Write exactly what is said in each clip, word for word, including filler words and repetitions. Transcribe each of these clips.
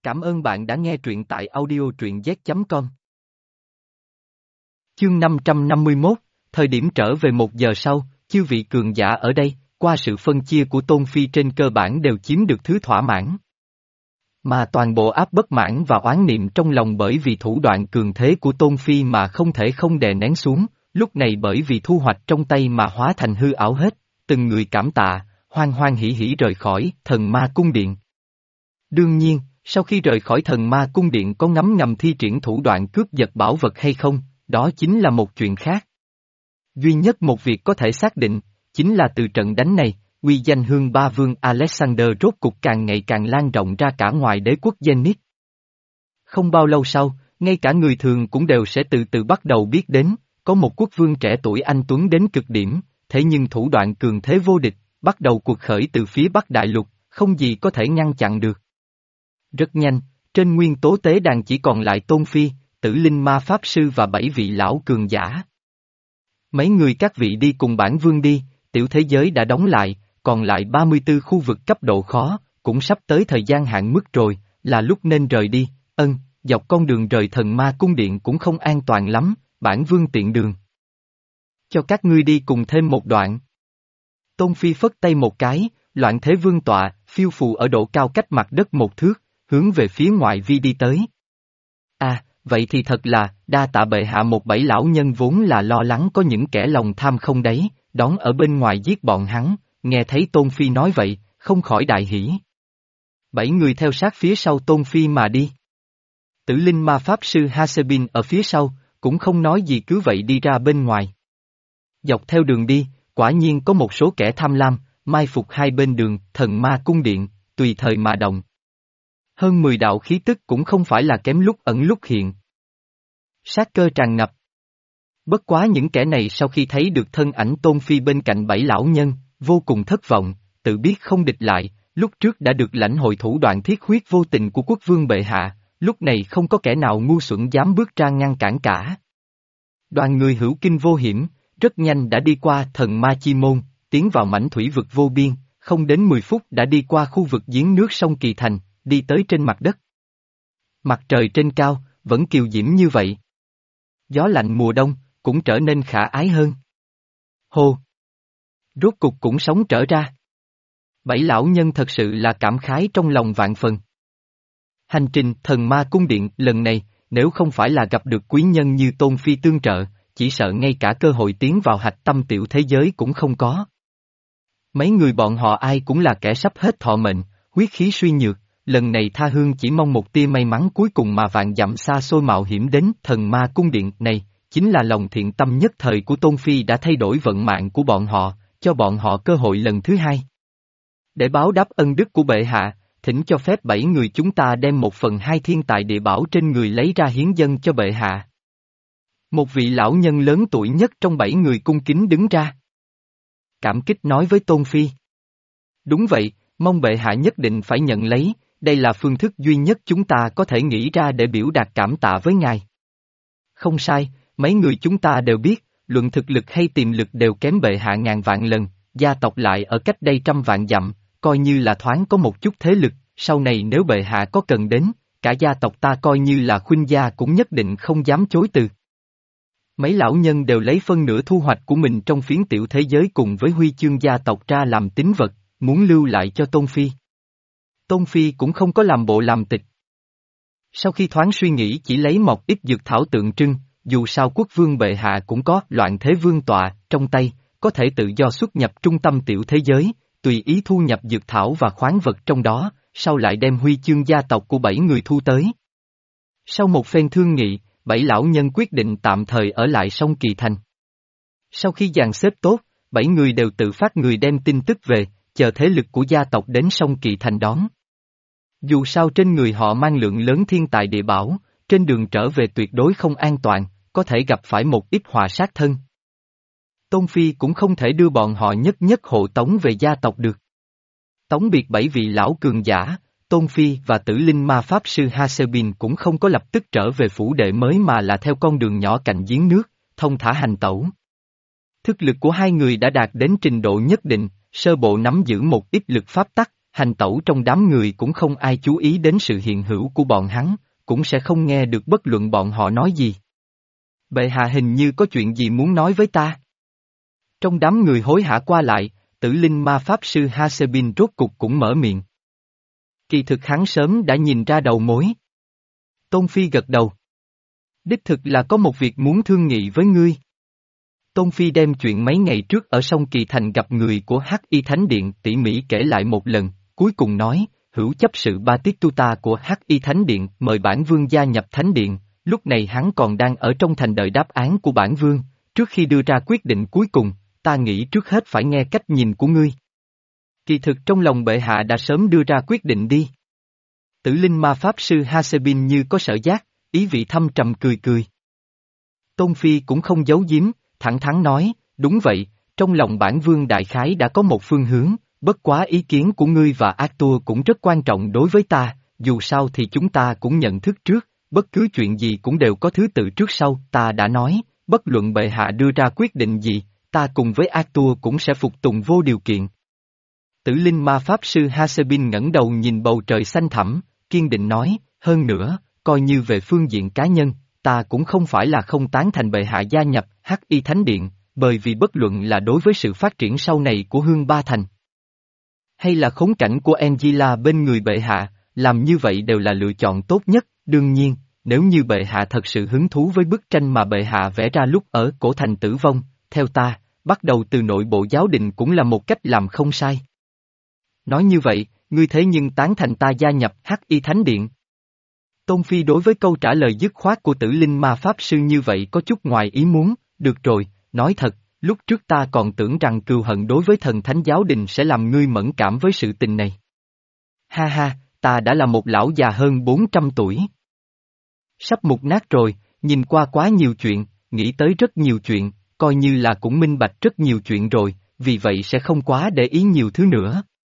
Cảm ơn bạn đã nghe truyện tại audio truyện z chấm com. Chương năm trăm năm mươi mốt, thời điểm trở về một giờ sau, chư vị cường giả ở đây, qua sự phân chia của Tôn Phi trên cơ bản đều chiếm được thứ thỏa mãn. Mà toàn bộ áp bất mãn và oán niệm trong lòng bởi vì thủ đoạn cường thế của Tôn Phi mà không thể không đè nén xuống, lúc này bởi vì thu hoạch trong tay mà hóa thành hư ảo hết, từng người cảm tạ, hoan hoan hỉ hỉ rời khỏi thần ma cung điện. Đương nhiên, sau khi rời khỏi thần ma cung điện có ngấm ngầm thi triển thủ đoạn cướp giật bảo vật hay không, đó chính là một chuyện khác. Duy nhất một việc có thể xác định, chính là từ trận đánh này, uy danh hương ba vương Alexander rốt cục càng ngày càng lan rộng ra cả ngoài đế quốc Zenith. Không bao lâu sau, ngay cả người thường cũng đều sẽ từ từ bắt đầu biết đến, có một quốc vương trẻ tuổi anh tuấn đến cực điểm, thế nhưng thủ đoạn cường thế vô địch, bắt đầu cuộc khởi từ phía Bắc Đại Lục, không gì có thể ngăn chặn được. Rất nhanh, trên nguyên tố tế đàn chỉ còn lại Tôn Phi, Tử Linh Ma Pháp Sư và bảy vị lão cường giả. Mấy người các vị đi cùng bản vương đi, tiểu thế giới đã đóng lại, còn lại ba mươi tư khu vực cấp độ khó, cũng sắp tới thời gian hạn mức rồi, là lúc nên rời đi, ân, dọc con đường rời thần ma cung điện cũng không an toàn lắm, bản vương tiện đường. Cho các ngươi đi cùng thêm một đoạn. Tôn Phi phất tay một cái, loạn thế vương tọa, phiêu phù ở độ cao cách mặt đất một thước, hướng về phía ngoại vi đi tới. À, vậy thì thật là, đa tạ bệ hạ. Một bảy lão nhân vốn là lo lắng có những kẻ lòng tham không đấy, đón ở bên ngoài giết bọn hắn, nghe thấy Tôn Phi nói vậy, không khỏi đại hỉ. Bảy người theo sát phía sau Tôn Phi mà đi. Tử Linh Ma Pháp Sư Hasebin ở phía sau, cũng không nói gì cứ vậy đi ra bên ngoài. Dọc theo đường đi, quả nhiên có một số kẻ tham lam, mai phục hai bên đường, thần ma cung điện, tùy thời mà động. Hơn mười đạo khí tức cũng không phải là kém lúc ẩn lúc hiện. Sát cơ tràn ngập. Bất quá những kẻ này sau khi thấy được thân ảnh Tôn Phi bên cạnh bảy lão nhân, vô cùng thất vọng, tự biết không địch lại, lúc trước đã được lãnh hội thủ đoạn thiết huyết vô tình của quốc vương bệ hạ, lúc này không có kẻ nào ngu xuẩn dám bước ra ngăn cản cả. Đoàn người hữu kinh vô hiểm, rất nhanh đã đi qua thần ma chi môn, tiến vào mảnh thủy vực vô biên, không đến mười phút đã đi qua khu vực giếng nước sông Kỳ Thành, đi tới trên mặt đất. Mặt trời trên cao, vẫn kiều diễm như vậy. Gió lạnh mùa đông, cũng trở nên khả ái hơn. Hô! Rốt cục cũng sống trở ra. Bảy lão nhân thật sự là cảm khái trong lòng vạn phần. Hành trình thần ma cung điện lần này, nếu không phải là gặp được quý nhân như Tôn Phi tương trợ, chỉ sợ ngay cả cơ hội tiến vào hạch tâm tiểu thế giới cũng không có. Mấy người bọn họ ai cũng là kẻ sắp hết thọ mệnh, huyết khí suy nhược, lần này tha hương chỉ mong một tia may mắn cuối cùng mà vạn dặm xa xôi mạo hiểm đến thần ma cung điện này, chính là lòng thiện tâm nhất thời của Tôn Phi đã thay đổi vận mạng của bọn họ, cho bọn họ cơ hội lần thứ hai. Để báo đáp ân đức của bệ hạ, thỉnh cho phép bảy người chúng ta đem một phần hai thiên tài địa bảo trên người lấy ra hiến dâng cho bệ hạ. Một vị lão nhân lớn tuổi nhất trong bảy người cung kính đứng ra. Cảm kích nói với Tôn Phi. Đúng vậy, mong bệ hạ nhất định phải nhận lấy, đây là phương thức duy nhất chúng ta có thể nghĩ ra để biểu đạt cảm tạ với ngài. Không sai, mấy người chúng ta đều biết, luận thực lực hay tiềm lực đều kém bệ hạ ngàn vạn lần, gia tộc lại ở cách đây trăm vạn dặm, coi như là thoáng có một chút thế lực, sau này nếu bệ hạ có cần đến, cả gia tộc ta coi như là khuynh gia cũng nhất định không dám chối từ. Mấy lão nhân đều lấy phân nửa thu hoạch của mình trong phiến tiểu thế giới cùng với huy chương gia tộc ra làm tín vật, muốn lưu lại cho Tôn Phi. Tôn Phi cũng không có làm bộ làm tịch. Sau khi thoáng suy nghĩ chỉ lấy một ít dược thảo tượng trưng, dù sao quốc vương bệ hạ cũng có loạn thế vương tọa trong tay, có thể tự do xuất nhập trung tâm tiểu thế giới, tùy ý thu nhập dược thảo và khoáng vật trong đó, sau lại đem huy chương gia tộc của bảy người thu tới. Sau một phen thương nghị, bảy lão nhân quyết định tạm thời ở lại sông Kỳ Thành. Sau khi dàn xếp tốt, bảy người đều tự phát người đem tin tức về, chờ thế lực của gia tộc đến sông Kỳ Thành đón. Dù sao trên người họ mang lượng lớn thiên tài địa bảo, trên đường trở về tuyệt đối không an toàn, có thể gặp phải một ít họa sát thân. Tôn Phi cũng không thể đưa bọn họ nhất nhất hộ tống về gia tộc được. Tống biệt bảy vị lão cường giả, Tôn Phi và Tử Linh Ma Pháp Sư Hasebin cũng không có lập tức trở về phủ đệ mới mà là theo con đường nhỏ cạnh giếng nước, thông thả hành tẩu. Thức lực của hai người đã đạt đến trình độ nhất định, sơ bộ nắm giữ một ít lực pháp tắc, hành tẩu trong đám người cũng không ai chú ý đến sự hiện hữu của bọn hắn, cũng sẽ không nghe được bất luận bọn họ nói gì. Bệ hạ hình như có chuyện gì muốn nói với ta. Trong đám người hối hả qua lại, tử linh ma pháp sư Hasebin rốt cục cũng mở miệng. Kỳ thực hắn sớm đã nhìn ra đầu mối. Tôn Phi gật đầu. Đích thực là có một việc muốn thương nghị với ngươi. Tôn Phi đem chuyện mấy ngày trước ở sông Kỳ Thành gặp người của Hắc Y Thánh Điện tỉ mỉ kể lại một lần, cuối cùng nói, hữu chấp sự Batistuta của Hắc Y Thánh Điện mời bản vương gia nhập Thánh Điện, lúc này hắn còn đang ở trong thành đợi đáp án của bản vương, trước khi đưa ra quyết định cuối cùng, ta nghĩ trước hết phải nghe cách nhìn của ngươi. Kỳ thực trong lòng bệ hạ đã sớm đưa ra quyết định đi. Tử linh ma pháp sư Hasebin như có sở giác, ý vị thâm trầm cười cười. Tôn Phi cũng không giấu giếm, thẳng thắn nói, đúng vậy, trong lòng bản vương đại khái đã có một phương hướng, bất quá ý kiến của ngươi và Arthur cũng rất quan trọng đối với ta, dù sao thì chúng ta cũng nhận thức trước, bất cứ chuyện gì cũng đều có thứ tự trước sau, ta đã nói, bất luận bệ hạ đưa ra quyết định gì, ta cùng với Arthur cũng sẽ phục tùng vô điều kiện. Tử linh ma pháp sư Hasebin ngẩng đầu nhìn bầu trời xanh thẳm, kiên định nói, hơn nữa, coi như về phương diện cá nhân, ta cũng không phải là không tán thành bệ hạ gia nhập Hắc Y Thánh Điện, bởi vì bất luận là đối với sự phát triển sau này của Hương Ba Thành, hay là khốn cảnh của Angela bên người bệ hạ, làm như vậy đều là lựa chọn tốt nhất, đương nhiên, nếu như bệ hạ thật sự hứng thú với bức tranh mà bệ hạ vẽ ra lúc ở cổ thành tử vong, theo ta, bắt đầu từ nội bộ giáo đình cũng là một cách làm không sai. Nói như vậy, ngươi thế nhưng tán thành ta gia nhập Hắc Y Thánh Điện. Tôn Phi đối với câu trả lời dứt khoát của tử linh ma pháp sư như vậy có chút ngoài ý muốn, được rồi, nói thật, lúc trước ta còn tưởng rằng cừu hận đối với thần thánh giáo đình sẽ làm ngươi mẫn cảm với sự tình này. Ha ha, ta đã là một lão già hơn bốn trăm tuổi. Sắp mục nát rồi, nhìn qua quá nhiều chuyện, nghĩ tới rất nhiều chuyện, coi như là cũng minh bạch rất nhiều chuyện rồi, vì vậy sẽ không quá để ý nhiều thứ nữa.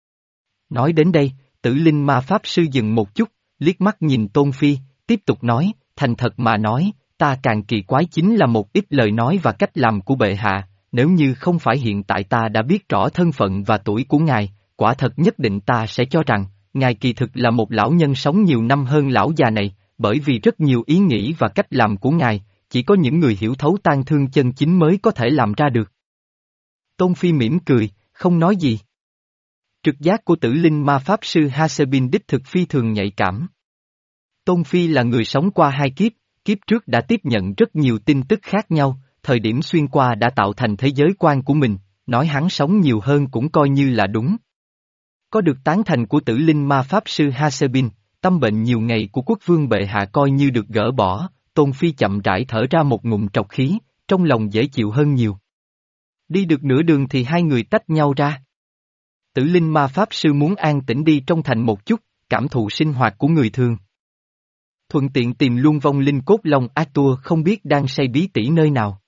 Nói đến đây, tử linh ma pháp sư dừng một chút, liếc mắt nhìn Tôn Phi, tiếp tục nói, thành thật mà nói, ta càng kỳ quái chính là một ít lời nói và cách làm của bệ hạ, nếu như không phải hiện tại ta đã biết rõ thân phận và tuổi của ngài, quả thật nhất định ta sẽ cho rằng, ngài kỳ thực là một lão nhân sống nhiều năm hơn lão già này, bởi vì rất nhiều ý nghĩ và cách làm của ngài, chỉ có những người hiểu thấu tang thương chân chính mới có thể làm ra được. Tôn Phi mỉm cười, không nói gì. Trực giác của tử linh ma pháp sư Hasebin đích thực phi thường nhạy cảm. Tôn Phi là người sống qua hai kiếp, kiếp trước đã tiếp nhận rất nhiều tin tức khác nhau, thời điểm xuyên qua đã tạo thành thế giới quan của mình, nói hắn sống nhiều hơn cũng coi như là đúng. Có được tán thành của tử linh ma pháp sư Hasebin, tâm bệnh nhiều ngày của quốc vương bệ hạ coi như được gỡ bỏ, Tôn Phi chậm rãi thở ra một ngụm trọc khí, trong lòng dễ chịu hơn nhiều. Đi được nửa đường thì hai người tách nhau ra. Tử linh ma pháp sư muốn an tĩnh đi trong thành một chút, cảm thụ sinh hoạt của người thường. Thuận tiện tìm luôn vong linh cốt long Arthur không biết đang say bí tỉ nơi nào.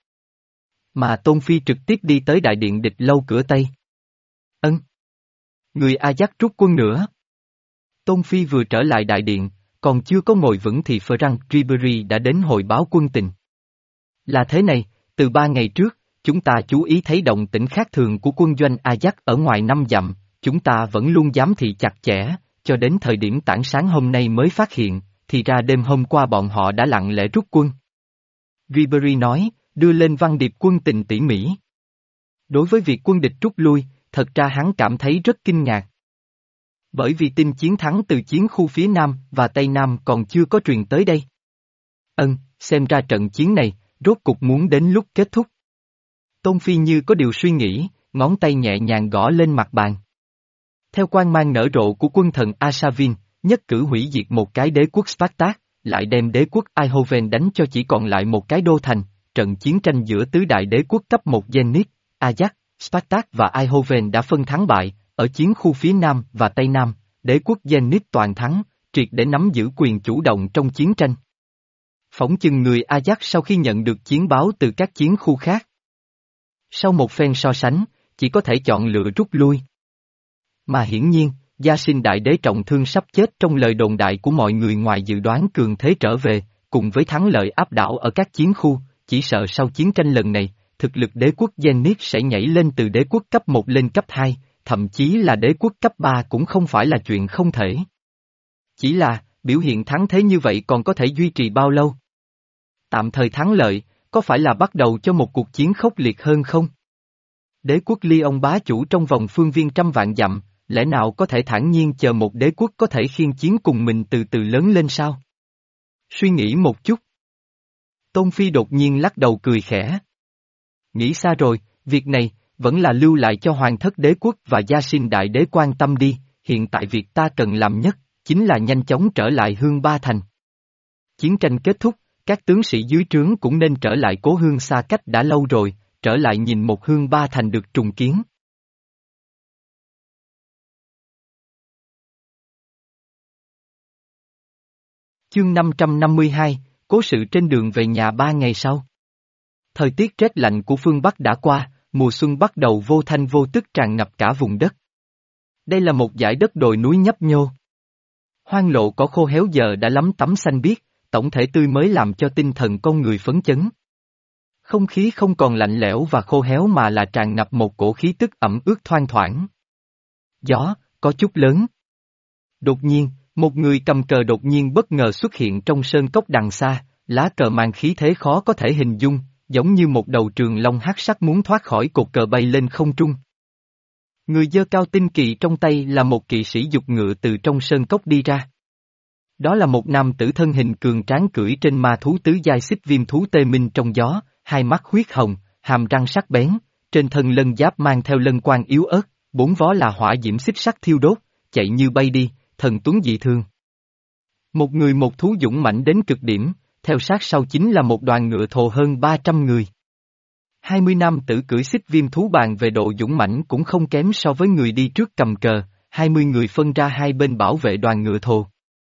Mà Tôn Phi trực tiếp đi tới đại điện địch lâu cửa Tây. Ân. Người Ajax rút quân nữa. Tôn Phi vừa trở lại đại điện, còn chưa có ngồi vững thì Frank Ribery đã đến hồi báo quân tình. Là thế này, từ ba ngày trước, chúng ta chú ý thấy động tĩnh khác thường của quân doanh Ajax ở ngoài năm dặm, chúng ta vẫn luôn giám thị chặt chẽ, cho đến thời điểm tảng sáng hôm nay mới phát hiện, thì ra đêm hôm qua bọn họ đã lặng lẽ rút quân. Ribery nói, đưa lên văn điệp quân tình tỉ mỉ. Đối với việc quân địch rút lui, thật ra hắn cảm thấy rất kinh ngạc. Bởi vì tin chiến thắng từ chiến khu phía Nam và Tây Nam còn chưa có truyền tới đây. Ân, xem ra trận chiến này, rốt cục muốn đến lúc kết thúc. Tôn Phi như có điều suy nghĩ, ngón tay nhẹ nhàng gõ lên mặt bàn. Theo quang mang nở rộ của quân thần Asavin, nhất cử hủy diệt một cái đế quốc Spartak, lại đem đế quốc Eindhoven đánh cho chỉ còn lại một cái đô thành, trận chiến tranh giữa tứ đại đế quốc cấp một Zenit, Ajax, Spartak và Eindhoven đã phân thắng bại, ở chiến khu phía Nam và Tây Nam, đế quốc Zenit toàn thắng, triệt để nắm giữ quyền chủ động trong chiến tranh. Phỏng chừng người Ajax sau khi nhận được chiến báo từ các chiến khu khác. Sau một phen so sánh, chỉ có thể chọn lựa rút lui. Mà hiển nhiên, Gia Sinh đại đế trọng thương sắp chết trong lời đồn đại của mọi người ngoài dự đoán cường thế trở về, cùng với thắng lợi áp đảo ở các chiến khu, chỉ sợ sau chiến tranh lần này, thực lực đế quốc Zenit sẽ nhảy lên từ đế quốc cấp một lên cấp hai, thậm chí là đế quốc cấp ba cũng không phải là chuyện không thể. Chỉ là, biểu hiện thắng thế như vậy còn có thể duy trì bao lâu? Tạm thời thắng lợi, có phải là bắt đầu cho một cuộc chiến khốc liệt hơn không? Đế quốc Lyon bá chủ trong vòng phương viên trăm vạn dặm, lẽ nào có thể thản nhiên chờ một đế quốc có thể khiên chiến cùng mình từ từ lớn lên sao? Suy nghĩ một chút. Tôn Phi đột nhiên lắc đầu cười khẽ. Nghĩ xa rồi, việc này, vẫn là lưu lại cho hoàng thất đế quốc và gia sinh đại đế quan tâm đi, hiện tại việc ta cần làm nhất, chính là nhanh chóng trở lại Hương Ba Thành. Chiến tranh kết thúc, các tướng sĩ dưới trướng cũng nên trở lại cố hương xa cách đã lâu rồi, trở lại nhìn một Hương Ba Thành được trùng kiến. Chương năm trăm năm mươi hai, cố sự trên đường về nhà ba ngày sau. Thời tiết rét lạnh của phương Bắc đã qua, mùa xuân bắt đầu vô thanh vô tức tràn ngập cả vùng đất. Đây là một dải đất đồi núi nhấp nhô. Hoang lộ có khô héo giờ đã lắm tắm xanh biếc, tổng thể tươi mới làm cho tinh thần con người phấn chấn. Không khí không còn lạnh lẽo và khô héo mà là tràn ngập một cổ khí tức ẩm ướt thoang thoảng. Gió, có chút lớn. Đột nhiên, một người cầm cờ đột nhiên bất ngờ xuất hiện trong sơn cốc đằng xa, lá cờ mang khí thế khó có thể hình dung, giống như một đầu trường long hắc sắc muốn thoát khỏi cột cờ bay lên không trung. Người giơ cao tinh kỳ trong tay là một kỵ sĩ dục ngựa từ trong sơn cốc đi ra. Đó là một nam tử thân hình cường tráng cưỡi trên ma thú tứ giai xích viêm thú tê minh trong gió, hai mắt huyết hồng, hàm răng sắc bén, trên thân lân giáp mang theo lân quang yếu ớt, bốn vó là hỏa diễm xích sắc thiêu đốt, chạy như bay đi, thần tuấn dị thương. Một người một thú dũng mãnh đến cực điểm, theo sát sau chính là một đoàn ngựa thồ hơn ba trăm người. Hai mươi nam tử cưỡi xích viêm thú bàn về độ dũng mãnh cũng không kém so với người đi trước cầm cờ, hai mươi người phân ra hai bên bảo vệ đoàn ngựa thồ.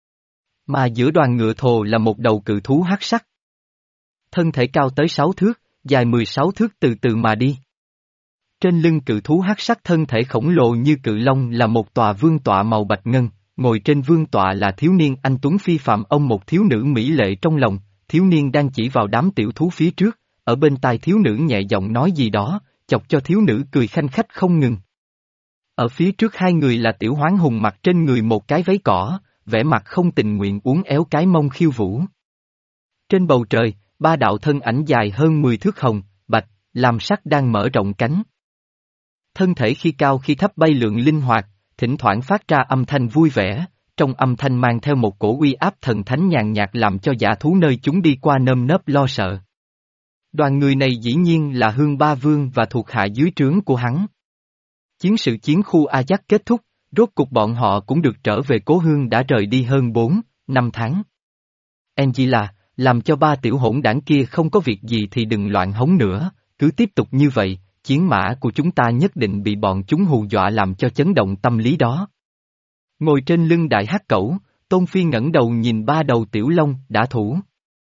Mà giữa đoàn ngựa thồ là một đầu cự thú hắc sắc. Thân thể cao tới sáu thước, dài mười sáu thước từ từ mà đi. Trên lưng cự thú hắc sắc thân thể khổng lồ như cự long là một tòa vương tọa màu bạch ngân, ngồi trên vương tọa là thiếu niên anh tuấn phi phạm ông một thiếu nữ mỹ lệ trong lòng, thiếu niên đang chỉ vào đám tiểu thú phía trước, ở bên tai thiếu nữ nhẹ giọng nói gì đó, chọc cho thiếu nữ cười khanh khách không ngừng. Ở phía trước hai người là tiểu hoán hùng mặc trên người một cái váy cỏ, vẻ mặt không tình nguyện uốn éo cái mông khiêu vũ. Trên bầu trời, ba đạo thân ảnh dài hơn mười thước hồng, bạch, làm sắc đang mở rộng cánh. Thân thể khi cao khi thấp bay lượn linh hoạt, thỉnh thoảng phát ra âm thanh vui vẻ, trong âm thanh mang theo một cổ uy áp thần thánh nhàn nhạt làm cho dã thú nơi chúng đi qua nơm nớp lo sợ. Đoàn người này dĩ nhiên là Hương Ba Vương và thuộc hạ dưới trướng của hắn. Chiến sự chiến khu A Dắc kết thúc, rốt cục bọn họ cũng được trở về cố hương đã rời đi hơn bốn, năm tháng. Angela, làm cho ba tiểu hỗn đảng kia không có việc gì thì đừng loạn hống nữa, cứ tiếp tục như vậy, chiến mã của chúng ta nhất định bị bọn chúng hù dọa làm cho chấn động tâm lý đó. Ngồi trên lưng đại hắc cẩu, Tôn Phi ngẩng đầu nhìn ba đầu tiểu long đã thủ.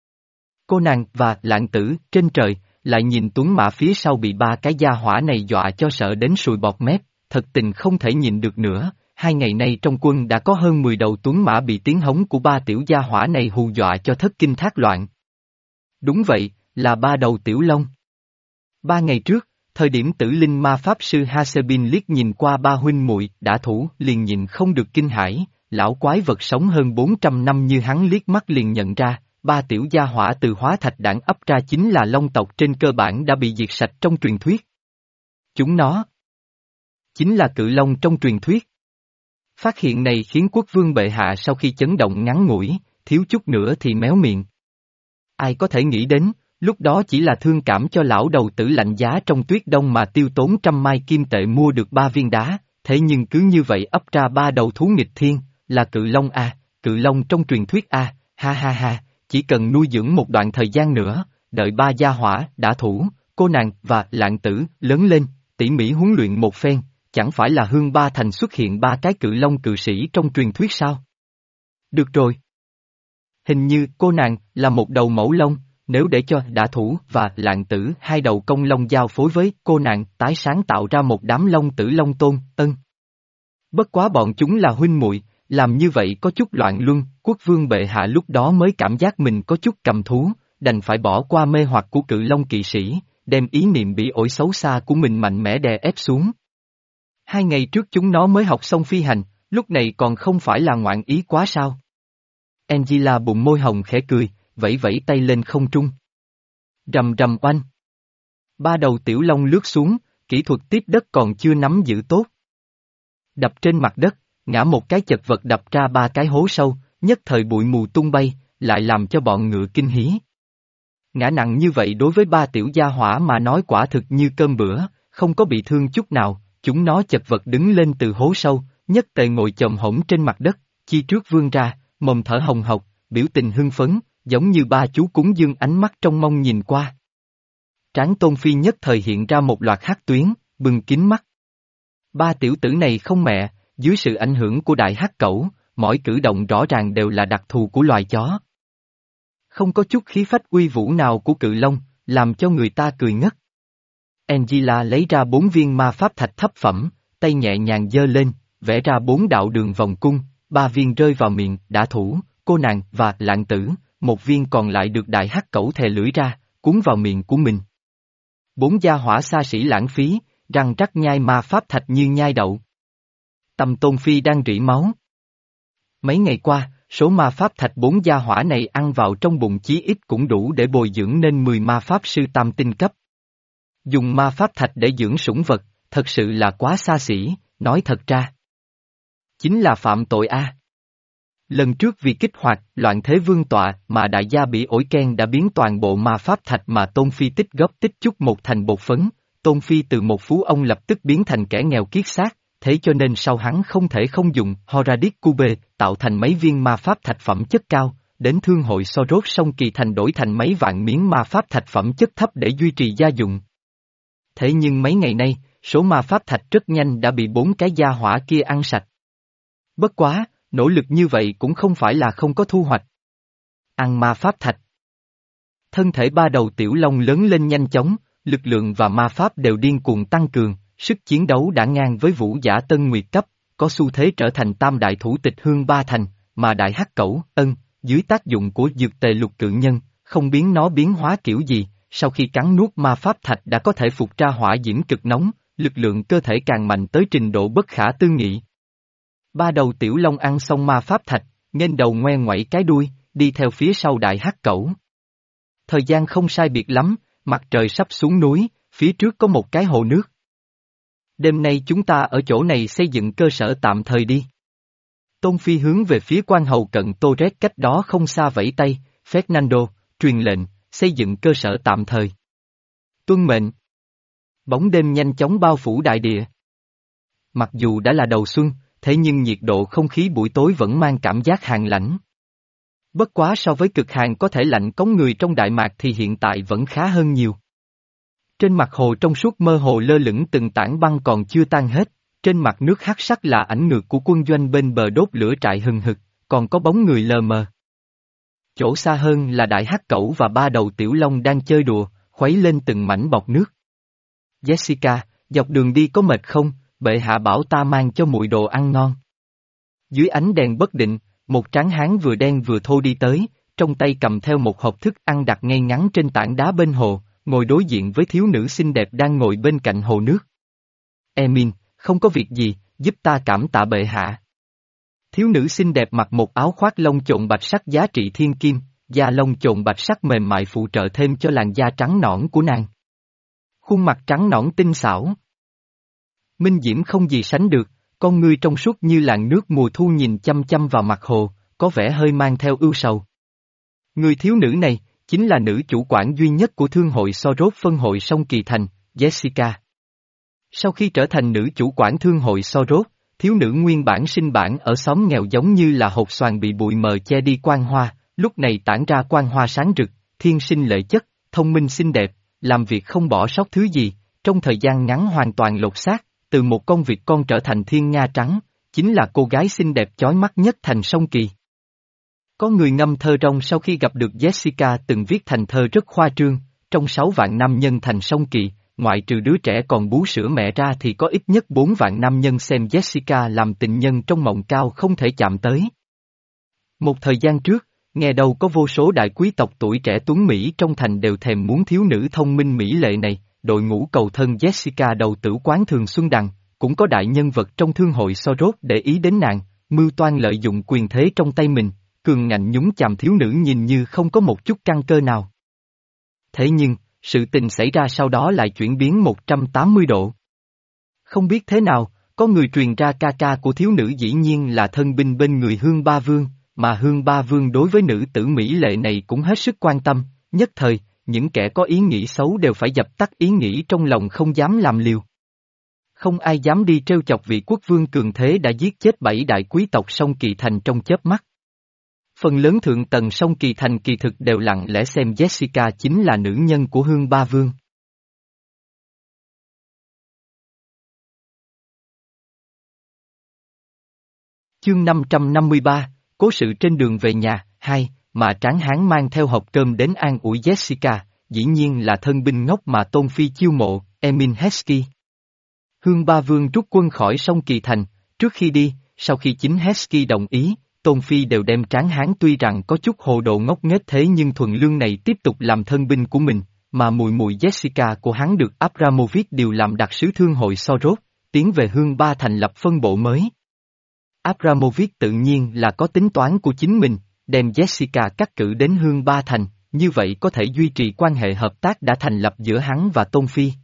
Cô nàng và Lạng Tử trên trời, lại nhìn tuấn mã phía sau bị ba cái gia hỏa này dọa cho sợ đến sùi bọt mép, thật tình không thể nhìn được nữa. Hai ngày nay trong quân đã có hơn mười đầu tuấn mã bị tiếng hống của ba tiểu gia hỏa này hù dọa cho thất kinh thác loạn. Đúng vậy, là ba đầu tiểu long. Ba ngày trước, thời điểm tử linh ma pháp sư Hasebin liếc nhìn qua ba huynh muội đã thủ liền nhìn không được kinh hãi, lão quái vật sống hơn bốn trăm năm như hắn liếc mắt liền nhận ra, ba tiểu gia hỏa từ hóa thạch đảng ấp ra chính là long tộc trên cơ bản đã bị diệt sạch trong truyền thuyết. Chúng nó chính là cự long trong truyền thuyết. Phát hiện này khiến quốc vương bệ hạ sau khi chấn động ngắn ngủi, thiếu chút nữa thì méo miệng. Ai có thể nghĩ đến, lúc đó chỉ là thương cảm cho lão đầu tử lạnh giá trong tuyết đông mà tiêu tốn trăm mai kim tệ mua được ba viên đá, thế nhưng cứ như vậy ấp ra ba đầu thú nghịch thiên, là cự long a, cự long trong truyền thuyết a, ha ha ha, chỉ cần nuôi dưỡng một đoạn thời gian nữa, đợi ba gia hỏa đã thủ, cô nàng và Lạng Tử lớn lên, tỉ mỉ huấn luyện một phen. Chẳng phải là Hương Ba Thành xuất hiện ba cái cự long cự sĩ trong truyền thuyết sao? Được rồi. Hình như cô nàng là một đầu mẫu long, nếu để cho Đả Thủ và Lạng Tử hai đầu công long giao phối với cô nàng tái sáng tạo ra một đám long tử long tôn, ân. Bất quá bọn chúng là huynh muội, làm như vậy có chút loạn luân, quốc vương bệ hạ lúc đó mới cảm giác mình có chút cầm thú, đành phải bỏ qua mê hoặc của cự long kỵ sĩ, đem ý niệm bị ổi xấu xa của mình mạnh mẽ đè ép xuống. Hai ngày trước chúng nó mới học xong phi hành, lúc này còn không phải là ngoạn ý quá sao? Angela bụng môi hồng khẽ cười, vẫy vẫy tay lên không trung. Rầm rầm oanh. Ba đầu tiểu long lướt xuống, kỹ thuật tiếp đất còn chưa nắm giữ tốt. Đập trên mặt đất, ngã một cái chật vật đập ra ba cái hố sâu, nhất thời bụi mù tung bay, lại làm cho bọn ngựa kinh hí. Ngã nặng như vậy đối với ba tiểu gia hỏa mà nói quả thực như cơm bữa, không có bị thương chút nào, chúng nó chật vật đứng lên từ hố sâu, nhất tề ngồi chồm hổm trên mặt đất, chi trước vươn ra, mồm thở hồng hộc, biểu tình hưng phấn, giống như ba chú cúng dương ánh mắt trong mong nhìn qua. Trán Tôn Phi nhất thời hiện ra một loạt hắc tuyến, bừng kín mắt. Ba tiểu tử này không mẹ, dưới sự ảnh hưởng của đại hắc cẩu, mỗi cử động rõ ràng đều là đặc thù của loài chó. Không có chút khí phách uy vũ nào của cự long, làm cho người ta cười ngất. Angela lấy ra bốn viên ma pháp thạch thấp phẩm, tay nhẹ nhàng giơ lên, vẽ ra bốn đạo đường vòng cung, ba viên rơi vào miệng, đã thủ, cô nàng và lạng tử, một viên còn lại được đại hắc cẩu thè lưỡi ra, cuốn vào miệng của mình. Bốn gia hỏa xa xỉ lãng phí, răng rắc nhai ma pháp thạch như nhai đậu. Tâm Tôn Phi đang rỉ máu. Mấy ngày qua, số ma pháp thạch bốn gia hỏa này ăn vào trong bụng chí ít cũng đủ để bồi dưỡng nên mười ma pháp sư tam tinh cấp. Dùng ma pháp thạch để dưỡng sủng vật, thật sự là quá xa xỉ, nói thật ra. Chính là phạm tội a. Lần trước vì kích hoạt loạn thế vương tọa mà đại gia bị ổi ken đã biến toàn bộ ma pháp thạch mà Tôn Phi tích góp tích chút một thành bột phấn, Tôn Phi từ một phú ông lập tức biến thành kẻ nghèo kiết xác, thế cho nên sau hắn không thể không dùng Horadic Cube tạo thành mấy viên ma pháp thạch phẩm chất cao, đến thương hội Soros song kỳ thành đổi thành mấy vạn miếng ma pháp thạch phẩm chất thấp để duy trì gia dụng. Thế nhưng mấy ngày nay, số ma pháp thạch rất nhanh đã bị bốn cái gia hỏa kia ăn sạch. Bất quá, nỗ lực như vậy cũng không phải là không có thu hoạch. Ăn ma pháp thạch. Thân thể ba đầu tiểu long lớn lên nhanh chóng, lực lượng và ma pháp đều điên cuồng tăng cường, sức chiến đấu đã ngang với vũ giả tân nguyệt cấp, có xu thế trở thành tam đại thủ tịch hương ba thành, mà đại hắc cẩu, ân, dưới tác dụng của dược tề lục cự nhân, không biến nó biến hóa kiểu gì, sau khi cắn nuốt ma pháp thạch đã có thể phục ra hỏa diễm cực nóng, lực lượng cơ thể càng mạnh tới trình độ bất khả tư nghị. Ba đầu tiểu long ăn xong ma pháp thạch, nghênh đầu ngoe ngoẩy cái đuôi, đi theo phía sau đại hắc cẩu. Thời gian không sai biệt lắm, mặt trời sắp xuống núi, phía trước có một cái hồ nước. Đêm nay chúng ta ở chỗ này xây dựng cơ sở tạm thời đi. Tôn Phi hướng về phía quan hầu cận Torres cách đó không xa vẫy tay, Fernando, truyền lệnh, xây dựng cơ sở tạm thời. Tuân mệnh. Bóng đêm nhanh chóng bao phủ đại địa. Mặc dù đã là đầu xuân, thế nhưng nhiệt độ không khí buổi tối vẫn mang cảm giác hàn lãnh. Bất quá so với cực hàn có thể lạnh cống người trong Đại Mạc thì hiện tại vẫn khá hơn nhiều. Trên mặt hồ trong suốt mơ hồ lơ lửng từng tảng băng còn chưa tan hết, trên mặt nước hắc sắc là ảnh ngược của quân doanh bên bờ đốt lửa trại hừng hực, còn có bóng người lờ mờ. Chỗ xa hơn là đại hắc cẩu và ba đầu tiểu long đang chơi đùa, khuấy lên từng mảnh bọt nước. Jessica, dọc đường đi có mệt không? Bệ hạ bảo ta mang cho muội đồ ăn ngon. Dưới ánh đèn bất định, một tráng hán vừa đen vừa thô đi tới, trong tay cầm theo một hộp thức ăn đặt ngay ngắn trên tảng đá bên hồ, ngồi đối diện với thiếu nữ xinh đẹp đang ngồi bên cạnh hồ nước. Emin, không có việc gì, giúp ta cảm tạ bệ hạ. Thiếu nữ xinh đẹp mặc một áo khoác lông chộn bạch sắc giá trị thiên kim, da lông chộn bạch sắc mềm mại phụ trợ thêm cho làn da trắng nõn của nàng. Khuôn mặt trắng nõn tinh xảo. Minh diễm không gì sánh được, con ngươi trong suốt như làn nước mùa thu nhìn chăm chăm vào mặt hồ, có vẻ hơi mang theo ưu sầu. Người thiếu nữ này, chính là nữ chủ quản duy nhất của thương hội Soros phân hội sông Kỳ Thành, Jessica. Sau khi trở thành nữ chủ quản thương hội Soros, thiếu nữ nguyên bản sinh bản ở xóm nghèo giống như là hột xoàn bị bụi mờ che đi quang hoa, lúc này tản ra quang hoa sáng rực, thiên sinh lệ chất, thông minh xinh đẹp, làm việc không bỏ sót thứ gì, trong thời gian ngắn hoàn toàn lột xác, từ một con vịt con trở thành thiên nga trắng, chính là cô gái xinh đẹp chói mắt nhất thành sông Kỳ. Có người ngâm thơ rong sau khi gặp được Jessica từng viết thành thơ rất khoa trương, trong sáu vạn nam nhân thành sông Kỳ, ngoại trừ đứa trẻ còn bú sữa mẹ ra thì có ít nhất bốn vạn nam nhân xem Jessica làm tình nhân trong mộng cao không thể chạm tới. Một thời gian trước, nghe đâu có vô số đại quý tộc tuổi trẻ tuấn Mỹ trong thành đều thèm muốn thiếu nữ thông minh mỹ lệ này, đội ngũ cầu thân Jessica đầu tử quán thường xuân đằng, cũng có đại nhân vật trong thương hội Soros để ý đến nàng, mưu toan lợi dụng quyền thế trong tay mình, cường ngạnh nhúng chàm thiếu nữ nhìn như không có một chút căn cơ nào. Thế nhưng, sự tình xảy ra sau đó lại chuyển biến một trăm tám mươi độ. Không biết thế nào, có người truyền ra ca ca của thiếu nữ dĩ nhiên là thân binh bên người Hương Ba Vương, mà Hương Ba Vương đối với nữ tử mỹ lệ này cũng hết sức quan tâm, nhất thời, những kẻ có ý nghĩ xấu đều phải dập tắt ý nghĩ trong lòng không dám làm liều. Không ai dám đi trêu chọc vị quốc vương cường thế đã giết chết bảy đại quý tộc Song Kỳ Thành trong chớp mắt. Phần lớn thượng tầng Song Kỳ Thành kỳ thực đều lặng lẽ xem Jessica chính là nữ nhân của Hương Ba Vương. Chương năm trăm năm mươi ba, Cố sự trên đường về nhà, hai, mà Tráng Hán mang theo hộp cơm đến an ủi Jessica, dĩ nhiên là thân binh ngốc mà Tôn Phi chiêu mộ, Emin Heskey. Hương Ba Vương rút quân khỏi Song Kỳ Thành, trước khi đi, sau khi chính Heskey đồng ý, Tôn Phi đều đem Tráng Hán tuy rằng có chút hồ đồ ngốc nghếch thế nhưng thuần lương này tiếp tục làm thân binh của mình, mà mùi mùi Jessica của hắn được Abramovich điều làm đặc sứ thương hội Soros, tiến về Hương Ba thành lập phân bộ mới. Abramovich tự nhiên là có tính toán của chính mình, đem Jessica cắt cử đến Hương Ba thành, như vậy có thể duy trì quan hệ hợp tác đã thành lập giữa hắn và Tôn Phi.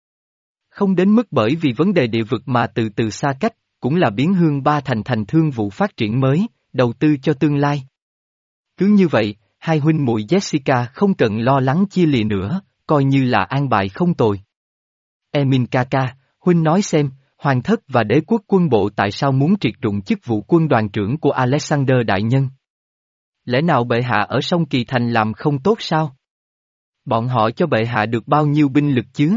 Không đến mức bởi vì vấn đề địa vực mà từ từ xa cách, cũng là biến Hương Ba thành thành thương vụ phát triển mới, đầu tư cho tương lai. Cứ như vậy, hai huynh muội Jessica không cần lo lắng chia lìa nữa, coi như là an bài không tồi. Emin ca ca, huynh nói xem, Hoàng thất và đế quốc quân bộ tại sao muốn triệt rụng chức vụ quân đoàn trưởng của Alexander Đại Nhân? Lẽ nào bệ hạ ở Song Kỳ Thành làm không tốt sao? Bọn họ cho bệ hạ được bao nhiêu binh lực chứ?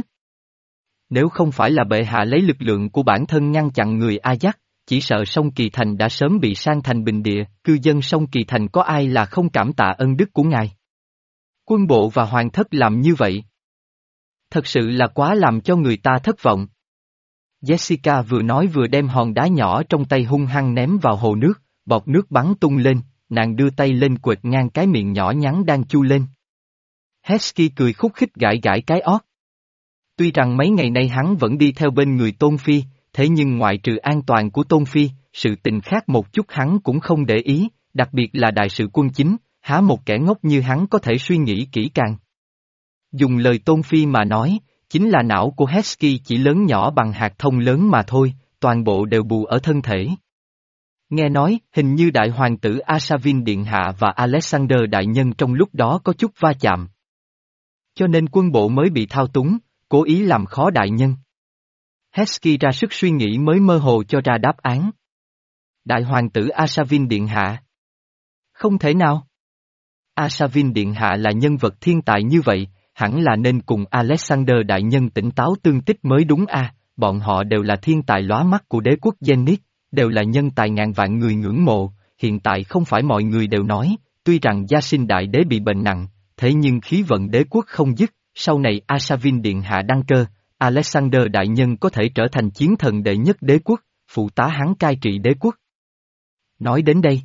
Nếu không phải là bệ hạ lấy lực lượng của bản thân ngăn chặn người Ajax, chỉ sợ Song Kỳ Thành đã sớm bị san thành bình địa, cư dân Song Kỳ Thành có ai là không cảm tạ ân đức của ngài? Quân bộ và hoàng thất làm như vậy. Thật sự là quá làm cho người ta thất vọng. Jessica vừa nói vừa đem hòn đá nhỏ trong tay hung hăng ném vào hồ nước, bọt nước bắn tung lên, nàng đưa tay lên quệt ngang cái miệng nhỏ nhắn đang chu lên. Heskey cười khúc khích gãi gãi cái ót. Tuy rằng mấy ngày nay hắn vẫn đi theo bên người Tôn Phi, thế nhưng ngoại trừ an toàn của Tôn Phi, sự tình khác một chút hắn cũng không để ý, đặc biệt là đại sự quân chính, há một kẻ ngốc như hắn có thể suy nghĩ kỹ càng. Dùng lời Tôn Phi mà nói, chính là não của Heskey chỉ lớn nhỏ bằng hạt thông lớn mà thôi, toàn bộ đều bù ở thân thể. Nghe nói, hình như đại hoàng tử Asavin Điện Hạ và Alexander Đại Nhân trong lúc đó có chút va chạm. Cho nên quân bộ mới bị thao túng, cố ý làm khó đại nhân. Heskey ra sức suy nghĩ mới mơ hồ cho ra đáp án. Đại hoàng tử Asavin Điện Hạ. Không thể nào. Asavin Điện Hạ là nhân vật thiên tài như vậy, hẳn là nên cùng Alexander Đại Nhân tỉnh táo tương tích mới đúng a. Bọn họ đều là thiên tài lóa mắt của đế quốc Zenith, đều là nhân tài ngàn vạn người ngưỡng mộ, hiện tại không phải mọi người đều nói, tuy rằng gia sinh đại đế bị bệnh nặng, thế nhưng khí vận đế quốc không dứt, sau này Asavin Điện Hạ đăng cơ, Alexander Đại Nhân có thể trở thành chiến thần đệ nhất đế quốc, phụ tá hắn cai trị đế quốc. Nói đến đây,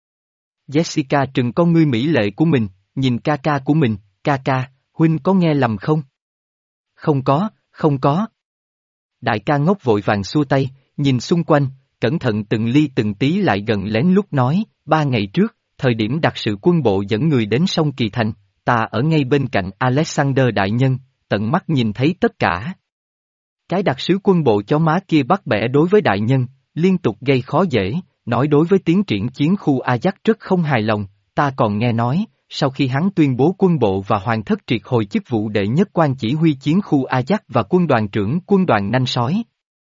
Jessica trừng con ngươi mỹ lệ của mình, nhìn ca ca của mình, ca ca, huynh có nghe lầm không? Không có, không có. Đại ca ngốc vội vàng xua tay, nhìn xung quanh, cẩn thận từng ly từng tí lại gần lén lút nói, ba ngày trước, thời điểm đặc sự quân bộ dẫn người đến sông Kỳ Thành, ta ở ngay bên cạnh Alexander Đại Nhân, tận mắt nhìn thấy tất cả. Cái đặc sứ quân bộ chó má kia bắt bẻ đối với Đại Nhân, liên tục gây khó dễ, nói đối với tiến triển chiến khu Ajax rất không hài lòng, ta còn nghe nói, sau khi hắn tuyên bố quân bộ và hoàng thất triệt hồi chức vụ đệ nhất quan chỉ huy chiến khu Ajax và quân đoàn trưởng quân đoàn nanh sói.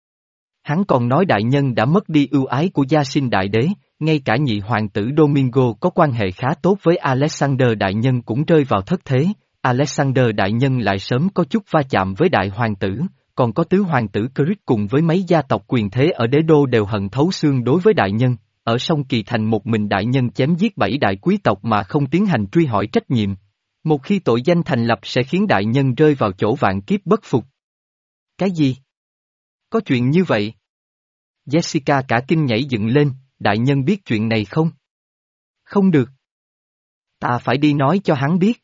Hắn còn nói Đại Nhân đã mất đi ưu ái của gia sinh đại đế, ngay cả nhị hoàng tử Domingo có quan hệ khá tốt với Alexander Đại Nhân cũng rơi vào thất thế, Alexander Đại Nhân lại sớm có chút va chạm với đại hoàng tử, còn có tứ hoàng tử Chris cùng với mấy gia tộc quyền thế ở đế đô đều hận thấu xương đối với Đại Nhân, ở sông Kỳ Thành một mình Đại Nhân chém giết bảy đại quý tộc mà không tiến hành truy hỏi trách nhiệm. Một khi tội danh thành lập sẽ khiến Đại Nhân rơi vào chỗ vạn kiếp bất phục. Cái gì? Có chuyện như vậy? Jessica cả kinh nhảy dựng lên, Đại Nhân biết chuyện này không? Không được. Ta phải đi nói cho hắn biết.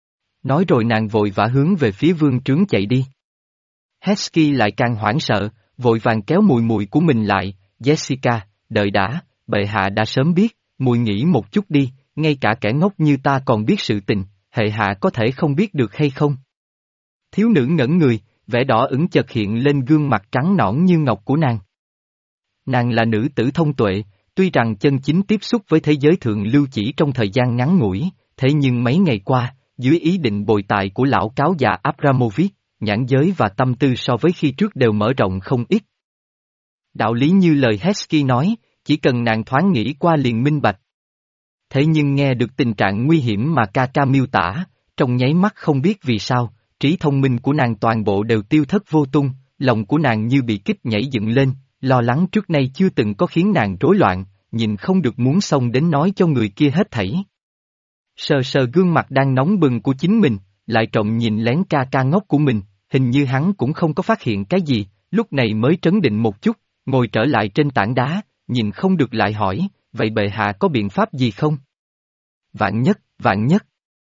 Nói rồi nàng vội vã hướng về phía vương trướng chạy đi. Heskey lại càng hoảng sợ, vội vàng kéo mùi mùi của mình lại, Jessica, đợi đã, bệ hạ đã sớm biết, mùi nghĩ một chút đi, ngay cả kẻ ngốc như ta còn biết sự tình, hệ hạ có thể không biết được hay không? Thiếu nữ ngẩn người, vẻ đỏ ửng chợt hiện lên gương mặt trắng nõn như ngọc của nàng. Nàng là nữ tử thông tuệ, tuy rằng chân chính tiếp xúc với thế giới thượng lưu chỉ trong thời gian ngắn ngủi, thế nhưng mấy ngày qua, dưới ý định bồi tài của lão cáo già Abramovich, nhãn giới và tâm tư so với khi trước đều mở rộng không ít. Đạo lý như lời Hesky nói, chỉ cần nàng thoáng nghĩ qua liền minh bạch. Thế nhưng nghe được tình trạng nguy hiểm mà ca ca miêu tả, trong nháy mắt không biết vì sao, trí thông minh của nàng toàn bộ đều tiêu thất vô tung, lòng của nàng như bị kích nhảy dựng lên, lo lắng trước nay chưa từng có khiến nàng rối loạn, nhìn không được muốn xông đến nói cho người kia hết thảy. Sờ sờ gương mặt đang nóng bừng của chính mình, lại trộm nhìn lén ca ca ngốc của mình, hình như hắn cũng không có phát hiện cái gì, lúc này mới trấn định một chút, ngồi trở lại trên tảng đá, nhìn không được lại hỏi, vậy bệ hạ có biện pháp gì không? Vạn nhất, vạn nhất.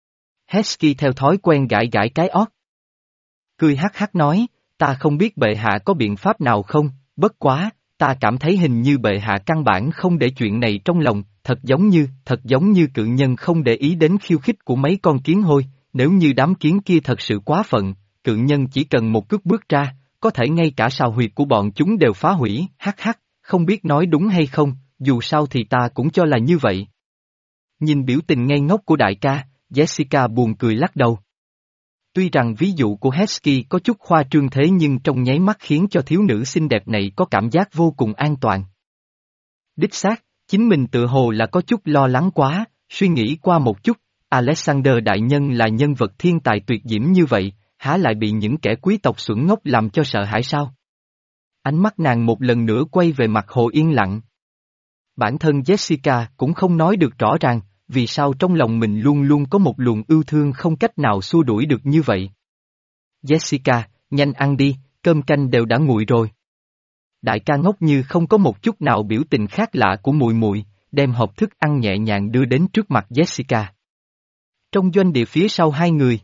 Hesky theo thói quen gãi gãi cái ót. Cười hắc hắc nói, ta không biết bệ hạ có biện pháp nào không, bất quá, ta cảm thấy hình như bệ hạ căn bản không để chuyện này trong lòng, thật giống như, thật giống như cự nhân không để ý đến khiêu khích của mấy con kiến hôi, nếu như đám kiến kia thật sự quá phận, cự nhân chỉ cần một cước bước ra, có thể ngay cả sào huyệt của bọn chúng đều phá hủy, hắc hắc, không biết nói đúng hay không, dù sao thì ta cũng cho là như vậy. Nhìn biểu tình ngây ngốc của đại ca, Jessica buồn cười lắc đầu. Tuy rằng ví dụ của Hesky có chút khoa trương thế nhưng trong nháy mắt khiến cho thiếu nữ xinh đẹp này có cảm giác vô cùng an toàn. Đích xác, chính mình tự hồ là có chút lo lắng quá, suy nghĩ qua một chút, Alexander đại nhân là nhân vật thiên tài tuyệt diễm như vậy, há lại bị những kẻ quý tộc xuẩn ngốc làm cho sợ hãi sao? Ánh mắt nàng một lần nữa quay về mặt Hồ yên lặng. Bản thân Jessica cũng không nói được rõ ràng, vì sao trong lòng mình luôn luôn có một luồng ưu thương không cách nào xua đuổi được như vậy. Jessica, nhanh ăn đi, cơm canh đều đã nguội rồi. Đại ca ngốc như không có một chút nào biểu tình khác lạ của mùi mùi, đem hộp thức ăn nhẹ nhàng đưa đến trước mặt Jessica. Trong doanh địa phía sau hai người,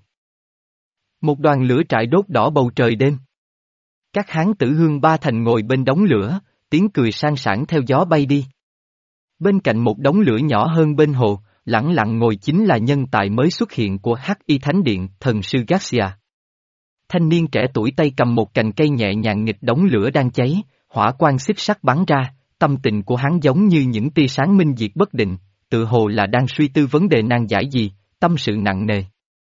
một đoàn lửa trại đốt đỏ bầu trời đêm. Các hán tử Hương Ba Thành ngồi bên đống lửa, tiếng cười sang sảng theo gió bay đi. Bên cạnh một đống lửa nhỏ hơn bên hồ, lẳng lặng ngồi chính là nhân tài mới xuất hiện của Hắc Y Thánh Điện, thần sư Garcia. Thanh niên trẻ tuổi tay cầm một cành cây nhẹ nhàng nghịch đống lửa đang cháy, hỏa quang xích sắc bắn ra, tâm tình của hắn giống như những tia sáng minh diệt bất định, tự hồ là đang suy tư vấn đề nan giải gì, tâm sự nặng nề.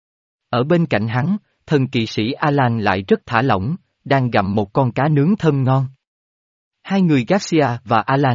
Ở bên cạnh hắn, thần kỵ sĩ Alan lại rất thả lỏng, đang gặm một con cá nướng thơm ngon. Hai người Garcia và Alan.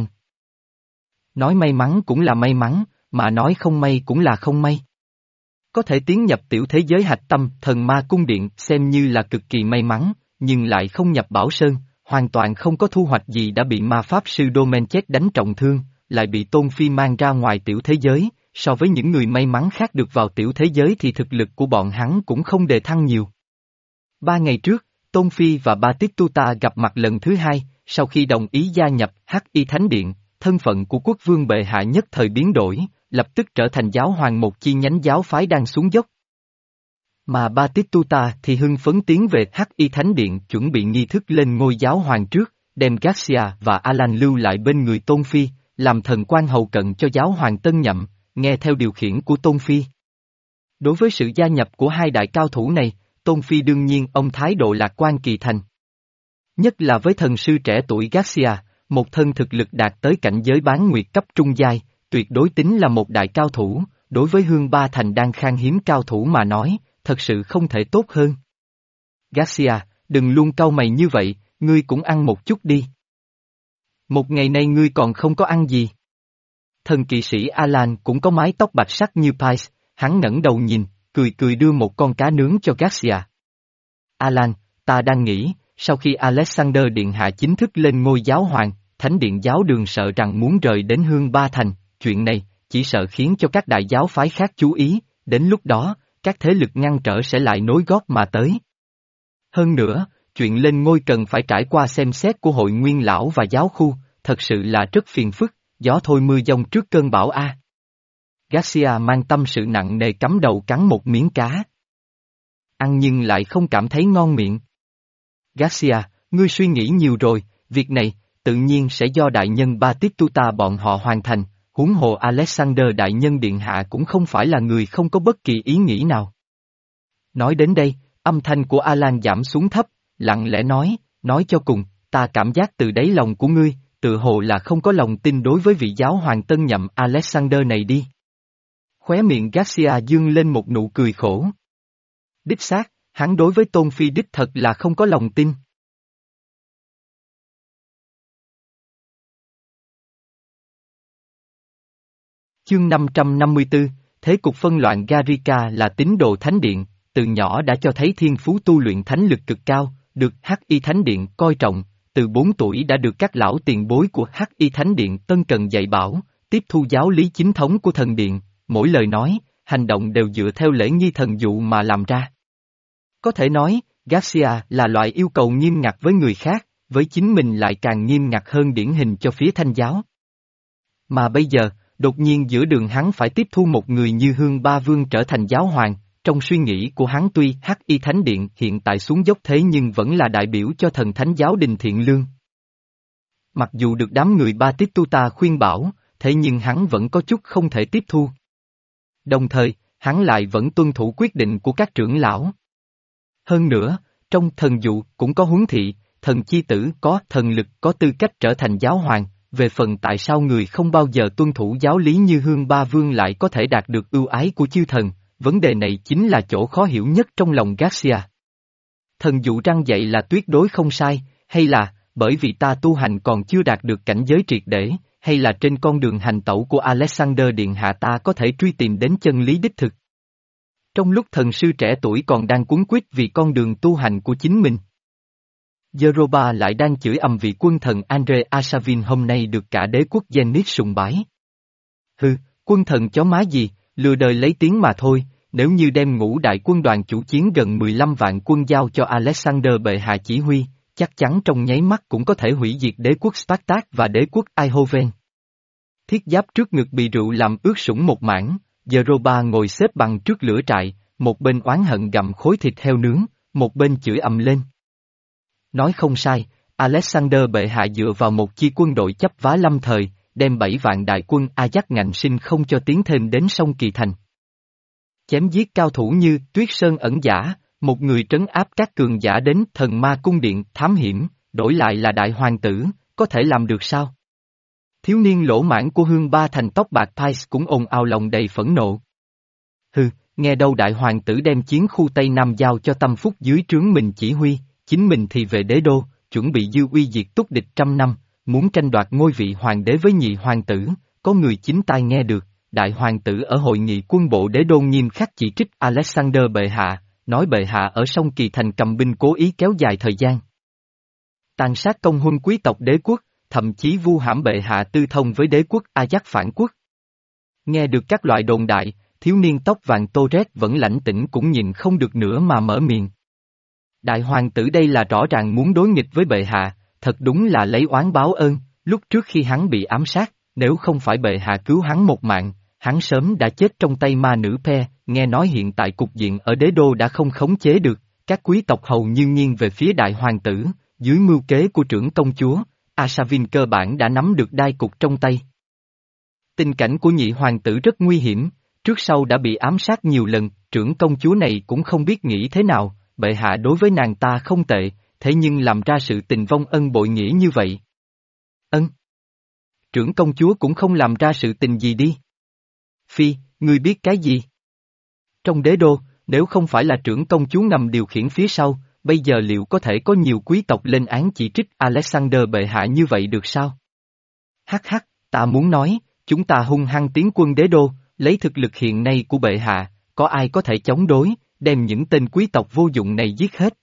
Nói may mắn cũng là may mắn, mà nói không may cũng là không may. Có thể tiến nhập tiểu thế giới hạch tâm thần ma cung điện xem như là cực kỳ may mắn, nhưng lại không nhập Bảo Sơn, hoàn toàn không có thu hoạch gì đã bị ma pháp sư Domenchet đánh trọng thương, lại bị Tôn Phi mang ra ngoài tiểu thế giới, so với những người may mắn khác được vào tiểu thế giới thì thực lực của bọn hắn cũng không đề thăng nhiều. Ba ngày trước, Tôn Phi và Batistuta gặp mặt lần thứ hai, sau khi đồng ý gia nhập Hắc Y Thánh Điện, thân phận của quốc vương bệ hạ nhất thời biến đổi, lập tức trở thành giáo hoàng một chi nhánh giáo phái đang xuống dốc. Mà Batistuta thì hưng phấn tiến về Hắc Y Thánh Điện chuẩn bị nghi thức lên ngôi giáo hoàng trước, đem Garcia và Alan lưu lại bên người Tôn Phi, làm thần quan hầu cận cho giáo hoàng tân nhậm, nghe theo điều khiển của Tôn Phi. Đối với sự gia nhập của hai đại cao thủ này, Tôn Phi đương nhiên ông thái độ lạc quan kỳ thành. Nhất là với thần sư trẻ tuổi Garcia, một thân thực lực đạt tới cảnh giới bán nguyệt cấp trung giai, tuyệt đối tính là một đại cao thủ, đối với Hương Ba Thành đang khan hiếm cao thủ mà nói, thật sự không thể tốt hơn. Garcia, đừng luôn cau mày như vậy, ngươi cũng ăn một chút đi. Một ngày nay ngươi còn không có ăn gì. Thần kỵ sĩ Alan cũng có mái tóc bạch sắc như Pice, hắn ngẩng đầu nhìn, cười cười đưa một con cá nướng cho Garcia. Alan, ta đang nghĩ, sau khi Alexander Điện Hạ chính thức lên ngôi giáo hoàng, Thánh Điện Giáo Đường sợ rằng muốn rời đến Hương Ba Thành, chuyện này, chỉ sợ khiến cho các đại giáo phái khác chú ý, đến lúc đó, các thế lực ngăn trở sẽ lại nối gót mà tới. Hơn nữa, chuyện lên ngôi cần phải trải qua xem xét của hội nguyên lão và giáo khu, thật sự là rất phiền phức, gió thôi mưa giông trước cơn bão A. Garcia mang tâm sự nặng nề cắm đầu cắn một miếng cá. Ăn nhưng lại không cảm thấy ngon miệng. Garcia, ngươi suy nghĩ nhiều rồi, việc này, tự nhiên sẽ do đại nhân Batistuta bọn họ hoàn thành, huống hồ Alexander đại nhân điện hạ cũng không phải là người không có bất kỳ ý nghĩ nào. Nói đến đây, âm thanh của Alan giảm xuống thấp, lặng lẽ nói, nói cho cùng, ta cảm giác từ đáy lòng của ngươi, tự hồ là không có lòng tin đối với vị giáo hoàng tân nhậm Alexander này đi. Khóe miệng Garcia dương lên một nụ cười khổ. Đích xác, hắn đối với Tôn Phi đích thật là không có lòng tin. Chương năm trăm năm mươi tư, Thế cục phân loạn Garika là tín đồ thánh điện, từ nhỏ đã cho thấy thiên phú tu luyện thánh lực cực cao, được Hắc Y Thánh Điện coi trọng, từ bốn tuổi đã được các lão tiền bối của Hắc Y Thánh Điện tân cần dạy bảo, tiếp thu giáo lý chính thống của thần điện, mỗi lời nói, hành động đều dựa theo lễ nghi thần dụ mà làm ra. Có thể nói, Garcia là loại yêu cầu nghiêm ngặt với người khác, với chính mình lại càng nghiêm ngặt hơn điển hình cho phía Thanh giáo. Mà bây giờ, đột nhiên giữa đường hắn phải tiếp thu một người như Hương Ba Vương trở thành giáo hoàng, trong suy nghĩ của hắn tuy Hắc Y Thánh Điện hiện tại xuống dốc thế nhưng vẫn là đại biểu cho thần thánh giáo đình thiện lương. Mặc dù được đám người Batistuta khuyên bảo, thế nhưng hắn vẫn có chút không thể tiếp thu. Đồng thời, hắn lại vẫn tuân thủ quyết định của các trưởng lão. Hơn nữa, trong thần dụ cũng có huấn thị, thần chi tử có thần lực có tư cách trở thành giáo hoàng, về phần tại sao người không bao giờ tuân thủ giáo lý như Hương Ba Vương lại có thể đạt được ưu ái của chư thần, vấn đề này chính là chỗ khó hiểu nhất trong lòng Garcia. Thần dụ răng dạy là tuyệt đối không sai, hay là, bởi vì ta tu hành còn chưa đạt được cảnh giới triệt để, hay là trên con đường hành tẩu của Alexander Điện Hạ ta có thể truy tìm đến chân lý đích thực. Trong lúc thần sư trẻ tuổi còn đang cuống quýt vì con đường tu hành của chính mình. Yeroba lại đang chửi ầm vị quân thần Andre Asavin hôm nay được cả đế quốc Zenith sùng bái. Hừ, quân thần chó má gì, lừa đời lấy tiếng mà thôi, nếu như đem ngũ đại quân đoàn chủ chiến gần mười lăm vạn quân giao cho Alexander bệ hạ chỉ huy, chắc chắn trong nháy mắt cũng có thể hủy diệt đế quốc Spartak và đế quốc Eindhoven. Thiết giáp trước ngực bị rượu làm ướt sũng một mảng, Yeroba ngồi xếp bằng trước lửa trại, một bên oán hận gặm khối thịt heo nướng, một bên chửi ầm lên. Nói không sai, Alexander bệ hạ dựa vào một chi quân đội chấp vá lâm thời, đem bảy vạn đại quân Ajax ngạnh sinh không cho tiến thêm đến sông Kỳ Thành. Chém giết cao thủ như Tuyết Sơn ẩn giả, một người trấn áp các cường giả đến thần ma cung điện thám hiểm, đổi lại là đại hoàng tử, có thể làm được sao? Thiếu niên lỗ mãn của Hương Ba thành tóc bạc Pais cũng ồn ào lòng đầy phẫn nộ. Hừ, nghe đâu đại hoàng tử đem chiến khu Tây Nam giao cho Tâm Phúc dưới trướng mình chỉ huy, chính mình thì về đế đô, chuẩn bị dư uy diệt túc địch trăm năm, muốn tranh đoạt ngôi vị hoàng đế với nhị hoàng tử, có người chính tai nghe được, đại hoàng tử ở hội nghị quân bộ đế đô nghiêm khắc chỉ trích Alexander bệ hạ, nói bệ hạ ở sông Kỳ Thành cầm binh cố ý kéo dài thời gian. Tàn sát công huân quý tộc đế quốc, thậm chí vu hãm bệ hạ tư thông với đế quốc Ajax phản quốc. Nghe được các loại đồn đại, thiếu niên tóc vàng Torres vẫn lãnh tĩnh cũng nhìn không được nữa mà mở miệng. Đại hoàng tử đây là rõ ràng muốn đối nghịch với bệ hạ, thật đúng là lấy oán báo ơn, lúc trước khi hắn bị ám sát, nếu không phải bệ hạ cứu hắn một mạng, hắn sớm đã chết trong tay ma nữ Pe, nghe nói hiện tại cục diện ở đế đô đã không khống chế được, các quý tộc hầu như nghiêng về phía đại hoàng tử, dưới mưu kế của trưởng công chúa, Asavin cơ bản đã nắm được đai cục trong tay. Tình cảnh của nhị hoàng tử rất nguy hiểm, trước sau đã bị ám sát nhiều lần, trưởng công chúa này cũng không biết nghĩ thế nào, bệ hạ đối với nàng ta không tệ, thế nhưng làm ra sự tình vong ân bội nghĩa như vậy. Ân. Trưởng công chúa cũng không làm ra sự tình gì đi. Phi, ngươi biết cái gì? Trong đế đô, nếu không phải là trưởng công chúa ngầm điều khiển phía sau, bây giờ liệu có thể có nhiều quý tộc lên án chỉ trích Alexander bệ hạ như vậy được sao? Hắc hắc, ta muốn nói, chúng ta hung hăng tiến quân đế đô, lấy thực lực hiện nay của bệ hạ, có ai có thể chống đối, đem những tên quý tộc vô dụng này giết hết.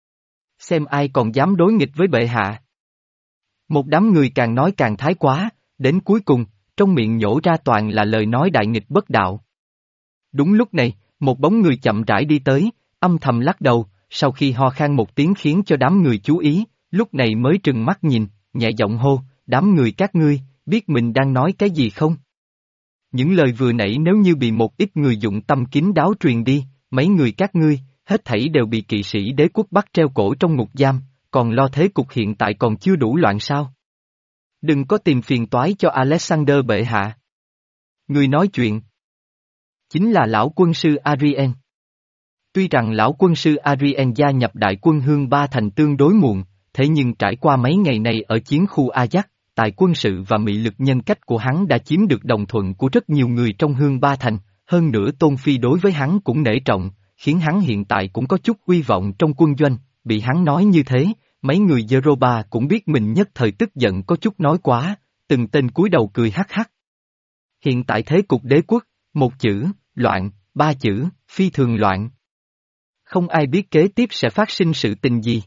Xem ai còn dám đối nghịch với bệ hạ. Một đám người càng nói càng thái quá, đến cuối cùng, trong miệng nhổ ra toàn là lời nói đại nghịch bất đạo. Đúng lúc này, một bóng người chậm rãi đi tới, âm thầm lắc đầu, sau khi ho khan một tiếng khiến cho đám người chú ý, lúc này mới trừng mắt nhìn, nhẹ giọng hô, đám người các ngươi, biết mình đang nói cái gì không? Những lời vừa nãy nếu như bị một ít người dụng tâm kín đáo truyền đi, mấy người các ngươi, hết thảy đều bị kỵ sĩ đế quốc bắt treo cổ trong ngục giam, còn lo thế cục hiện tại còn chưa đủ loạn sao? Đừng có tìm phiền toái cho Alexander bệ hạ. Người nói chuyện chính là lão quân sư Adrien. Tuy rằng lão quân sư Adrien gia nhập đại quân Hương Ba Thành tương đối muộn, thế nhưng trải qua mấy ngày này ở chiến khu Ajax, tài quân sự và mị lực nhân cách của hắn đã chiếm được đồng thuận của rất nhiều người trong Hương Ba Thành, hơn nữa Tôn Phi đối với hắn cũng nể trọng, khiến hắn hiện tại cũng có chút uy vọng trong quân doanh, bị hắn nói như thế, mấy người Yoruba cũng biết mình nhất thời tức giận có chút nói quá, từng tên cúi đầu cười hắc hắc. Hiện tại thế cục đế quốc, một chữ, loạn, ba chữ, phi thường loạn. Không ai biết kế tiếp sẽ phát sinh sự tình gì.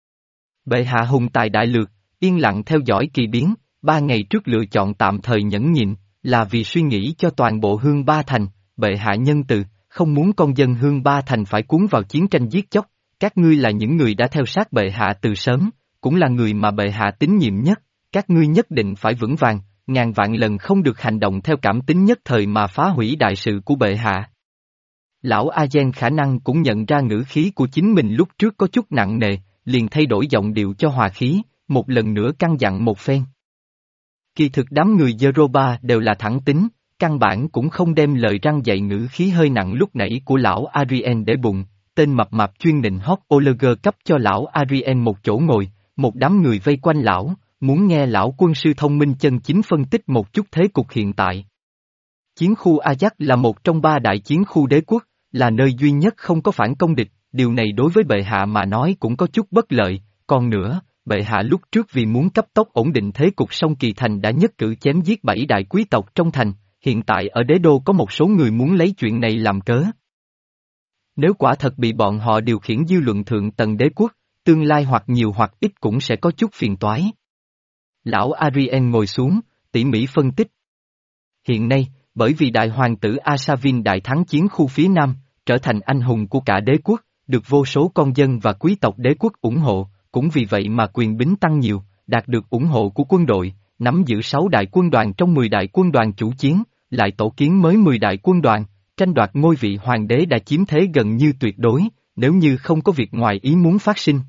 Bệ hạ hùng tài đại lược, yên lặng theo dõi kỳ biến, ba ngày trước lựa chọn tạm thời nhẫn nhịn, là vì suy nghĩ cho toàn bộ Hương Ba Thành, bệ hạ nhân từ, không muốn con dân Hương Ba Thành phải cuốn vào chiến tranh giết chóc, các ngươi là những người đã theo sát bệ hạ từ sớm, cũng là người mà bệ hạ tín nhiệm nhất, các ngươi nhất định phải vững vàng, ngàn vạn lần không được hành động theo cảm tính nhất thời mà phá hủy đại sự của bệ hạ. Lão A-gen khả năng cũng nhận ra ngữ khí của chính mình lúc trước có chút nặng nề, liền thay đổi giọng điệu cho hòa khí, một lần nữa căn dặn một phen. Kỳ thực đám người Yoruba đều là thẳng tính, căn bản cũng không đem lời răn dạy ngữ khí hơi nặng lúc nãy của lão Adrien để bụng, tên mập mạp chuyên nịnh hót Oliver cấp cho lão Adrien một chỗ ngồi, một đám người vây quanh lão, muốn nghe lão quân sư thông minh chân chính phân tích một chút thế cục hiện tại. Chiến khu Ajax là một trong ba đại chiến khu đế quốc, là nơi duy nhất không có phản công địch, điều này đối với bệ hạ mà nói cũng có chút bất lợi, còn nữa, bệ hạ lúc trước vì muốn cấp tốc ổn định thế cục sông Kỳ Thành đã nhất cử chém giết bảy đại quý tộc trong thành, hiện tại ở đế đô có một số người muốn lấy chuyện này làm cớ. Nếu quả thật bị bọn họ điều khiển dư luận thượng tầng đế quốc, tương lai hoặc nhiều hoặc ít cũng sẽ có chút phiền toái. Lão Adrien ngồi xuống, tỉ mỉ phân tích. Hiện nay, bởi vì đại hoàng tử Asavin đại thắng chiến khu phía Nam, trở thành anh hùng của cả đế quốc, được vô số con dân và quý tộc đế quốc ủng hộ, cũng vì vậy mà quyền bính tăng nhiều, đạt được ủng hộ của quân đội, nắm giữ sáu đại quân đoàn trong mười đại quân đoàn chủ chiến, lại tổ kiến mới mười đại quân đoàn, tranh đoạt ngôi vị hoàng đế đã chiếm thế gần như tuyệt đối, nếu như không có việc ngoài ý muốn phát sinh.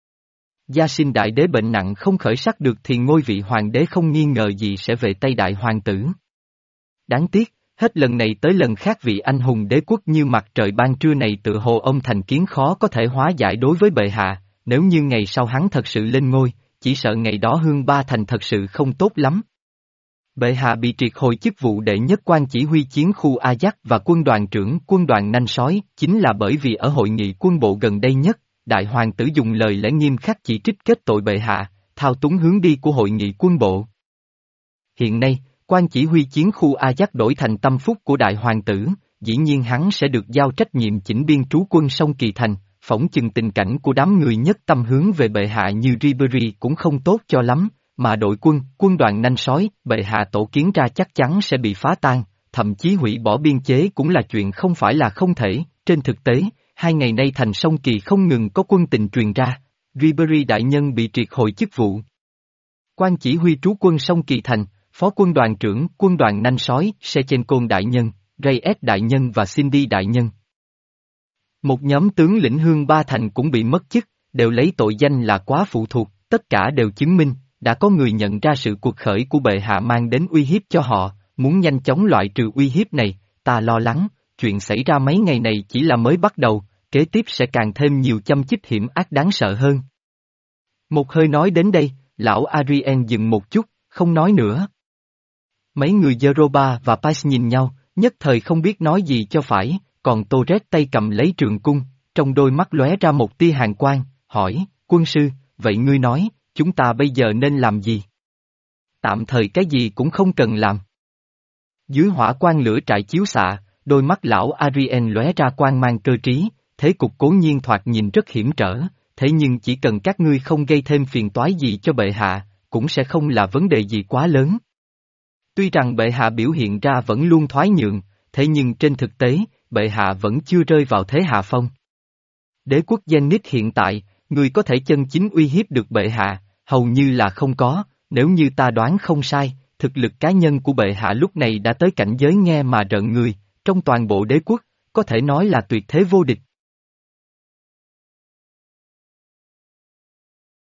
Gia sinh đại đế bệnh nặng không khởi sắc được thì ngôi vị hoàng đế không nghi ngờ gì sẽ về tay đại hoàng tử. Đáng tiếc, hết lần này tới lần khác vị anh hùng đế quốc như mặt trời ban trưa này tự hồ ông thành kiến khó có thể hóa giải đối với bệ hạ, nếu như ngày sau hắn thật sự lên ngôi, chỉ sợ ngày đó Hương Ba Thành thật sự không tốt lắm. Bệ hạ bị triệt hồi chức vụ đệ nhất quan chỉ huy chiến khu Ajax và quân đoàn trưởng quân đoàn nanh sói, chính là bởi vì ở hội nghị quân bộ gần đây nhất, đại hoàng tử dùng lời lẽ nghiêm khắc chỉ trích kết tội bệ hạ, thao túng hướng đi của hội nghị quân bộ. Hiện nay, quan chỉ huy chiến khu Ajax đổi thành tâm phúc của đại hoàng tử, dĩ nhiên hắn sẽ được giao trách nhiệm chỉnh biên trú quân sông Kỳ Thành, phỏng chừng tình cảnh của đám người nhất tâm hướng về bệ hạ như Ribery cũng không tốt cho lắm, mà đội quân, quân đoàn nanh sói, bệ hạ tổ kiến ra chắc chắn sẽ bị phá tan, thậm chí hủy bỏ biên chế cũng là chuyện không phải là không thể, trên thực tế, hai ngày nay thành sông Kỳ không ngừng có quân tình truyền ra, Ribery đại nhân bị triệt hồi chức vụ. Quan chỉ huy trú quân sông Kỳ Thành, phó quân đoàn trưởng, quân đoàn nanh sói, Sechenkon đại nhân, Reyes đại nhân và Cindy đại nhân. Một nhóm tướng lĩnh Hương Ba Thành cũng bị mất chức, đều lấy tội danh là quá phụ thuộc, tất cả đều chứng minh, đã có người nhận ra sự cuộc khởi của bệ hạ mang đến uy hiếp cho họ, muốn nhanh chóng loại trừ uy hiếp này, ta lo lắng, chuyện xảy ra mấy ngày này chỉ là mới bắt đầu, kế tiếp sẽ càng thêm nhiều châm chích hiểm ác đáng sợ hơn. Một hơi nói đến đây, lão Adrien dừng một chút, không nói nữa. Mấy người Yoruba và Pais nhìn nhau, nhất thời không biết nói gì cho phải, còn Torres tay cầm lấy trường cung, trong đôi mắt lóe ra một tia hàn quang, hỏi, quân sư, vậy ngươi nói, chúng ta bây giờ nên làm gì? Tạm thời cái gì cũng không cần làm. Dưới hỏa quang lửa trại chiếu xạ, đôi mắt lão Adrien lóe ra quang mang cơ trí, thế cục cố nhiên thoạt nhìn rất hiểm trở, thế nhưng chỉ cần các ngươi không gây thêm phiền toái gì cho bệ hạ, cũng sẽ không là vấn đề gì quá lớn. Tuy rằng bệ hạ biểu hiện ra vẫn luôn thoái nhượng, thế nhưng trên thực tế, bệ hạ vẫn chưa rơi vào thế hạ phong. Đế quốc Zenith hiện tại, người có thể chân chính uy hiếp được bệ hạ, hầu như là không có, nếu như ta đoán không sai, thực lực cá nhân của bệ hạ lúc này đã tới cảnh giới nghe mà rợn người, trong toàn bộ đế quốc, có thể nói là tuyệt thế vô địch.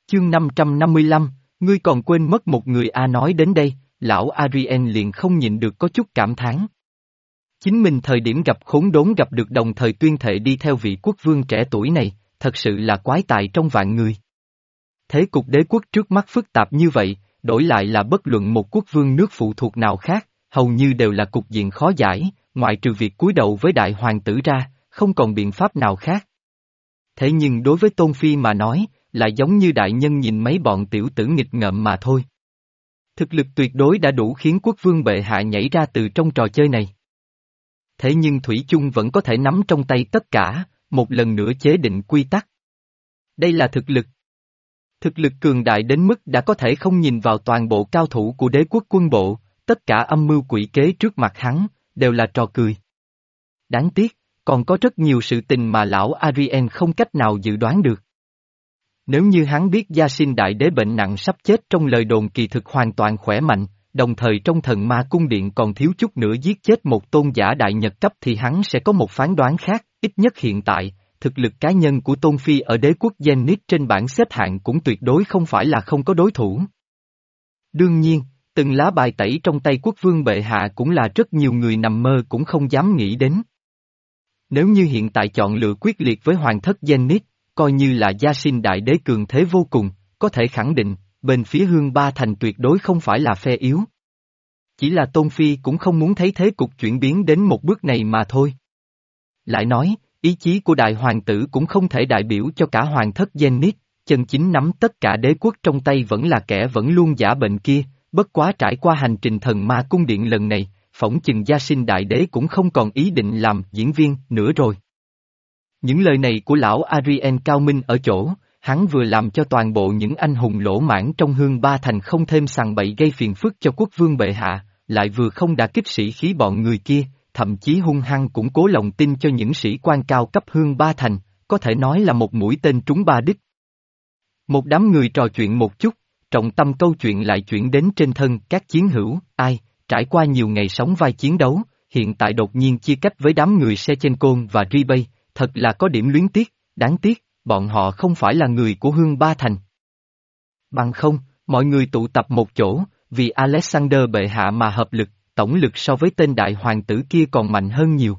Chương năm trăm năm mươi lăm, ngươi còn quên mất một người a nói đến đây, lão Ariel liền không nhịn được có chút cảm thán. Chính mình thời điểm gặp khốn đốn gặp được đồng thời tuyên thệ đi theo vị quốc vương trẻ tuổi này, thật sự là quái tài trong vạn người. Thế cục đế quốc trước mắt phức tạp như vậy, đổi lại là bất luận một quốc vương nước phụ thuộc nào khác, hầu như đều là cục diện khó giải, ngoại trừ việc cúi đầu với đại hoàng tử ra, không còn biện pháp nào khác. Thế nhưng đối với Tôn Phi mà nói, lại giống như đại nhân nhìn mấy bọn tiểu tử nghịch ngợm mà thôi. Thực lực tuyệt đối đã đủ khiến quốc vương bệ hạ nhảy ra từ trong trò chơi này. Thế nhưng Thủy chung vẫn có thể nắm trong tay tất cả, một lần nữa chế định quy tắc. Đây là thực lực. Thực lực cường đại đến mức đã có thể không nhìn vào toàn bộ cao thủ của đế quốc quân bộ, tất cả âm mưu quỷ kế trước mặt hắn, đều là trò cười. Đáng tiếc, còn có rất nhiều sự tình mà lão Ariel không cách nào dự đoán được. Nếu như hắn biết Gia Sinh đại đế bệnh nặng sắp chết trong lời đồn kỳ thực hoàn toàn khỏe mạnh, đồng thời trong thần ma cung điện còn thiếu chút nữa giết chết một tôn giả đại nhật cấp thì hắn sẽ có một phán đoán khác, ít nhất hiện tại, thực lực cá nhân của Tôn Phi ở đế quốc Zenith trên bảng xếp hạng cũng tuyệt đối không phải là không có đối thủ. Đương nhiên, từng lá bài tẩy trong tay quốc vương bệ hạ cũng là rất nhiều người nằm mơ cũng không dám nghĩ đến. Nếu như hiện tại chọn lựa quyết liệt với hoàng thất Zenith, coi như là Gia Sinh đại đế cường thế vô cùng, có thể khẳng định, bên phía Hương Ba Thành tuyệt đối không phải là phe yếu. Chỉ là Tôn Phi cũng không muốn thấy thế cục chuyển biến đến một bước này mà thôi. Lại nói, ý chí của đại hoàng tử cũng không thể đại biểu cho cả hoàng thất Zenith, chân chính nắm tất cả đế quốc trong tay vẫn là kẻ vẫn luôn giả bệnh kia, bất quá trải qua hành trình thần ma cung điện lần này, phỏng chừng Gia Sinh đại đế cũng không còn ý định làm diễn viên nữa rồi. Những lời này của lão Ariel cao minh ở chỗ, hắn vừa làm cho toàn bộ những anh hùng lỗ mãn trong Hương Ba Thành không thêm sằng bậy gây phiền phức cho quốc vương bệ hạ, lại vừa không đả kích sĩ khí bọn người kia, thậm chí hung hăng củng cố lòng tin cho những sĩ quan cao cấp Hương Ba Thành, có thể nói là một mũi tên trúng ba đích. Một đám người trò chuyện một chút, trọng tâm câu chuyện lại chuyển đến trên thân các chiến hữu, ai, trải qua nhiều ngày sống vai chiến đấu, hiện tại đột nhiên chia cách với đám người Sechenko và Ribay, thật là có điểm luyến tiếc, đáng tiếc, bọn họ không phải là người của Hương Ba Thành. Bằng không, mọi người tụ tập một chỗ, vì Alexander bệ hạ mà hợp lực, tổng lực so với tên đại hoàng tử kia còn mạnh hơn nhiều.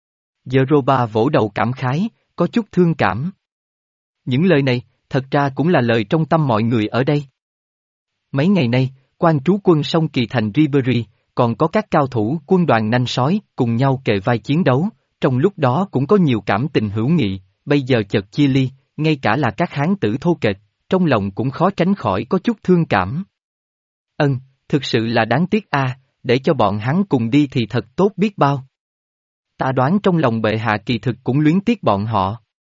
Yeroba vỗ đầu cảm khái, có chút thương cảm. Những lời này, thật ra cũng là lời trong tâm mọi người ở đây. Mấy ngày nay, quan trú quân sông Kỳ thành Ribery, còn có các cao thủ quân đoàn nanh sói cùng nhau kề vai chiến đấu, trong lúc đó cũng có nhiều cảm tình hữu nghị, bây giờ chợt chia ly, ngay cả là các hán tử thô kệch, trong lòng cũng khó tránh khỏi có chút thương cảm. Ân, thực sự là đáng tiếc a, để cho bọn hắn cùng đi thì thật tốt biết bao. Ta đoán trong lòng bệ hạ kỳ thực cũng luyến tiếc bọn họ.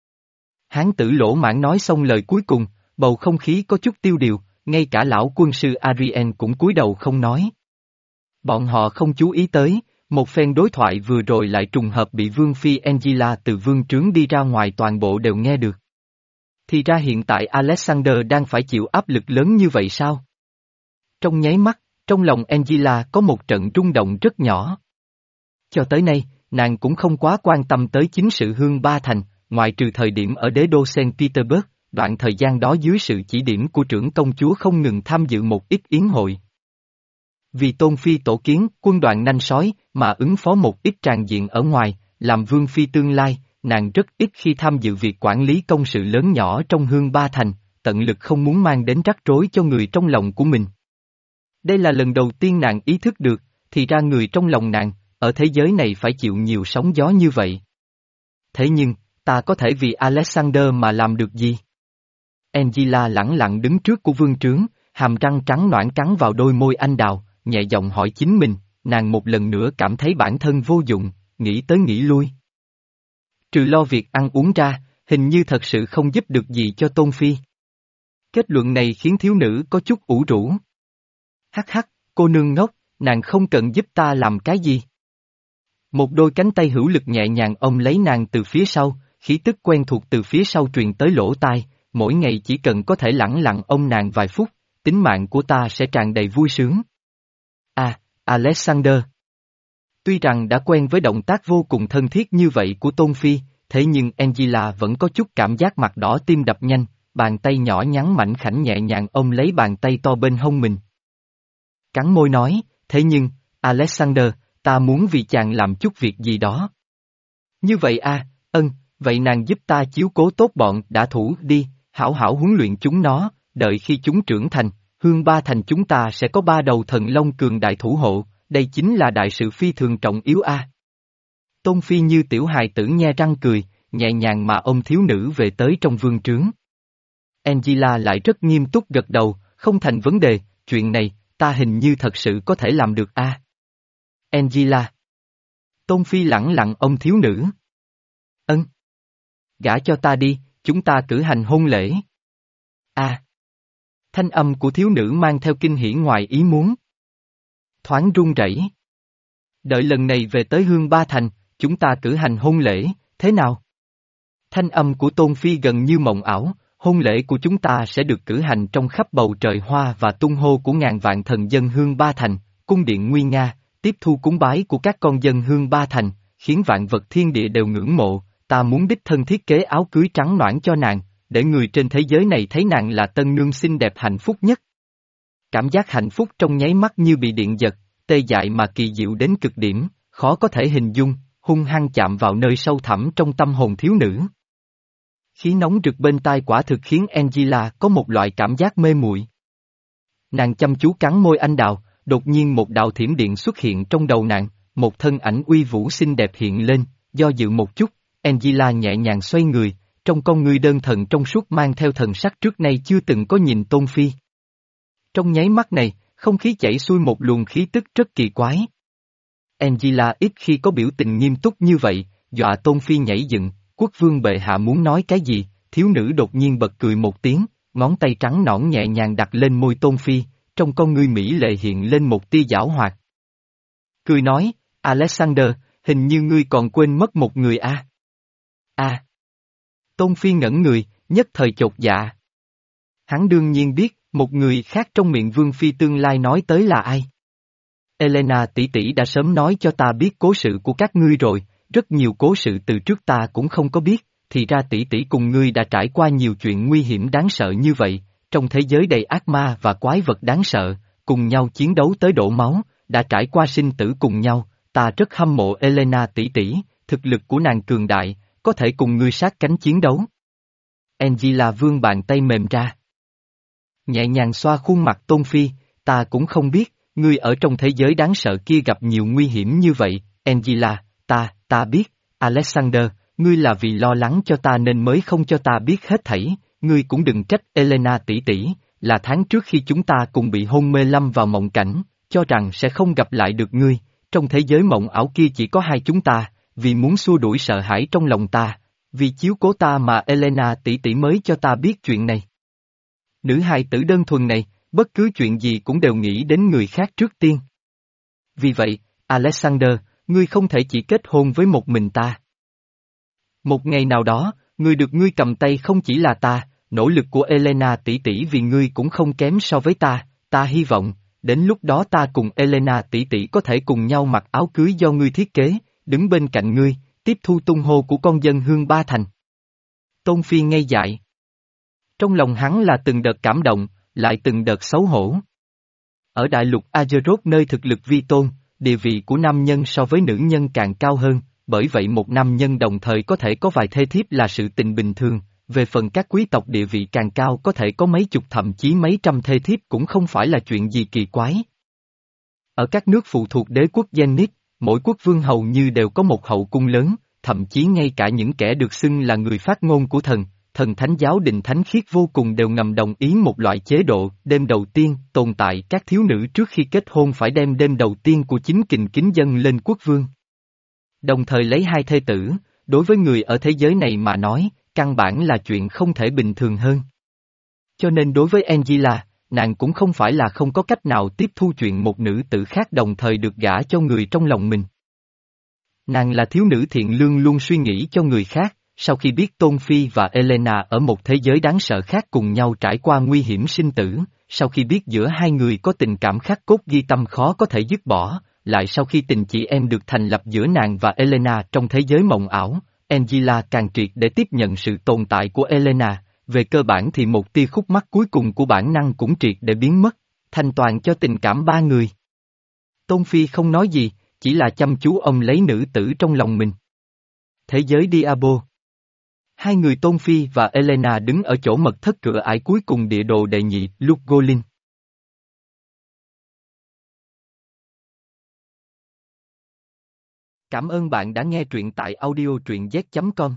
Hán tử lỗ mãn nói xong lời cuối cùng, bầu không khí có chút tiêu điều, ngay cả lão quân sư Ariel cũng cúi đầu không nói. Bọn họ không chú ý tới, một phen đối thoại vừa rồi lại trùng hợp bị Vương Phi Angela từ vương trướng đi ra ngoài toàn bộ đều nghe được. Thì ra hiện tại Alexander đang phải chịu áp lực lớn như vậy sao? Trong nháy mắt, trong lòng Angela có một trận rung động rất nhỏ. Cho tới nay, nàng cũng không quá quan tâm tới chính sự Hương Ba Thành, ngoại trừ thời điểm ở đế đô Saint Petersburg, đoạn thời gian đó dưới sự chỉ điểm của trưởng công chúa không ngừng tham dự một ít yến hội. Vì Tôn Phi tổ kiến quân đoàn nanh sói mà ứng phó một ít tràng diện ở ngoài, làm Vương Phi tương lai, nàng rất ít khi tham dự việc quản lý công sự lớn nhỏ trong Hương Ba Thành, tận lực không muốn mang đến rắc rối cho người trong lòng của mình. Đây là lần đầu tiên nàng ý thức được, thì ra người trong lòng nàng, ở thế giới này phải chịu nhiều sóng gió như vậy. Thế nhưng, ta có thể vì Alexander mà làm được gì? Angela lẳng lặng đứng trước của vương trướng, hàm răng trắng nõn cắn vào đôi môi anh đào, nhẹ giọng hỏi chính mình, nàng một lần nữa cảm thấy bản thân vô dụng, nghĩ tới nghĩ lui. Trừ lo việc ăn uống ra, hình như thật sự không giúp được gì cho Tôn Phi. Kết luận này khiến thiếu nữ có chút ủ rũ. Hắc hắc, cô nương ngốc, nàng không cần giúp ta làm cái gì. Một đôi cánh tay hữu lực nhẹ nhàng ôm lấy nàng từ phía sau, khí tức quen thuộc từ phía sau truyền tới lỗ tai, mỗi ngày chỉ cần có thể lẳng lặng ôm nàng vài phút, tính mạng của ta sẽ tràn đầy vui sướng. À, Alexander. Tuy rằng đã quen với động tác vô cùng thân thiết như vậy của Tôn Phi, thế nhưng Angela vẫn có chút cảm giác mặt đỏ tim đập nhanh, bàn tay nhỏ nhắn mảnh khảnh nhẹ nhàng ôm lấy bàn tay to bên hông mình. Cắn môi nói, thế nhưng, Alexander, ta muốn vì chàng làm chút việc gì đó. Như vậy à, ân, vậy nàng giúp ta chiếu cố tốt bọn đã thủ đi, hảo hảo huấn luyện chúng nó, đợi khi chúng trưởng thành, Hương Ba Thành chúng ta sẽ có ba đầu thần long cường đại thủ hộ, đây chính là đại sự phi thường trọng yếu a. Tôn Phi như tiểu hài tử nhe răng cười, nhẹ nhàng mà ôm thiếu nữ về tới trong vương trướng. Angela lại rất nghiêm túc gật đầu, không thành vấn đề, chuyện này, ta hình như thật sự có thể làm được a. Angela. Tôn Phi lẳng lặng ôm thiếu nữ. Ân. Gả cho ta đi, chúng ta cử hành hôn lễ. A. Thanh âm của thiếu nữ mang theo kinh hỉ ngoài ý muốn. Thoáng run rẩy. Đợi lần này về tới Hương Ba Thành, chúng ta cử hành hôn lễ, thế nào? Thanh âm của Tôn Phi gần như mộng ảo, hôn lễ của chúng ta sẽ được cử hành trong khắp bầu trời hoa và tung hô của ngàn vạn thần dân Hương Ba Thành, cung điện nguy nga, tiếp thu cúng bái của các con dân Hương Ba Thành, khiến vạn vật thiên địa đều ngưỡng mộ, ta muốn đích thân thiết kế áo cưới trắng nõn cho nàng, để người trên thế giới này thấy nàng là tân nương xinh đẹp hạnh phúc nhất. Cảm giác hạnh phúc trong nháy mắt như bị điện giật, tê dại mà kỳ diệu đến cực điểm, khó có thể hình dung, hung hăng chạm vào nơi sâu thẳm trong tâm hồn thiếu nữ. Khí nóng rực bên tai quả thực khiến Angela có một loại cảm giác mê muội. Nàng chăm chú cắn môi anh đào, đột nhiên một đạo thiểm điện xuất hiện trong đầu nàng, một thân ảnh uy vũ xinh đẹp hiện lên, do dự một chút, Angela nhẹ nhàng xoay người, trong con ngươi đơn thần trong suốt mang theo thần sắc trước nay chưa từng có nhìn Tôn Phi. Trong nháy mắt này, không khí chảy xuôi một luồng khí tức rất kỳ quái. Angela ít khi có biểu tình nghiêm túc như vậy, dọa Tôn Phi nhảy dựng, quốc vương bệ hạ muốn nói cái gì, thiếu nữ đột nhiên bật cười một tiếng, ngón tay trắng nõn nhẹ nhàng đặt lên môi Tôn Phi, trong con ngươi mỹ lệ hiện lên một tia giảo hoạt. Cười nói, Alexander, hình như ngươi còn quên mất một người a. À? A. À. Tôn Phi ngẩn người, nhất thời chột dạ. Hắn đương nhiên biết, một người khác trong miệng Vương Phi tương lai nói tới là ai. Elena tỷ tỷ đã sớm nói cho ta biết cố sự của các ngươi rồi, rất nhiều cố sự từ trước ta cũng không có biết, thì ra tỷ tỷ cùng ngươi đã trải qua nhiều chuyện nguy hiểm đáng sợ như vậy, trong thế giới đầy ác ma và quái vật đáng sợ, cùng nhau chiến đấu tới đổ máu, đã trải qua sinh tử cùng nhau, ta rất hâm mộ Elena tỷ tỷ, thực lực của nàng cường đại, có thể cùng ngươi sát cánh chiến đấu. Angela vươn bàn tay mềm ra. Nhẹ nhàng xoa khuôn mặt Tôn Phi, ta cũng không biết, ngươi ở trong thế giới đáng sợ kia gặp nhiều nguy hiểm như vậy, Angela, ta, ta biết, Alexander, ngươi là vì lo lắng cho ta nên mới không cho ta biết hết thảy, ngươi cũng đừng trách Elena tỷ tỷ, là tháng trước khi chúng ta cùng bị hôn mê lâm vào mộng cảnh, cho rằng sẽ không gặp lại được ngươi, trong thế giới mộng ảo kia chỉ có hai chúng ta, vì muốn xua đuổi sợ hãi trong lòng ta, vì chiếu cố ta mà Elena tỷ tỷ mới cho ta biết chuyện này. Nữ hài tử đơn thuần này, bất cứ chuyện gì cũng đều nghĩ đến người khác trước tiên. Vì vậy, Alexander, ngươi không thể chỉ kết hôn với một mình ta. Một ngày nào đó, ngươi được ngươi cầm tay không chỉ là ta, nỗ lực của Elena tỷ tỷ vì ngươi cũng không kém so với ta, ta hy vọng, đến lúc đó ta cùng Elena tỷ tỷ có thể cùng nhau mặc áo cưới do ngươi thiết kế, đứng bên cạnh ngươi, tiếp thu tung hô của con dân Hương Ba Thành. Tôn Phi ngây dại. Trong lòng hắn là từng đợt cảm động, lại từng đợt xấu hổ. Ở đại lục Azeroth nơi thực lực vi tôn, địa vị của nam nhân so với nữ nhân càng cao hơn, bởi vậy một nam nhân đồng thời có thể có vài thê thiếp là sự tình bình thường, về phần các quý tộc địa vị càng cao có thể có mấy chục thậm chí mấy trăm thê thiếp cũng không phải là chuyện gì kỳ quái. Ở các nước phụ thuộc đế quốc Zenith, mỗi quốc vương hầu như đều có một hậu cung lớn, thậm chí ngay cả những kẻ được xưng là người phát ngôn của thần, thần thánh giáo đình thánh khiết vô cùng đều ngầm đồng ý một loại chế độ, đêm đầu tiên, tồn tại các thiếu nữ trước khi kết hôn phải đem đêm đầu tiên của chính kình kính dâng lên quốc vương. Đồng thời lấy hai thê tử, đối với người ở thế giới này mà nói, căn bản là chuyện không thể bình thường hơn. Cho nên đối với Angela, nàng cũng không phải là không có cách nào tiếp thu chuyện một nữ tử khác đồng thời được gả cho người trong lòng mình. Nàng là thiếu nữ thiện lương luôn suy nghĩ cho người khác, sau khi biết Tôn Phi và Elena ở một thế giới đáng sợ khác cùng nhau trải qua nguy hiểm sinh tử, sau khi biết giữa hai người có tình cảm khắc cốt ghi tâm khó có thể dứt bỏ, lại sau khi tình chị em được thành lập giữa nàng và Elena trong thế giới mộng ảo, Angela càng triệt để tiếp nhận sự tồn tại của Elena, về cơ bản thì một tia khúc mắc cuối cùng của bản năng cũng triệt để biến mất, thành toàn cho tình cảm ba người. Tôn Phi không nói gì, chỉ là chăm chú ôm lấy nữ tử trong lòng mình. Thế giới Diabo. Hai người Tôn Phi và Elena đứng ở chỗ mật thất cửa ải cuối cùng địa đồ đệ nhị, Lugolin. Cảm ơn bạn đã nghe truyện tại audio truyện z chấm com.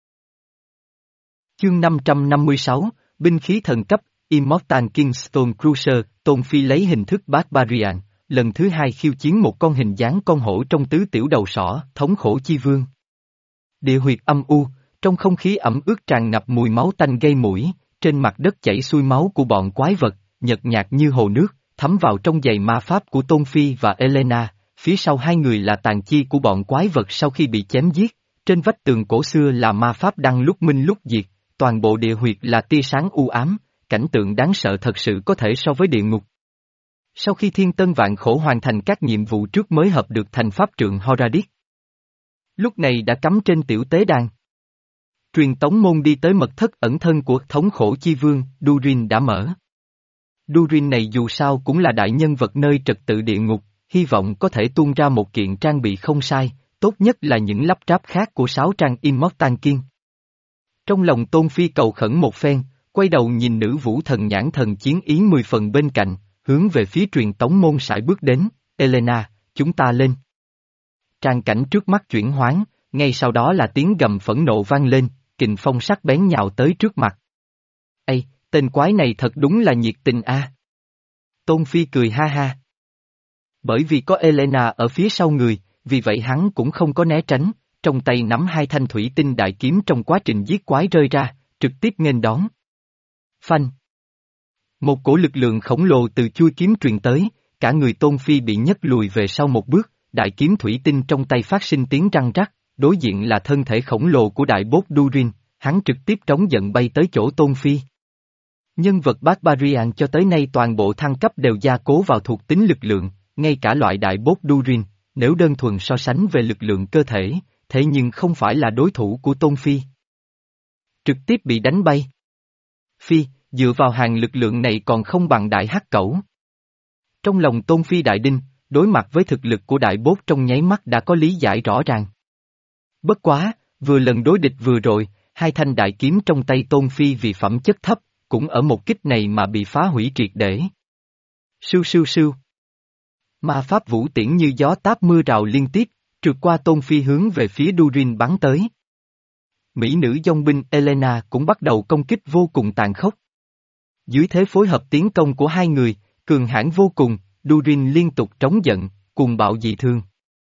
Chương năm trăm năm mươi sáu, Binh khí thần cấp, Immortal Kingstone Cruiser, Tôn Phi lấy hình thức Barbarian, lần thứ hai khiêu chiến một con hình dáng con hổ trong tứ tiểu đầu sỏ, thống khổ chi vương. Địa huyệt âm u, trong không khí ẩm ướt tràn ngập mùi máu tanh gây mũi, trên mặt đất chảy xuôi máu của bọn quái vật, nhợt nhạt như hồ nước, thấm vào trong giày ma pháp của Tôn Phi và Elena, phía sau hai người là tàn chi của bọn quái vật sau khi bị chém giết, trên vách tường cổ xưa là ma pháp đang lúc minh lúc diệt, toàn bộ địa huyệt là tia sáng u ám, cảnh tượng đáng sợ thật sự có thể so với địa ngục. Sau khi thiên tân vạn khổ hoàn thành các nhiệm vụ trước mới hợp được thành pháp trượng Horadis. Lúc này đã cắm trên tiểu tế đàn. Truyền tống môn đi tới mật thất ẩn thân của thống khổ chi vương, Durin đã mở. Durin này dù sao cũng là đại nhân vật nơi trật tự địa ngục, hy vọng có thể tuôn ra một kiện trang bị không sai, tốt nhất là những lắp ráp khác của sáu trang Immortal King. Trong lòng Tôn Phi cầu khẩn một phen, quay đầu nhìn nữ vũ thần nhãn thần chiến ý mười phần bên cạnh, hướng về phía truyền tống môn sải bước đến, Elena, chúng ta lên. Trang cảnh trước mắt chuyển hoáng, ngay sau đó là tiếng gầm phẫn nộ vang lên, kình phong sắc bén nhào tới trước mặt. Ây, tên quái này thật đúng là nhiệt tình a. Tôn Phi cười ha ha. Bởi vì có Elena ở phía sau người, vì vậy hắn cũng không có né tránh, trong tay nắm hai thanh thủy tinh đại kiếm trong quá trình giết quái rơi ra, trực tiếp nghênh đón. Phanh. Một cổ lực lượng khổng lồ từ chui kiếm truyền tới, cả người Tôn Phi bị nhấc lùi về sau một bước, đại kiếm thủy tinh trong tay phát sinh tiếng răng rắc, đối diện là thân thể khổng lồ của đại bốt Durin, hắn trực tiếp trống giận bay tới chỗ Tôn Phi. Nhân vật Barbarian cho tới nay toàn bộ thăng cấp đều gia cố vào thuộc tính lực lượng, ngay cả loại đại bốt Durin, nếu đơn thuần so sánh về lực lượng cơ thể, thế nhưng không phải là đối thủ của Tôn Phi. Trực tiếp bị đánh bay. Phi, dựa vào hàng lực lượng này còn không bằng đại hắc cẩu. Trong lòng Tôn Phi đại đinh, đối mặt với thực lực của đại bốt trong nháy mắt đã có lý giải rõ ràng. Bất quá, vừa lần đối địch vừa rồi, hai thanh đại kiếm trong tay Tôn Phi vì phẩm chất thấp, cũng ở một kích này mà bị phá hủy triệt để. Sưu sưu sưu. Ma pháp vũ tiễn như gió táp mưa rào liên tiếp, trượt qua Tôn Phi hướng về phía Durin bắn tới. Mỹ nữ dòng binh Elena cũng bắt đầu công kích vô cùng tàn khốc. Dưới thế phối hợp tiến công của hai người, cường hãn vô cùng, Durin liên tục trống giận, cuồng bạo dị thương.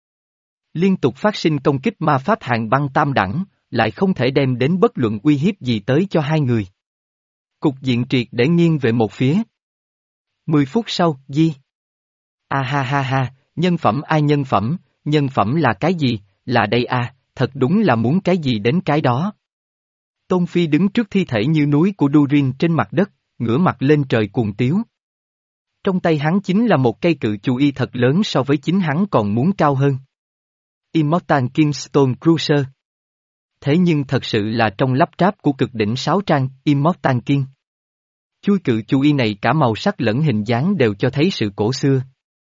Liên tục phát sinh công kích ma pháp hạng băng tam đẳng, lại không thể đem đến bất luận uy hiếp gì tới cho hai người. Cục diện triệt để nghiêng về một phía. Mười phút sau, Di. A ha ha ha, nhân phẩm ai nhân phẩm, nhân phẩm là cái gì, là đây a, thật đúng là muốn cái gì đến cái đó. Tôn Phi đứng trước thi thể như núi của Durin trên mặt đất, ngửa mặt lên trời cuồng tiếu. Trong tay hắn chính là một cây cự chú y thật lớn so với chính hắn còn muốn cao hơn. Immortal Kingstone Cruiser. Thế nhưng thật sự là trong lắp ráp của cực đỉnh sáu trang, Immortal King. Chui cự chú y này cả màu sắc lẫn hình dáng đều cho thấy sự cổ xưa.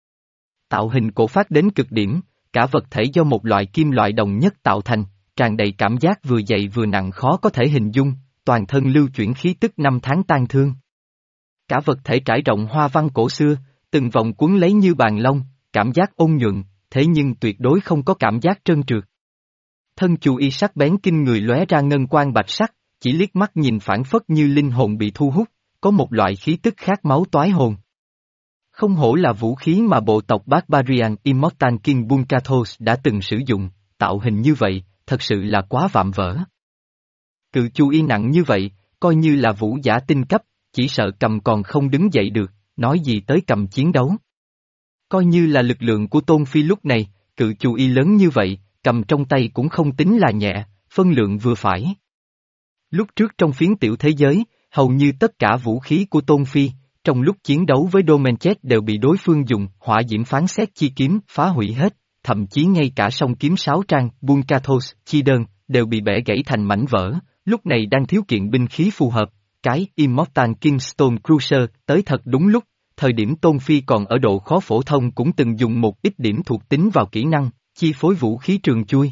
Tạo hình cổ phát đến cực điểm, cả vật thể do một loại kim loại đồng nhất tạo thành, tràn đầy cảm giác vừa dày vừa nặng khó có thể hình dung, toàn thân lưu chuyển khí tức năm tháng tang thương. Cả vật thể trải rộng hoa văn cổ xưa, từng vòng cuốn lấy như bàn long, cảm giác ôn nhuận, thế nhưng tuyệt đối không có cảm giác trơn trượt. Thân chú y sắc bén kinh người lóe ra ngân quang bạch sắc, chỉ liếc mắt nhìn phảng phất như linh hồn bị thu hút, có một loại khí tức khát máu toái hồn. Không hổ là vũ khí mà bộ tộc Barbarian Immortal King Bunkathos đã từng sử dụng, tạo hình như vậy, thật sự là quá vạm vỡ. Cự chú y nặng như vậy, coi như là vũ giả tinh cấp, chỉ sợ cầm còn không đứng dậy được, nói gì tới cầm chiến đấu. Coi như là lực lượng của Tôn Phi lúc này, cự chú y lớn như vậy, cầm trong tay cũng không tính là nhẹ, phân lượng vừa phải. Lúc trước trong phiến tiểu thế giới, hầu như tất cả vũ khí của Tôn Phi, trong lúc chiến đấu với Domenchet đều bị đối phương dùng hỏa diễm phán xét chi kiếm phá hủy hết, thậm chí ngay cả song kiếm sáu trang Bunkathos chi đơn đều bị bẻ gãy thành mảnh vỡ, lúc này đang thiếu kiện binh khí phù hợp, cái Immortal Kingstone Cruiser tới thật đúng lúc, thời điểm Tôn Phi còn ở độ khó phổ thông cũng từng dùng một ít điểm thuộc tính vào kỹ năng, chi phối vũ khí trường chui.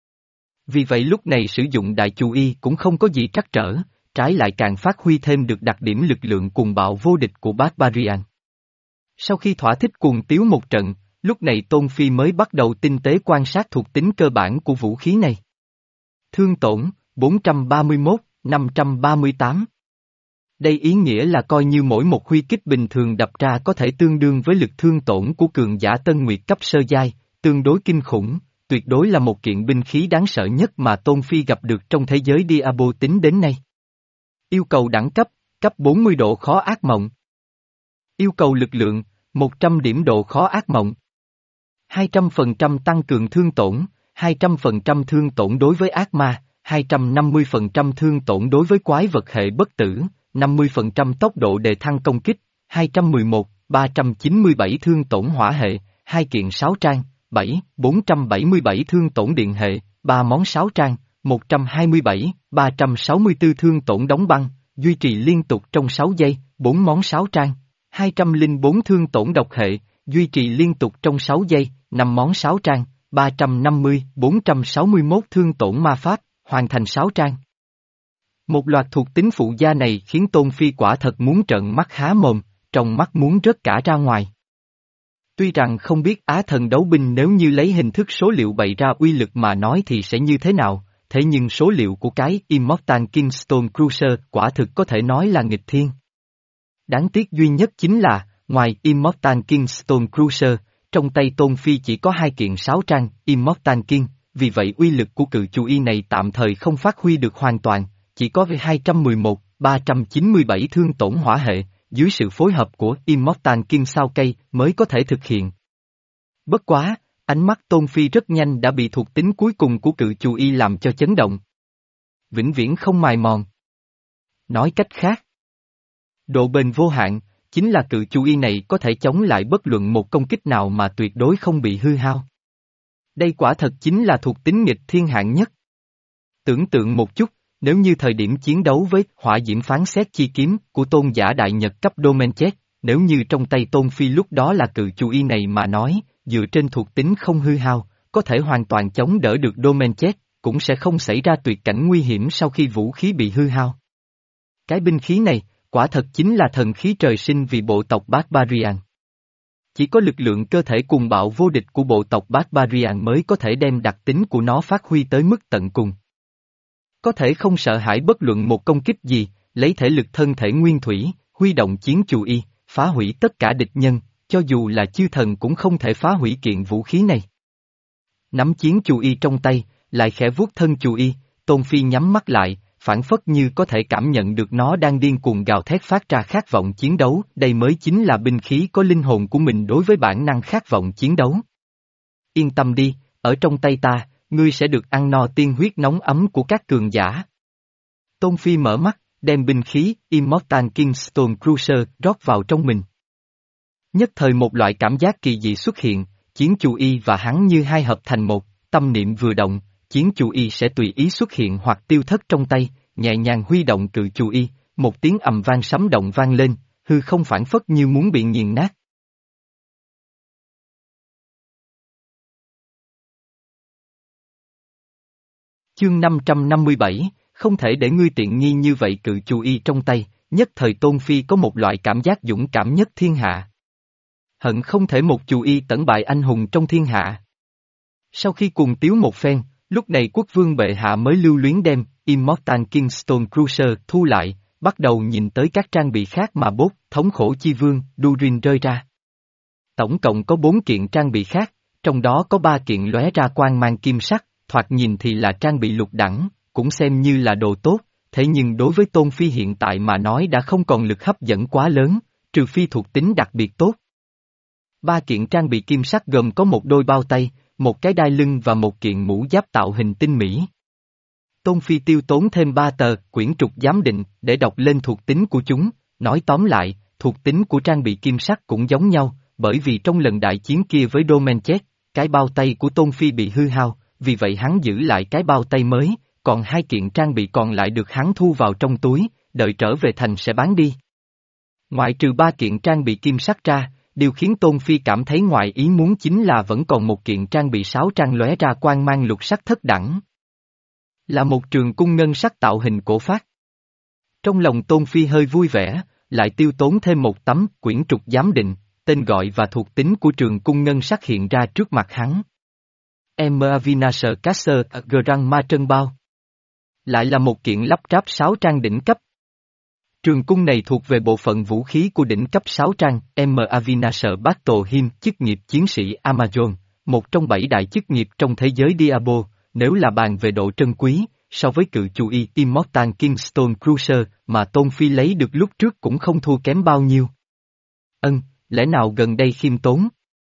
Vì vậy lúc này sử dụng đại chú y cũng không có gì trắc trở, trái lại càng phát huy thêm được đặc điểm lực lượng cuồng bạo vô địch của Barbarian. Sau khi thỏa thích cuồng tiếu một trận, lúc này Tôn Phi mới bắt đầu tinh tế quan sát thuộc tính cơ bản của vũ khí này. Thương tổn, bốn trăm ba mươi mốt, năm trăm ba mươi tám. Đây ý nghĩa là coi như mỗi một huy kích bình thường đập ra có thể tương đương với lực thương tổn của cường giả Tân Nguyệt cấp sơ giai, tương đối kinh khủng, tuyệt đối là một kiện binh khí đáng sợ nhất mà Tôn Phi gặp được trong thế giới Diablo tính đến nay. Yêu cầu đẳng cấp, cấp bốn mươi độ khó ác mộng. Yêu cầu lực lượng, một trăm điểm độ khó ác mộng. hai trăm phần trăm tăng cường thương tổn, hai trăm phần trăm thương tổn đối với ác ma, hai trăm năm mươi phần trăm thương tổn đối với quái vật hệ bất tử, năm mươi phần trăm tốc độ đề thăng công kích, hai trăm mười một, ba trăm chín mươi bảy thương tổn hỏa hệ, hai kiện sáu trang, bảy, bốn trăm bảy mươi bảy thương tổn điện hệ, ba món sáu trang, một trăm hai mươi bảy, ba trăm sáu mươi tư thương tổn đóng băng, duy trì liên tục trong sáu giây, bốn món sáu trang, hai trăm lẻ bốn thương tổn độc hệ, duy trì liên tục trong sáu giây, năm món sáu trang, ba trăm năm mươi, bốn trăm sáu mươi mốt thương tổn ma pháp, hoàn thành sáu trang. Một loạt thuộc tính phụ gia này khiến Tôn Phi quả thật muốn trợn mắt há mồm, trong mắt muốn rớt cả ra ngoài. Tuy rằng không biết Á Thần đấu binh nếu như lấy hình thức số liệu bày ra uy lực mà nói thì sẽ như thế nào, thế nhưng số liệu của cái Immortal Kingstone Cruiser quả thực có thể nói là nghịch thiên. Đáng tiếc duy nhất chính là, ngoài Immortal Kingstone Cruiser, trong tay Tôn Phi chỉ có hai kiện sáu trang Immortal King, vì vậy uy lực của cự chú y này tạm thời không phát huy được hoàn toàn, chỉ có về hai trăm mười một, ba trăm chín mươi bảy thương tổn hỏa hệ, dưới sự phối hợp của Immortal King sao cây mới có thể thực hiện. Bất quá, ánh mắt Tôn Phi rất nhanh đã bị thuộc tính cuối cùng của cự chú y làm cho chấn động. Vĩnh viễn không mài mòn. Nói cách khác, độ bền vô hạn, chính là cự chú y này có thể chống lại bất luận một công kích nào mà tuyệt đối không bị hư hao. Đây quả thật chính là thuộc tính nghịch thiên hạng nhất. Tưởng tượng một chút, nếu như thời điểm chiến đấu với hỏa diễm phán xét chi kiếm của tôn giả đại nhật cấp Domencheck, nếu như trong tay Tôn Phi lúc đó là cự chú y này mà nói, dựa trên thuộc tính không hư hao, có thể hoàn toàn chống đỡ được Domencheck, cũng sẽ không xảy ra tuyệt cảnh nguy hiểm sau khi vũ khí bị hư hao. Cái binh khí này, quả thật chính là thần khí trời sinh vì bộ tộc Barbarian. Chỉ có lực lượng cơ thể cuồng bạo vô địch của bộ tộc Barbarian mới có thể đem đặc tính của nó phát huy tới mức tận cùng. Có thể không sợ hãi bất luận một công kích gì, lấy thể lực thân thể nguyên thủy, huy động chiến chú y, phá hủy tất cả địch nhân, cho dù là chư thần cũng không thể phá hủy kiện vũ khí này. Nắm chiến chú y trong tay, lại khẽ vuốt thân chú y, Tôn Phi nhắm mắt lại, phản phất như có thể cảm nhận được nó đang điên cuồng gào thét phát ra khát vọng chiến đấu, đây mới chính là binh khí có linh hồn của mình đối với bản năng khát vọng chiến đấu. Yên tâm đi, ở trong tay ta, ngươi sẽ được ăn no tiên huyết nóng ấm của các cường giả. Tôn Phi mở mắt, đem binh khí Immortal Kingstone Cruiser rót vào trong mình. Nhất thời một loại cảm giác kỳ dị xuất hiện, chiến chú y và hắn như hai hợp thành một, tâm niệm vừa động, chiến chú y sẽ tùy ý xuất hiện hoặc tiêu thất trong tay, nhẹ nhàng huy động cự chú y, một tiếng ầm vang sấm động vang lên, hư không phản phất như muốn bị nghiền nát. Chương năm trăm năm mươi bảy, không thể để ngươi tiện nghi như vậy cự chú y trong tay, nhất thời Tôn Phi có một loại cảm giác dũng cảm nhất thiên hạ. Hận không thể một chú y tẩn bại anh hùng trong thiên hạ. Sau khi cùng tiếu một phen, lúc này quốc vương bệ hạ mới lưu luyến đem Immortal Kingstone Cruiser thu lại, bắt đầu nhìn tới các trang bị khác mà bốt, thống khổ chi vương, Durin rơi ra. Tổng cộng có bốn kiện trang bị khác, trong đó có ba kiện lóe ra quang mang kim sắc, thoạt nhìn thì là trang bị lục đẳng, cũng xem như là đồ tốt, thế nhưng đối với Tôn Phi hiện tại mà nói đã không còn lực hấp dẫn quá lớn, trừ phi thuộc tính đặc biệt tốt. Ba kiện trang bị kim sắc gồm có một đôi bao tay, một cái đai lưng và một kiện mũ giáp tạo hình tinh mỹ. Tôn Phi tiêu tốn thêm ba tờ quyển trục giám định để đọc lên thuộc tính của chúng, nói tóm lại, thuộc tính của trang bị kim sắc cũng giống nhau, bởi vì trong lần đại chiến kia với Domencheck, cái bao tay của Tôn Phi bị hư hao, vì vậy hắn giữ lại cái bao tay mới, còn hai kiện trang bị còn lại được hắn thu vào trong túi, đợi trở về thành sẽ bán đi. Ngoại trừ ba kiện trang bị kim sắc ra, điều khiến Tôn Phi cảm thấy ngoài ý muốn chính là vẫn còn một kiện trang bị sáu trang lóe ra quang mang lục sắc thất đẳng. Là một trường cung ngân sắc tạo hình cổ phát. Trong lòng Tôn Phi hơi vui vẻ, lại tiêu tốn thêm một tấm quyển trục giám định, tên gọi và thuộc tính của trường cung ngân sắc hiện ra trước mặt hắn. Emavinaser Caster Grang Ma Trân Bao. Lại là một kiện lắp ráp sáu trang đỉnh cấp. Trường cung này thuộc về bộ phận vũ khí của đỉnh cấp sáu trang, Emavinaser Battle Hymn, chức nghiệp chiến sĩ Amazon, một trong bảy đại chức nghiệp trong thế giới Diablo, nếu là bàn về độ trân quý, so với cự chú y Immortal Kingstone Cruiser mà Tôn Phi lấy được lúc trước cũng không thua kém bao nhiêu. Ân, lẽ nào gần đây khiêm tốn?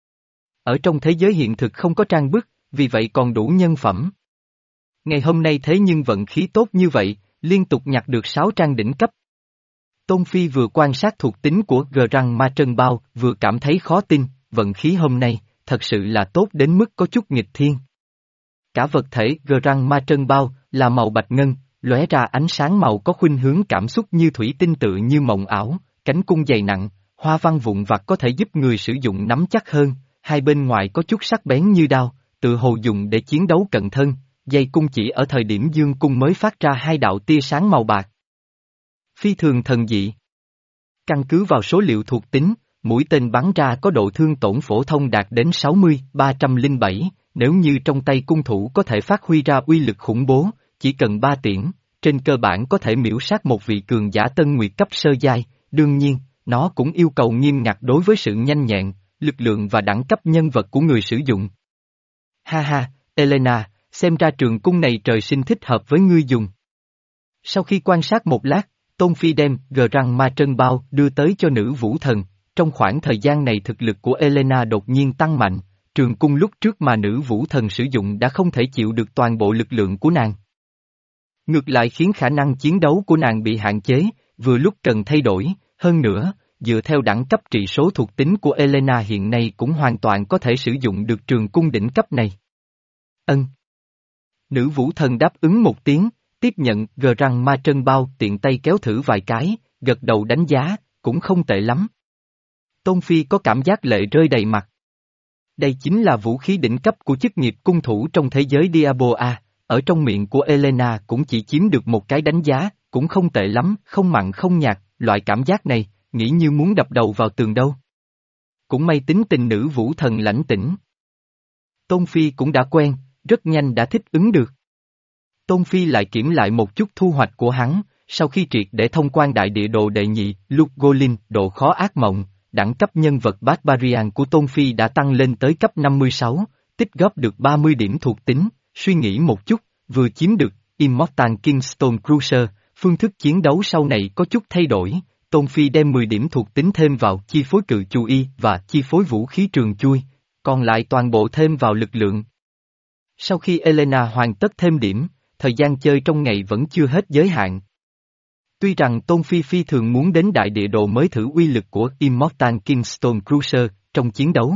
Ở trong thế giới hiện thực không có trang bức, vì vậy còn đủ nhân phẩm. Ngày hôm nay thế nhưng vận khí tốt như vậy, liên tục nhặt được sáu trang đỉnh cấp. Tôn Phi vừa quan sát thuộc tính của Grang Ma Trân Bao, vừa cảm thấy khó tin, vận khí hôm nay, thật sự là tốt đến mức có chút nghịch thiên. Cả vật thể Grang Ma Trân Bao là màu bạch ngân, lóe ra ánh sáng màu có khuynh hướng cảm xúc như thủy tinh tự như mộng ảo, cánh cung dày nặng, hoa văn vụn vặt có thể giúp người sử dụng nắm chắc hơn, hai bên ngoài có chút sắc bén như đao, tự hồ dùng để chiến đấu cận thân, dây cung chỉ ở thời điểm dương cung mới phát ra hai đạo tia sáng màu bạc. Phi thường thần dị. Căn cứ vào số liệu thuộc tính, mũi tên bắn ra có độ thương tổn phổ thông đạt đến sáu mươi, ba trăm lẻ bảy, nếu như trong tay cung thủ có thể phát huy ra uy lực khủng bố, chỉ cần ba tiễn, trên cơ bản có thể miễu sát một vị cường giả tân nguyệt cấp sơ giai, đương nhiên, nó cũng yêu cầu nghiêm ngặt đối với sự nhanh nhẹn, lực lượng và đẳng cấp nhân vật của người sử dụng. Ha ha, Elena, xem ra trường cung này trời sinh thích hợp với ngươi dùng. Sau khi quan sát một lát, Tôn Phi đem Grang Ma Trân Bao đưa tới cho nữ vũ thần, trong khoảng thời gian này thực lực của Elena đột nhiên tăng mạnh, trường cung lúc trước mà nữ vũ thần sử dụng đã không thể chịu được toàn bộ lực lượng của nàng. Ngược lại khiến khả năng chiến đấu của nàng bị hạn chế, vừa lúc cần thay đổi, hơn nữa, dựa theo đẳng cấp trị số thuộc tính của Elena hiện nay cũng hoàn toàn có thể sử dụng được trường cung đỉnh cấp này. Ân. Nữ vũ thần đáp ứng một tiếng, tiếp nhận Grang Ma Trân Bao tiện tay kéo thử vài cái, gật đầu đánh giá, cũng không tệ lắm. Tôn Phi có cảm giác lệ rơi đầy mặt. Đây chính là vũ khí đỉnh cấp của chức nghiệp cung thủ trong thế giới Diablo A, ở trong miệng của Elena cũng chỉ chiếm được một cái đánh giá, cũng không tệ lắm, không mặn không nhạt, loại cảm giác này, nghĩ như muốn đập đầu vào tường đâu. Cũng may tính tình nữ vũ thần lãnh tĩnh. Tôn Phi cũng đã quen, rất nhanh đã thích ứng được. Tôn Phi lại kiểm lại một chút thu hoạch của hắn, sau khi triệt để thông quan đại địa đồ đệ nhị, Lục Golin, độ khó ác mộng, đẳng cấp nhân vật Barbarian của Tôn Phi đã tăng lên tới cấp năm mươi sáu, tích góp được ba mươi điểm thuộc tính, suy nghĩ một chút, vừa chiếm được Immortal Kingstone Cruiser, phương thức chiến đấu sau này có chút thay đổi, Tôn Phi đem mười điểm thuộc tính thêm vào chi phối cự chu y và chi phối vũ khí trường chui, còn lại toàn bộ thêm vào lực lượng. Sau khi Elena hoàn tất thêm điểm, thời gian chơi trong ngày vẫn chưa hết giới hạn. Tuy rằng Tôn Phi phi thường muốn đến đại địa đồ mới thử uy lực của Immortal Kingstone Cruiser trong chiến đấu.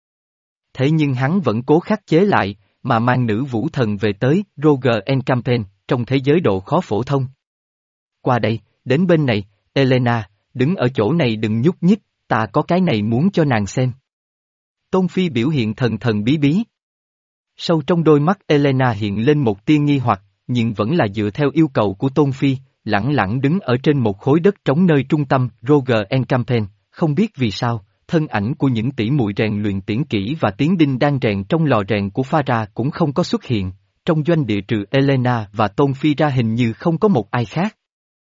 Thế nhưng hắn vẫn cố khắc chế lại, mà mang nữ vũ thần về tới Roger and Campaign, trong thế giới độ khó phổ thông. Qua đây, đến bên này, Elena, đứng ở chỗ này đừng nhúc nhích, ta có cái này muốn cho nàng xem. Tôn Phi biểu hiện thần thần bí bí. Sâu trong đôi mắt Elena hiện lên một tia nghi hoặc, nhưng vẫn là dựa theo yêu cầu của Tôn Phi, lẳng lặng đứng ở trên một khối đất trống nơi trung tâm Roger and Campaign, không biết vì sao, thân ảnh của những tỷ muội rèn luyện tiễn kỹ và tiến đinh đang rèn trong lò rèn của Phara cũng không có xuất hiện, trong doanh địa trừ Elena và Tôn Phi ra hình như không có một ai khác.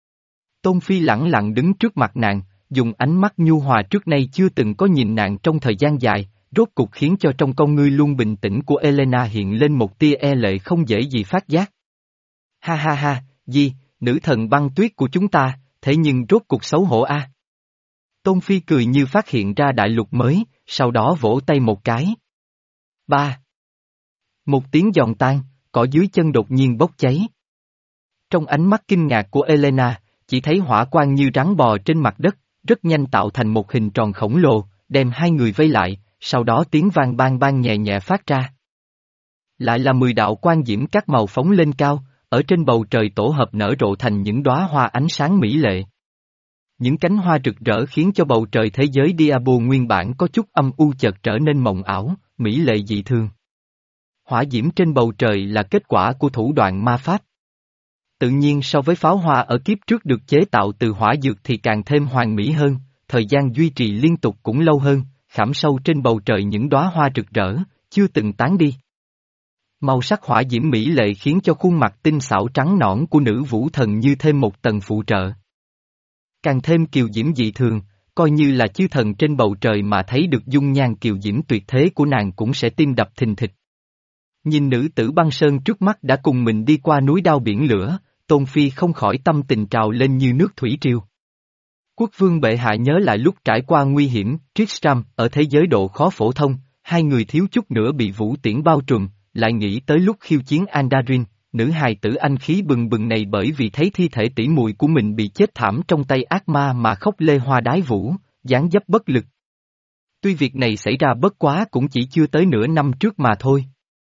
Tôn Phi lẳng lặng đứng trước mặt nàng, dùng ánh mắt nhu hòa trước nay chưa từng có nhìn nàng trong thời gian dài, rốt cục khiến cho trong con ngươi luôn bình tĩnh của Elena hiện lên một tia e lệ không dễ gì phát giác. Ha ha ha, Di, nữ thần băng tuyết của chúng ta, thế nhưng rốt cục xấu hổ a. À. Tôn Phi cười như phát hiện ra đại lục mới, sau đó vỗ tay một cái. Ba. Một tiếng giòn tan, cỏ dưới chân đột nhiên bốc cháy. Trong ánh mắt kinh ngạc của Elena, chỉ thấy hỏa quang như rắn bò trên mặt đất, rất nhanh tạo thành một hình tròn khổng lồ, đem hai người vây lại, sau đó tiếng vang bang bang nhẹ nhẹ phát ra. Lại là mười đạo quang diễm các màu phóng lên cao, ở trên bầu trời tổ hợp nở rộ thành những đóa hoa ánh sáng mỹ lệ. Những cánh hoa rực rỡ khiến cho bầu trời thế giới Diabo nguyên bản có chút âm u chợt trở nên mộng ảo, mỹ lệ dị thường. Hỏa diễm trên bầu trời là kết quả của thủ đoạn ma pháp. Tự nhiên so với pháo hoa ở kiếp trước được chế tạo từ hỏa dược thì càng thêm hoàn mỹ hơn, thời gian duy trì liên tục cũng lâu hơn, khảm sâu trên bầu trời những đóa hoa rực rỡ, chưa từng tán đi. Màu sắc hỏa diễm mỹ lệ khiến cho khuôn mặt tinh xảo trắng nõn của nữ vũ thần như thêm một tầng phụ trợ. Càng thêm kiều diễm dị thường, coi như là chư thần trên bầu trời mà thấy được dung nhan kiều diễm tuyệt thế của nàng cũng sẽ tim đập thình thịch. Nhìn nữ tử băng sơn trước mắt đã cùng mình đi qua núi đao biển lửa, Tôn Phi không khỏi tâm tình trào lên như nước thủy triều. Quốc vương bệ hạ nhớ lại lúc trải qua nguy hiểm, Tristram, ở thế giới độ khó phổ thông, hai người thiếu chút nữa bị vũ tiễn bao trùm, lại nghĩ tới lúc khiêu chiến Andarin, nữ hài tử anh khí bừng bừng này bởi vì thấy thi thể tỷ muội của mình bị chết thảm trong tay ác ma mà khóc lê hoa đái vũ, dáng dấp bất lực. Tuy việc này xảy ra bất quá cũng chỉ chưa tới nửa năm trước mà thôi.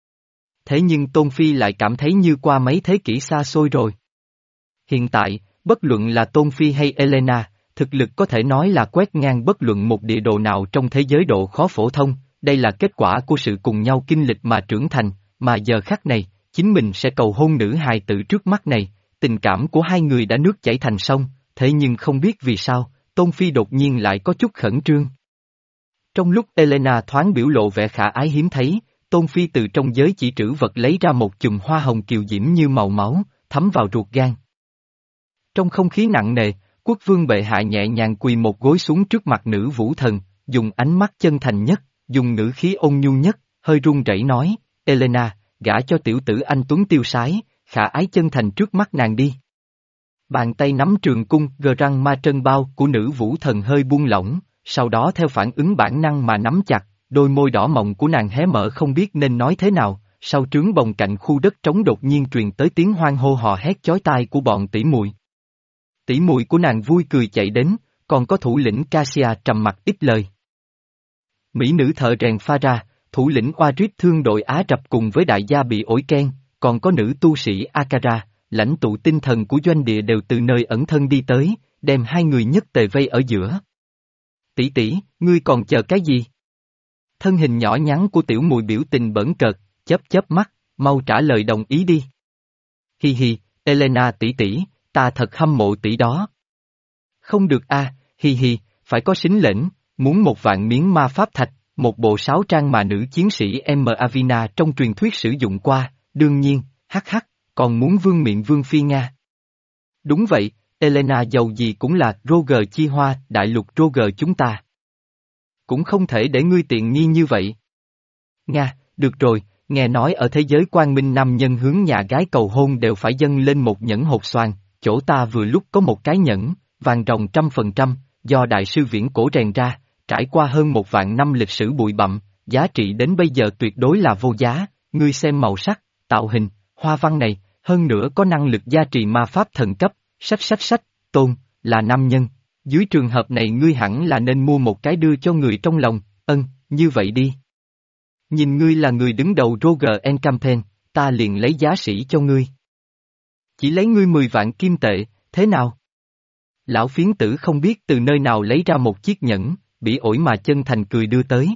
Thế nhưng Tôn Phi lại cảm thấy như qua mấy thế kỷ xa xôi rồi. Hiện tại, bất luận là Tôn Phi hay Elena, thực lực có thể nói là quét ngang bất luận một địa đồ nào trong thế giới độ khó phổ thông, đây là kết quả của sự cùng nhau kinh lịch mà trưởng thành, mà giờ khắc này, chính mình sẽ cầu hôn nữ hài tử trước mắt này, tình cảm của hai người đã nước chảy thành sông, thế nhưng không biết vì sao, Tôn Phi đột nhiên lại có chút khẩn trương. Trong lúc Elena thoáng biểu lộ vẻ khả ái hiếm thấy, Tôn Phi từ trong giới chỉ trữ vật lấy ra một chùm hoa hồng kiều diễm như màu máu, thấm vào ruột gan. Trong không khí nặng nề, quốc vương bệ hạ nhẹ nhàng quỳ một gối xuống trước mặt nữ vũ thần, dùng ánh mắt chân thành nhất, dùng ngữ khí ôn nhu nhất, hơi run rẩy nói, Elena, gả cho tiểu tử anh tuấn tiêu sái, khả ái chân thành trước mắt nàng đi. Bàn tay nắm trường cung gờ răng ma trân bao của nữ vũ thần hơi buông lỏng, sau đó theo phản ứng bản năng mà nắm chặt, đôi môi đỏ mọng của nàng hé mở không biết nên nói thế nào, sau trướng bồng cạnh khu đất trống đột nhiên truyền tới tiếng hoan hô hò hét chói tai của bọn tỷ muội. Tỷ muội của nàng vui cười chạy đến, còn có thủ lĩnh Cassia trầm mặc ít lời. Mỹ nữ thợ rèn pha ra, thủ lĩnh Oarit thương đội Á Rập cùng với đại gia bị ổi ken, còn có nữ tu sĩ Akara, lãnh tụ tinh thần của doanh địa đều từ nơi ẩn thân đi tới, đem hai người nhất tề vây ở giữa. Tỷ tỷ, ngươi còn chờ cái gì? Thân hình nhỏ nhắn của tiểu mùi biểu tình bẩn cợt, chớp chớp mắt, mau trả lời đồng ý đi. Hi hi, Elena tỷ tỷ, ta thật hâm mộ tỷ đó. Không được a, à, hi hi, phải có sính lệnh, muốn một vạn miếng ma pháp thạch, một bộ sáo trang mà nữ chiến sĩ M. Avina trong truyền thuyết sử dụng qua, đương nhiên, hắc hắc, còn muốn vương miện vương phi Nga. Đúng vậy, Elena giàu gì cũng là Roger chi hoa, đại lục Roger chúng ta. Cũng không thể để ngươi tiện nghi như vậy. Nga, được rồi, nghe nói ở thế giới quang minh nam nhân hướng nhà gái cầu hôn đều phải dâng lên một nhẫn hột xoàn, chỗ ta vừa lúc có một cái nhẫn, vàng ròng trăm phần trăm, do đại sư viễn cổ rèn ra, trải qua hơn một vạn năm lịch sử bụi bặm, giá trị đến bây giờ tuyệt đối là vô giá, ngươi xem màu sắc, tạo hình, hoa văn này, hơn nữa có năng lực gia trì ma pháp thần cấp, sách sách sách, Tôn, là nam nhân, dưới trường hợp này ngươi hẳn là nên mua một cái đưa cho người trong lòng, ân, như vậy đi. Nhìn ngươi là người đứng đầu Roger and Campaign, ta liền lấy giá sĩ cho ngươi. Chỉ lấy ngươi mười vạn kim tệ, thế nào? Lão phiến tử không biết từ nơi nào lấy ra một chiếc nhẫn, bỉ ổi mà chân thành cười đưa tới.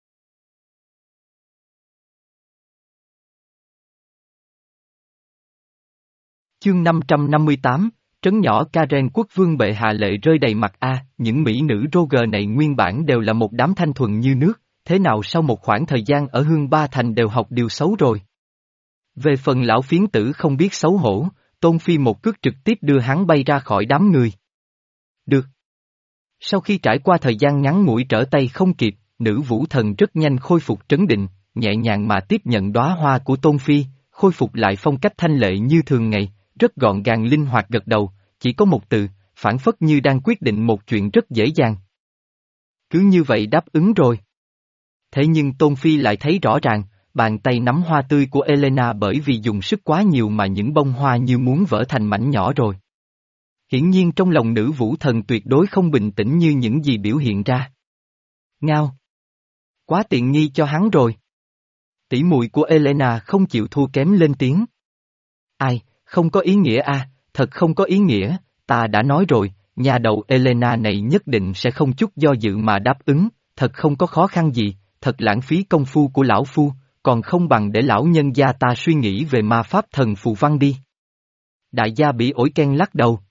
Chương năm trăm năm mươi tám, trấn nhỏ Karen quốc vương bệ hạ lệ rơi đầy mặt a, những mỹ nữ Roger này nguyên bản đều là một đám thanh thuần như nước, thế nào sau một khoảng thời gian ở Hương Ba Thành đều học điều xấu rồi. Về phần lão phiến tử không biết xấu hổ, Tôn Phi một cước trực tiếp đưa hắn bay ra khỏi đám người. Được. Sau khi trải qua thời gian ngắn ngủi trở tay không kịp, nữ vũ thần rất nhanh khôi phục trấn định, nhẹ nhàng mà tiếp nhận đóa hoa của Tôn Phi, khôi phục lại phong cách thanh lệ như thường ngày, rất gọn gàng linh hoạt gật đầu, chỉ có một từ, phản phất như đang quyết định một chuyện rất dễ dàng. Cứ như vậy đáp ứng rồi. Thế nhưng Tôn Phi lại thấy rõ ràng, bàn tay nắm hoa tươi của Elena bởi vì dùng sức quá nhiều mà những bông hoa như muốn vỡ thành mảnh nhỏ rồi. Hiển nhiên trong lòng nữ vũ thần tuyệt đối không bình tĩnh như những gì biểu hiện ra. Ngao! Quá tiện nghi cho hắn rồi. Tỷ muội của Elena không chịu thua kém lên tiếng. Ai, Không có ý nghĩa à, thật không có ý nghĩa, ta đã nói rồi, nhà đầu Elena này nhất định sẽ không chút do dự mà đáp ứng, thật không có khó khăn gì, thật lãng phí công phu của lão phu, còn không bằng để lão nhân gia ta suy nghĩ về ma pháp thần phù văn đi. Đại gia bị ổi ken lắc đầu.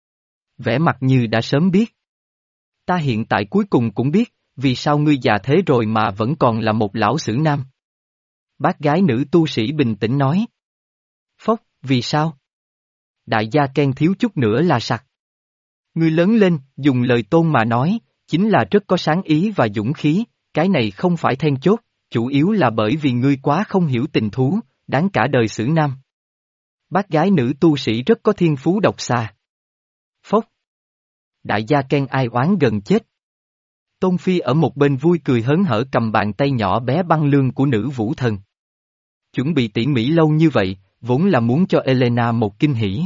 Vẻ mặt như đã sớm biết. Ta hiện tại cuối cùng cũng biết, vì sao ngươi già thế rồi mà vẫn còn là một lão sử nam. Bác gái nữ tu sĩ bình tĩnh nói. Phốc, vì sao? Đại gia Ken thiếu chút nữa là sặc. Ngươi lớn lên, dùng lời tôn mà nói, chính là rất có sáng ý và dũng khí, cái này không phải then chốt, chủ yếu là bởi vì ngươi quá không hiểu tình thú, đáng cả đời sử nam. Bác gái nữ tu sĩ rất có thiên phú độc xà. Phốc. Đại gia Ken ai oán gần chết. Tôn Phi ở một bên vui cười hớn hở cầm bàn tay nhỏ bé băng lương của nữ vũ thần. Chuẩn bị tỉ mỉ lâu như vậy, vốn là muốn cho Elena một kinh hỉ.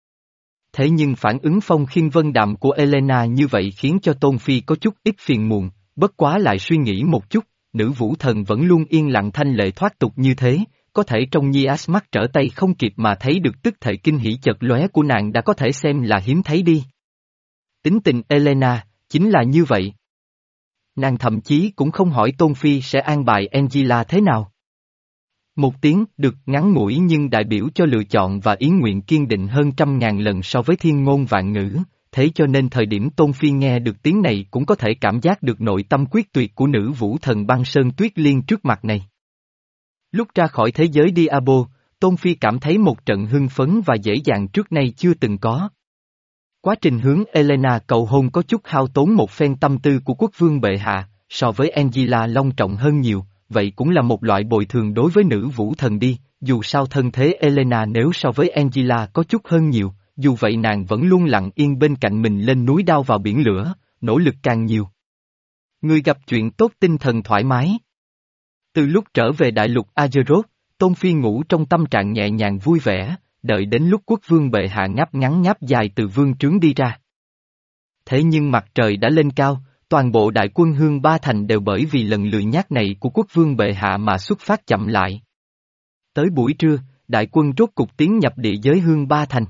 Thế nhưng phản ứng phong khiên vân đạm của Elena như vậy khiến cho Tôn Phi có chút ít phiền muộn, bất quá lại suy nghĩ một chút, nữ vũ thần vẫn luôn yên lặng thanh lệ thoát tục như thế, có thể trong nhi ás mắt trở tay không kịp mà thấy được tức thể kinh hỉ chợt lóe của nàng đã có thể xem là hiếm thấy đi. Tính tình Elena, chính là như vậy. Nàng thậm chí cũng không hỏi Tôn Phi sẽ an bài Angela thế nào. Một tiếng được ngắn ngủi nhưng đại biểu cho lựa chọn và ý nguyện kiên định hơn trăm ngàn lần so với thiên ngôn vạn ngữ, thế cho nên thời điểm Tôn Phi nghe được tiếng này cũng có thể cảm giác được nội tâm quyết tuyệt của nữ vũ thần băng sơn tuyết liên trước mặt này. Lúc ra khỏi thế giới Diabo, Tôn Phi cảm thấy một trận hưng phấn và dễ dàng trước nay chưa từng có. Quá trình hướng Elena cầu hôn có chút hao tốn một phen tâm tư của quốc vương bệ hạ, so với Angela long trọng hơn nhiều, vậy cũng là một loại bồi thường đối với nữ vũ thần đi, dù sao thân thế Elena nếu so với Angela có chút hơn nhiều, dù vậy nàng vẫn luôn lặng yên bên cạnh mình lên núi đao vào biển lửa, nỗ lực càng nhiều. Người gặp chuyện tốt tinh thần thoải mái. Từ lúc trở về đại lục Azeroth, Tôn Phi ngủ trong tâm trạng nhẹ nhàng vui vẻ, đợi đến lúc quốc vương bệ hạ ngáp ngắn ngáp dài từ vương trướng đi ra. Thế nhưng mặt trời đã lên cao, toàn bộ đại quân Hương Ba Thành đều bởi vì lần lười nhác này của quốc vương bệ hạ mà xuất phát chậm lại. Tới buổi trưa, đại quân rốt cục tiến nhập địa giới Hương Ba Thành.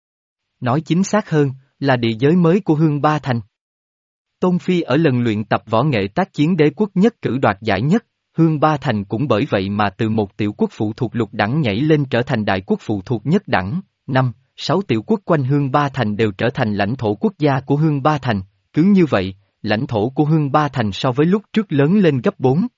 Nói chính xác hơn, là địa giới mới của Hương Ba Thành. Tôn Phi ở lần luyện tập võ nghệ tác chiến đế quốc nhất cử đoạt giải nhất, Hương Ba Thành cũng bởi vậy mà từ một tiểu quốc phụ thuộc lục đẳng nhảy lên trở thành đại quốc phụ thuộc nhất đẳng, năm, sáu tiểu quốc quanh Hương Ba Thành đều trở thành lãnh thổ quốc gia của Hương Ba Thành, cứ như vậy, lãnh thổ của Hương Ba Thành so với lúc trước lớn lên gấp bốn,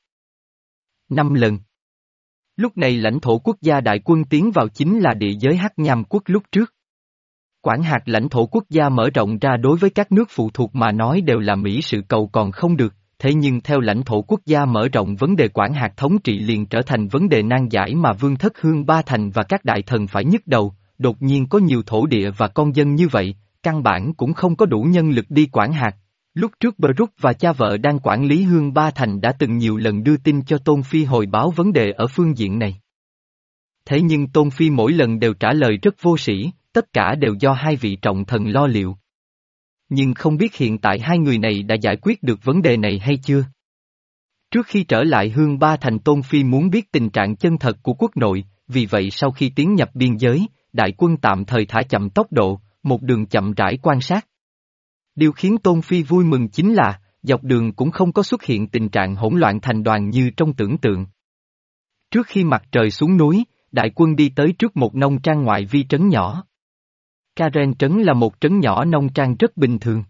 năm lần. Lúc này lãnh thổ quốc gia đại quân tiến vào chính là địa giới Hắc Nham quốc lúc trước. Quản hạt lãnh thổ quốc gia mở rộng ra đối với các nước phụ thuộc mà nói đều là Mỹ sự cầu còn không được, thế nhưng theo lãnh thổ quốc gia mở rộng vấn đề quản hạt thống trị liền trở thành vấn đề nan giải mà vương thất Hương Ba Thành và các đại thần phải nhức đầu, đột nhiên có nhiều thổ địa và con dân như vậy, căn bản cũng không có đủ nhân lực đi quản hạt. Lúc trước Brook và cha vợ đang quản lý Hương Ba Thành đã từng nhiều lần đưa tin cho Tôn Phi hồi báo vấn đề ở phương diện này. Thế nhưng Tôn Phi mỗi lần đều trả lời rất vô sĩ, tất cả đều do hai vị trọng thần lo liệu. Nhưng không biết hiện tại hai người này đã giải quyết được vấn đề này hay chưa? Trước khi trở lại Hương Ba Thành Tôn Phi muốn biết tình trạng chân thật của quốc nội, vì vậy sau khi tiến nhập biên giới, đại quân tạm thời thả chậm tốc độ, một đường chậm rãi quan sát. Điều khiến Tôn Phi vui mừng chính là, dọc đường cũng không có xuất hiện tình trạng hỗn loạn thành đoàn như trong tưởng tượng. Trước khi mặt trời xuống núi, đại quân đi tới trước một nông trang ngoại vi trấn nhỏ. Karen trấn là một trấn nhỏ nông trang rất bình thường.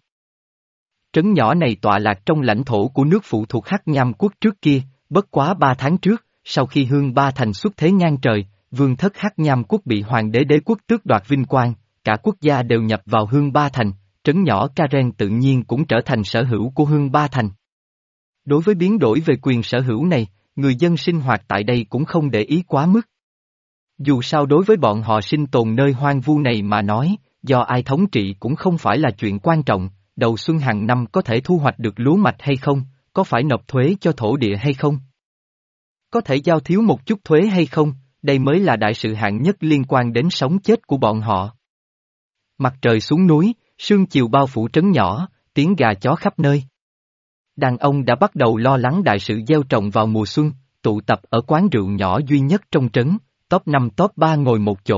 Trấn nhỏ này tọa lạc trong lãnh thổ của nước phụ thuộc Hắc Nham quốc trước kia, bất quá ba tháng trước, sau khi Hương Ba Thành xuất thế ngang trời, vương thất Hắc Nham quốc bị hoàng đế đế quốc tước đoạt vinh quang, cả quốc gia đều nhập vào Hương Ba Thành, trấn nhỏ Karen tự nhiên cũng trở thành sở hữu của Hương Ba Thành. Đối với biến đổi về quyền sở hữu này, người dân sinh hoạt tại đây cũng không để ý quá mức. Dù sao đối với bọn họ sinh tồn nơi hoang vu này mà nói, do ai thống trị cũng không phải là chuyện quan trọng, đầu xuân hàng năm có thể thu hoạch được lúa mạch hay không, có phải nộp thuế cho thổ địa hay không, có thể giao thiếu một chút thuế hay không, đây mới là đại sự hạng nhất liên quan đến sống chết của bọn họ. Mặt trời xuống núi, sương chiều bao phủ trấn nhỏ, tiếng gà chó khắp nơi. Đàn ông đã bắt đầu lo lắng đại sự gieo trồng vào mùa xuân, tụ tập ở quán rượu nhỏ duy nhất trong trấn, top năm top ba ngồi một chỗ,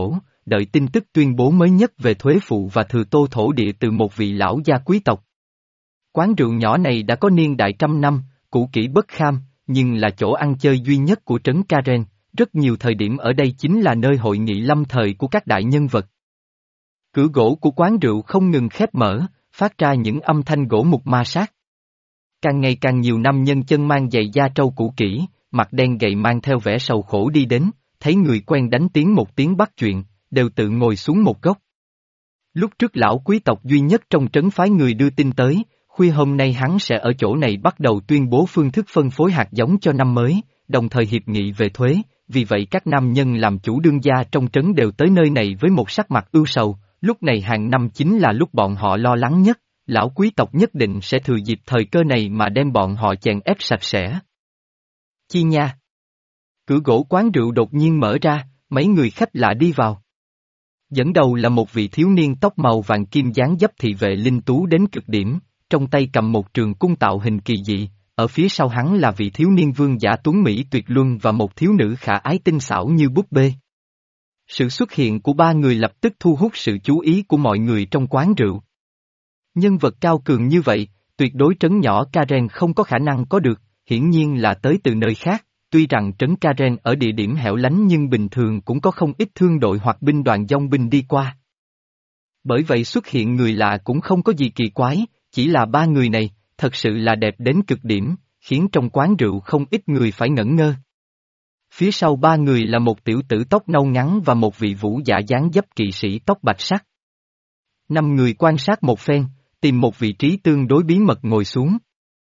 đợi tin tức tuyên bố mới nhất về thuế phụ và thừa tô thổ địa từ một vị lão gia quý tộc. Quán rượu nhỏ này đã có niên đại trăm năm, cũ kỹ bất kham, nhưng là chỗ ăn chơi duy nhất của trấn Karen, rất nhiều thời điểm ở đây chính là nơi hội nghị lâm thời của các đại nhân vật. Cửa gỗ của quán rượu không ngừng khép mở, phát ra những âm thanh gỗ mục ma sát. Càng ngày càng nhiều nam nhân chân mang giày da trâu cũ kỹ, mặt đen gầy mang theo vẻ sầu khổ đi đến, thấy người quen đánh tiếng một tiếng bắt chuyện, đều tự ngồi xuống một góc. Lúc trước lão quý tộc duy nhất trong trấn phái người đưa tin tới, khuya hôm nay hắn sẽ ở chỗ này bắt đầu tuyên bố phương thức phân phối hạt giống cho năm mới, đồng thời hiệp nghị về thuế, vì vậy các nam nhân làm chủ đương gia trong trấn đều tới nơi này với một sắc mặt ưu sầu, lúc này hàng năm chính là lúc bọn họ lo lắng nhất, lão quý tộc nhất định sẽ thừa dịp thời cơ này mà đem bọn họ chèn ép sạch sẽ. Chi nha! Cửa gỗ quán rượu đột nhiên mở ra, mấy người khách lạ đi vào. Dẫn đầu là một vị thiếu niên tóc màu vàng kim dáng dấp thị vệ linh tú đến cực điểm, trong tay cầm một trường cung tạo hình kỳ dị, ở phía sau hắn là vị thiếu niên vương giả tuấn Mỹ tuyệt luân và một thiếu nữ khả ái tinh xảo như búp bê. Sự xuất hiện của ba người lập tức thu hút sự chú ý của mọi người trong quán rượu. Nhân vật cao cường như vậy, tuyệt đối trấn nhỏ Karen không có khả năng có được, hiển nhiên là tới từ nơi khác, tuy rằng trấn Karen ở địa điểm hẻo lánh nhưng bình thường cũng có không ít thương đội hoặc binh đoàn dòng binh đi qua. Bởi vậy xuất hiện người lạ cũng không có gì kỳ quái, chỉ là ba người này, thật sự là đẹp đến cực điểm, khiến trong quán rượu không ít người phải ngẩn ngơ. Phía sau ba người là một tiểu tử tóc nâu ngắn và một vị vũ giả dáng dấp kỵ sĩ tóc bạch sắc. Năm người quan sát một phen, tìm một vị trí tương đối bí mật ngồi xuống.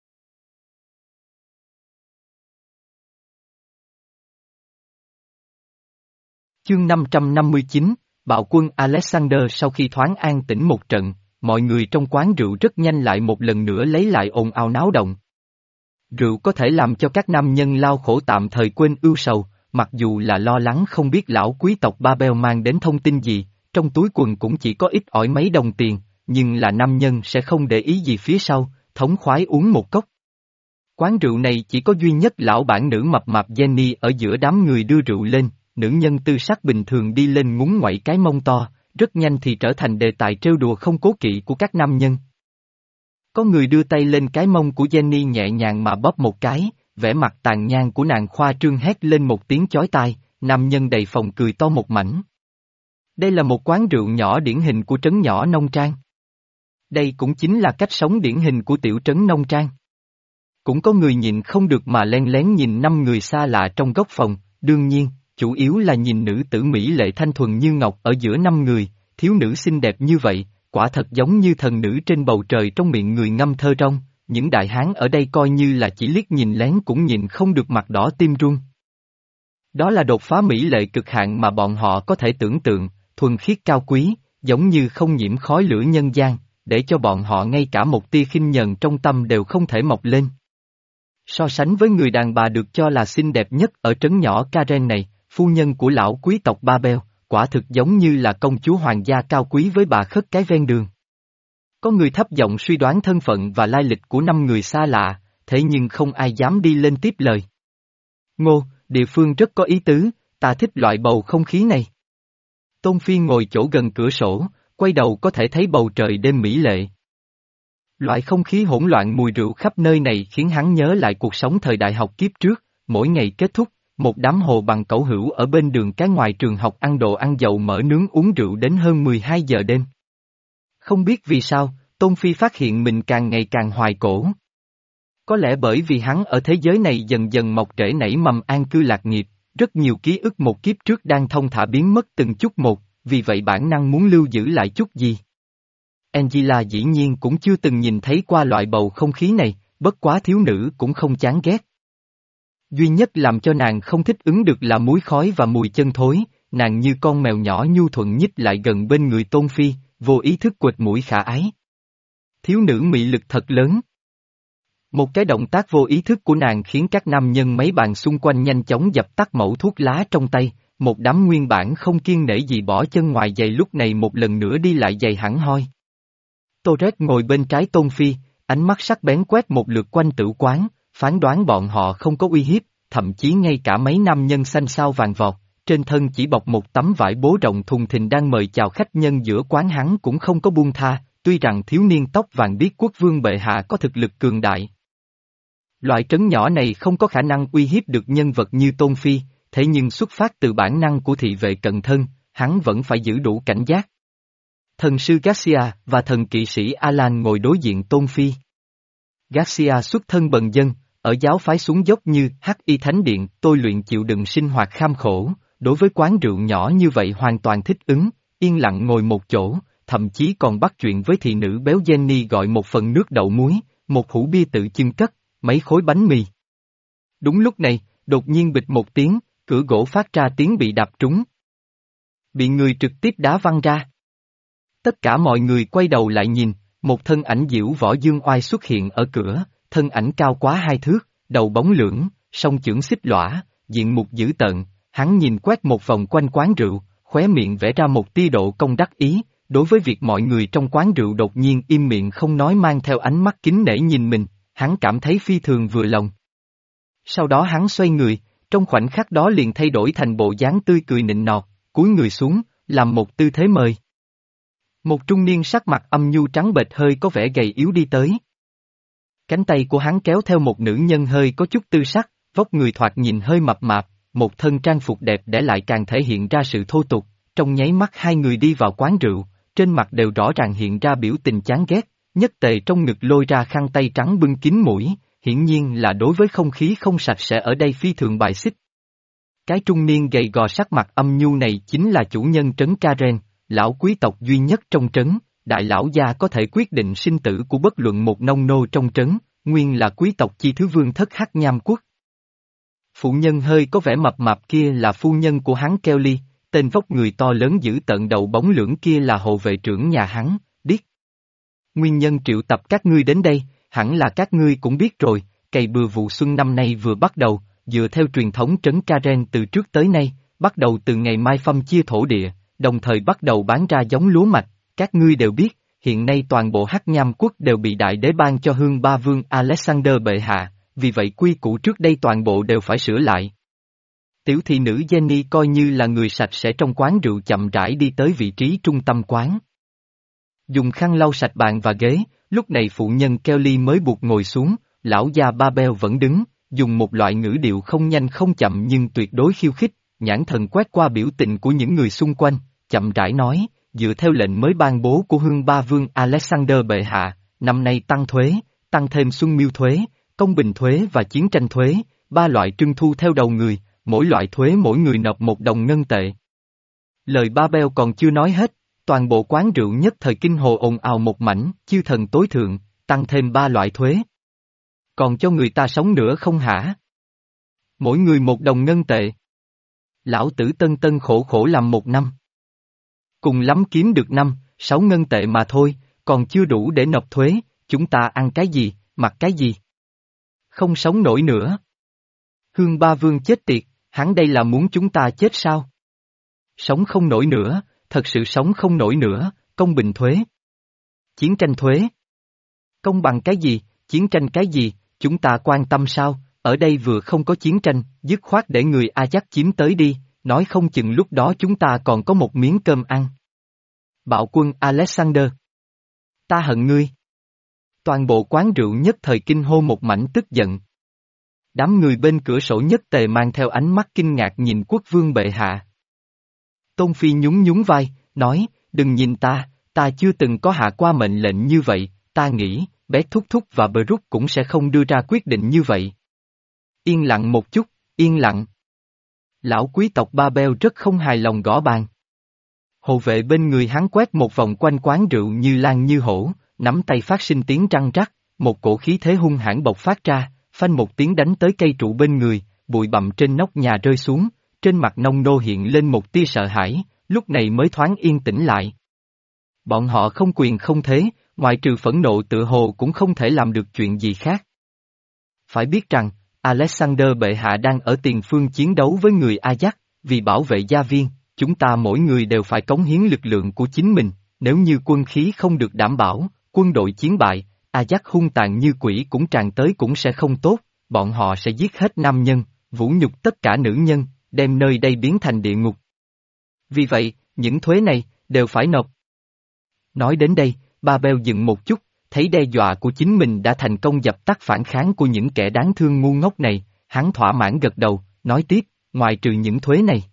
Chương năm trăm năm mươi chín, Bạo quân Alexander. Sau khi thoáng an tĩnh một trận, mọi người trong quán rượu rất nhanh lại một lần nữa lấy lại ồn ào náo động. Rượu có thể làm cho các nam nhân lao khổ tạm thời quên ưu sầu, mặc dù là lo lắng không biết lão quý tộc Babel mang đến thông tin gì, trong túi quần cũng chỉ có ít ỏi mấy đồng tiền, nhưng là nam nhân sẽ không để ý gì phía sau, thống khoái uống một cốc. Quán rượu này chỉ có duy nhất lão bản nữ mập mạp Jenny ở giữa đám người đưa rượu lên, nữ nhân tư sắc bình thường đi lên ngúng ngoẩy cái mông to, rất nhanh thì trở thành đề tài trêu đùa không cố kỵ của các nam nhân. Có người đưa tay lên cái mông của Jenny nhẹ nhàng mà bóp một cái, vẻ mặt tàn nhang của nàng khoa trương hét lên một tiếng chói tai, nam nhân đầy phòng cười to một mảnh. Đây là một quán rượu nhỏ điển hình của trấn nhỏ nông trang. Đây cũng chính là cách sống điển hình của tiểu trấn nông trang. Cũng có người nhìn không được mà len lén nhìn năm người xa lạ trong góc phòng, đương nhiên, chủ yếu là nhìn nữ tử mỹ lệ thanh thuần như ngọc ở giữa năm người, thiếu nữ xinh đẹp như vậy, quả thật giống như thần nữ trên bầu trời trong miệng người ngâm thơ trong, những đại hán ở đây coi như là chỉ liếc nhìn lén cũng nhìn không được mặt đỏ tim run. Đó là đột phá mỹ lệ cực hạn mà bọn họ có thể tưởng tượng, thuần khiết cao quý, giống như không nhiễm khói lửa nhân gian, để cho bọn họ ngay cả một tia khinh nhờn trong tâm đều không thể mọc lên. So sánh với người đàn bà được cho là xinh đẹp nhất ở trấn nhỏ Karen này, phu nhân của lão quý tộc Babel, quả thực giống như là công chúa hoàng gia cao quý với bà khất cái ven đường. Có người thấp giọng suy đoán thân phận và lai lịch của năm người xa lạ, thế nhưng không ai dám đi lên tiếp lời. Ngô, địa phương rất có ý tứ, ta thích loại bầu không khí này. Tôn Phi ngồi chỗ gần cửa sổ, quay đầu có thể thấy bầu trời đêm mỹ lệ. Loại không khí hỗn loạn mùi rượu khắp nơi này khiến hắn nhớ lại cuộc sống thời đại học kiếp trước, mỗi ngày kết thúc, một đám hồ bằng cẩu hữu ở bên đường cái ngoài trường học ăn đồ ăn dầu mỡ nướng uống rượu đến hơn mười hai giờ đêm. Không biết vì sao, Tôn Phi phát hiện mình càng ngày càng hoài cổ. Có lẽ bởi vì hắn ở thế giới này dần dần mọc rễ nảy mầm an cư lạc nghiệp, rất nhiều ký ức một kiếp trước đang thông thả biến mất từng chút một, vì vậy bản năng muốn lưu giữ lại chút gì. Angela dĩ nhiên cũng chưa từng nhìn thấy qua loại bầu không khí này, bất quá thiếu nữ cũng không chán ghét. Duy nhất làm cho nàng không thích ứng được là muối khói và mùi chân thối, nàng như con mèo nhỏ nhu thuận nhích lại gần bên người Tôn Phi, vô ý thức quệt mũi khả ái. Thiếu nữ mị lực thật lớn. Một cái động tác vô ý thức của nàng khiến các nam nhân mấy bàn xung quanh nhanh chóng dập tắt mẩu thuốc lá trong tay, một đám nguyên bản không kiêng nể gì bỏ chân ngoài giày lúc này một lần nữa đi lại giày hẳn hoi. Torres ngồi bên trái Tôn Phi, ánh mắt sắc bén quét một lượt quanh tử quán, phán đoán bọn họ không có uy hiếp, thậm chí ngay cả mấy nam nhân xanh xao vàng vọt, trên thân chỉ bọc một tấm vải bố rộng thùng thình đang mời chào khách nhân giữa quán, hắn cũng không có buông tha, tuy rằng thiếu niên tóc vàng biết quốc vương bệ hạ có thực lực cường đại. Loại trấn nhỏ này không có khả năng uy hiếp được nhân vật như Tôn Phi, thế nhưng xuất phát từ bản năng của thị vệ cận thân, hắn vẫn phải giữ đủ cảnh giác. Thần sư Garcia và thần kỵ sĩ Alan ngồi đối diện Tôn Phi. Garcia xuất thân bần dân, ở giáo phái xuống dốc như Hắc Y Thánh Điện, tôi luyện chịu đựng sinh hoạt kham khổ, đối với quán rượu nhỏ như vậy hoàn toàn thích ứng, yên lặng ngồi một chỗ, thậm chí còn bắt chuyện với thị nữ béo Jenny gọi một phần nước đậu muối, một hũ bia tự chưng cất, mấy khối bánh mì. Đúng lúc này, đột nhiên bịch một tiếng, cửa gỗ phát ra tiếng bị đạp trúng. Bị người trực tiếp đá văng ra. Tất cả mọi người quay đầu lại nhìn, một thân ảnh diễu võ dương oai xuất hiện ở cửa, thân ảnh cao quá hai thước, đầu bóng lưỡng, song chưởng xích lõa, diện mục dữ tợn, hắn nhìn quét một vòng quanh quán rượu, khóe miệng vẽ ra một tia độ cong đắc ý, đối với việc mọi người trong quán rượu đột nhiên im miệng không nói mang theo ánh mắt kính nể nhìn mình, hắn cảm thấy phi thường vừa lòng. Sau đó hắn xoay người, trong khoảnh khắc đó liền thay đổi thành bộ dáng tươi cười nịnh nọt, cúi người xuống, làm một tư thế mời. Một trung niên sắc mặt âm nhu trắng bệch hơi có vẻ gầy yếu đi tới. Cánh tay của hắn kéo theo một nữ nhân hơi có chút tư sắc, vóc người thoạt nhìn hơi mập mạp, một thân trang phục đẹp để lại càng thể hiện ra sự thô tục, trong nháy mắt hai người đi vào quán rượu, trên mặt đều rõ ràng hiện ra biểu tình chán ghét, nhất tề trong ngực lôi ra khăn tay trắng bưng kín mũi, hiển nhiên là đối với không khí không sạch sẽ ở đây phi thường bài xích. Cái trung niên gầy gò sắc mặt âm nhu này chính là chủ nhân trấn Karen, lão quý tộc duy nhất trong trấn, đại lão gia có thể quyết định sinh tử của bất luận một nông nô trong trấn, nguyên là quý tộc chi thứ vương thất Hắc Nham quốc. Phụ nhân hơi có vẻ mập mạp kia là phu nhân của hắn Kelly, tên vóc người to lớn giữ tận đầu bóng lưỡng kia là hộ vệ trưởng nhà hắn, biết. Nguyên nhân triệu tập các ngươi đến đây, hẳn là các ngươi cũng biết rồi, cày bừa vụ xuân năm nay vừa bắt đầu, dựa theo truyền thống trấn Karen từ trước tới nay, bắt đầu từ ngày mai phân chia thổ địa, đồng thời bắt đầu bán ra giống lúa mạch, các ngươi đều biết, hiện nay toàn bộ Hắc Nham quốc đều bị đại đế ban cho hương ba vương Alexander bệ hạ, vì vậy quy củ trước đây toàn bộ đều phải sửa lại. Tiểu thị nữ Jenny coi như là người sạch sẽ trong quán rượu chậm rãi đi tới vị trí trung tâm quán. Dùng khăn lau sạch bàn và ghế, lúc này phụ nhân Kelly mới buộc ngồi xuống, lão già Babel vẫn đứng, dùng một loại ngữ điệu không nhanh không chậm nhưng tuyệt đối khiêu khích, nhãn thần quét qua biểu tình của những người xung quanh, chậm rãi nói, dựa theo lệnh mới ban bố của hương ba vương Alexander bệ hạ, năm nay tăng thuế, tăng thêm xuân miêu thuế, công bình thuế và chiến tranh thuế, ba loại trưng thu theo đầu người, mỗi loại thuế mỗi người nộp một đồng ngân tệ. Lời Babel còn chưa nói hết, toàn bộ quán rượu nhất thời kinh hồ ồn ào một mảnh, chư thần tối thượng, tăng thêm ba loại thuế. Còn cho người ta sống nữa không hả? Mỗi người một đồng ngân tệ. Lão tử tân tân khổ khổ làm một năm. Cùng lắm kiếm được năm, sáu ngân tệ mà thôi, còn chưa đủ để nộp thuế, chúng ta ăn cái gì, mặc cái gì? Không sống nổi nữa. Hương ba vương chết tiệt, hắn đây là muốn chúng ta chết sao? Sống không nổi nữa, thật sự sống không nổi nữa, công bình thuế. Chiến tranh thuế. Công bằng cái gì, chiến tranh cái gì, chúng ta quan tâm sao, ở đây vừa không có chiến tranh, dứt khoát để người Ajax chiếm tới đi, nói không chừng lúc đó chúng ta còn có một miếng cơm ăn. Bạo quân Alexander. Ta hận ngươi. Toàn bộ quán rượu nhất thời kinh hô một mảnh tức giận. Đám người bên cửa sổ nhất tề mang theo ánh mắt kinh ngạc nhìn quốc vương bệ hạ. Tôn Phi nhún nhún vai, nói, đừng nhìn ta, ta chưa từng có hạ qua mệnh lệnh như vậy, ta nghĩ, bé Thúc Thúc và Brooke cũng sẽ không đưa ra quyết định như vậy. Yên lặng một chút, yên lặng. Lão quý tộc Babel rất không hài lòng gõ bàn. Hộ vệ bên người hắn quét một vòng quanh quán rượu như lan như hổ, nắm tay phát sinh tiếng răng rắc, một cổ khí thế hung hãn bộc phát ra, phanh một tiếng đánh tới cây trụ bên người, bụi bặm trên nóc nhà rơi xuống, trên mặt nông nô hiện lên một tia sợ hãi, lúc này mới thoáng yên tĩnh lại. Bọn họ không quyền không thế, ngoại trừ phẫn nộ tự hồ cũng không thể làm được chuyện gì khác. Phải biết rằng, Alexander bệ hạ đang ở tiền phương chiến đấu với người Ajax, vì bảo vệ gia viên, chúng ta mỗi người đều phải cống hiến lực lượng của chính mình, nếu như quân khí không được đảm bảo, quân đội chiến bại, Ajax hung tàn như quỷ cũng tràn tới cũng sẽ không tốt, bọn họ sẽ giết hết nam nhân, vũ nhục tất cả nữ nhân, đem nơi đây biến thành địa ngục. Vì vậy, những thuế này, đều phải nộp. Nói đến đây, Babel dừng một chút, thấy đe dọa của chính mình đã thành công dập tắt phản kháng của những kẻ đáng thương ngu ngốc này, hắn thỏa mãn gật đầu, nói tiếp, ngoài trừ những thuế này.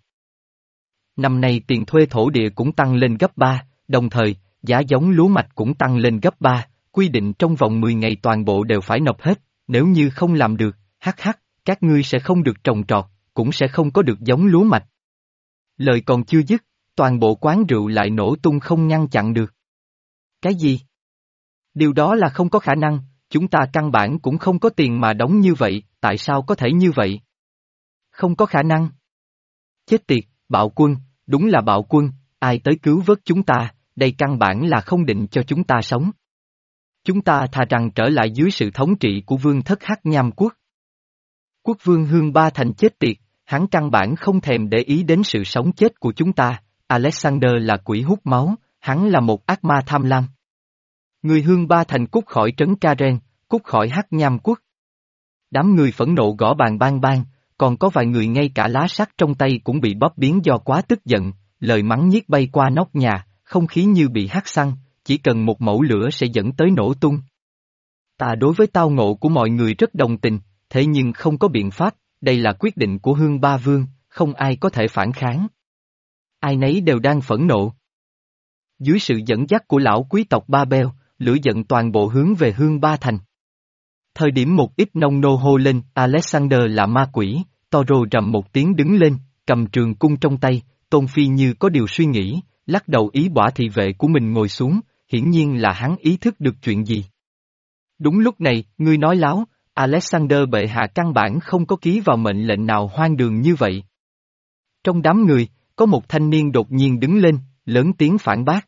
Năm nay tiền thuê thổ địa cũng tăng lên gấp ba, đồng thời, giá giống lúa mạch cũng tăng lên gấp ba, quy định trong vòng mười ngày toàn bộ đều phải nộp hết, nếu như không làm được, hắc hắc, các ngươi sẽ không được trồng trọt, cũng sẽ không có được giống lúa mạch. Lời còn chưa dứt, toàn bộ quán rượu lại nổ tung không ngăn chặn được. Cái gì? Điều đó là không có khả năng, chúng ta căn bản cũng không có tiền mà đóng như vậy, tại sao có thể như vậy? Không có khả năng. Chết tiệt, bạo quân, đúng là bạo quân, ai tới cứu vớt chúng ta, đây căn bản là không định cho chúng ta sống. Chúng ta thà rằng trở lại dưới sự thống trị của vương thất Hắc Nham quốc. Quốc vương Hương Ba Thành chết tiệt, hắn căn bản không thèm để ý đến sự sống chết của chúng ta, Alexander là quỷ hút máu, hắn là một ác ma tham lam. Người Hương Ba Thành cút khỏi trấn Karen, cút khỏi Hắc Nham quốc. Đám người phẫn nộ gõ bàn bang bang, còn có vài người ngay cả lá sắt trong tay cũng bị bóp biến do quá tức giận, lời mắng nhiếc bay qua nóc nhà, không khí như bị hắt xăng, chỉ cần một mẩu lửa sẽ dẫn tới nổ tung. Ta đối với tao ngộ của mọi người rất đồng tình, thế nhưng không có biện pháp, đây là quyết định của Hương Ba Vương, không ai có thể phản kháng. Ai nấy đều đang phẫn nộ. Dưới sự dẫn dắt của lão quý tộc Babel, lửa giận toàn bộ hướng về Hương Ba Thành. Thời điểm một ít nông nô hô lên, Alexander là ma quỷ, Toro rầm một tiếng đứng lên, cầm trường cung trong tay, Tôn Phi như có điều suy nghĩ, lắc đầu ý bỏ thị vệ của mình ngồi xuống, hiển nhiên là hắn ý thức được chuyện gì. Đúng lúc này, ngươi nói láo, Alexander bệ hạ căn bản không có ký vào mệnh lệnh nào hoang đường như vậy. Trong đám người, có một thanh niên đột nhiên đứng lên, lớn tiếng phản bác.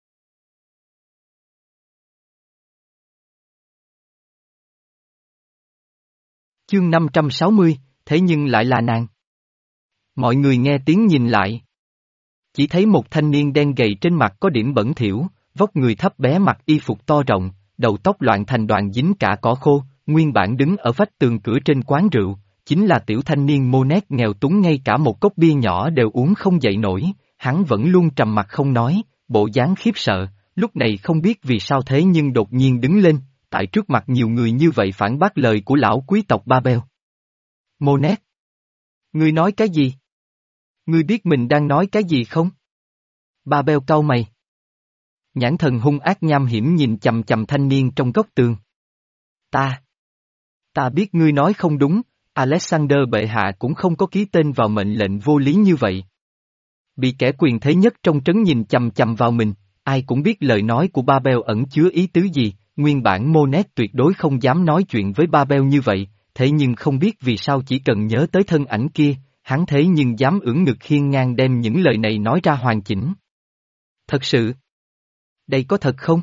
Chương năm trăm sáu mươi, thế nhưng lại là nàng. Mọi người nghe tiếng nhìn lại. Chỉ thấy một thanh niên đen gầy trên mặt có điểm bẩn thỉu, vóc người thấp bé mặc y phục to rộng, đầu tóc loạn thành đoạn dính cả cỏ khô, nguyên bản đứng ở vách tường cửa trên quán rượu, chính là tiểu thanh niên Monet nghèo túng ngay cả một cốc bia nhỏ đều uống không dậy nổi, hắn vẫn luôn trầm mặt không nói, bộ dáng khiếp sợ, lúc này không biết vì sao thế nhưng đột nhiên đứng lên, tại trước mặt nhiều người như vậy phản bác lời của lão quý tộc Babel. Monet! Ngươi nói cái gì? Ngươi biết mình đang nói cái gì không? Babel cau mày. Nhãn thần hung ác nham hiểm nhìn chằm chằm thanh niên trong góc tường. Ta! Ta biết ngươi nói không đúng, Alexander bệ hạ cũng không có ký tên vào mệnh lệnh vô lý như vậy. Bị kẻ quyền thế nhất trong trấn nhìn chằm chằm vào mình, ai cũng biết lời nói của Babel ẩn chứa ý tứ gì, nguyên bản Monet tuyệt đối không dám nói chuyện với Babel như vậy, thế nhưng không biết vì sao chỉ cần nhớ tới thân ảnh kia, hắn thế nhưng dám ưỡn ngực khiêng ngang đem những lời này nói ra hoàn chỉnh. Thật sự? Đây có thật không?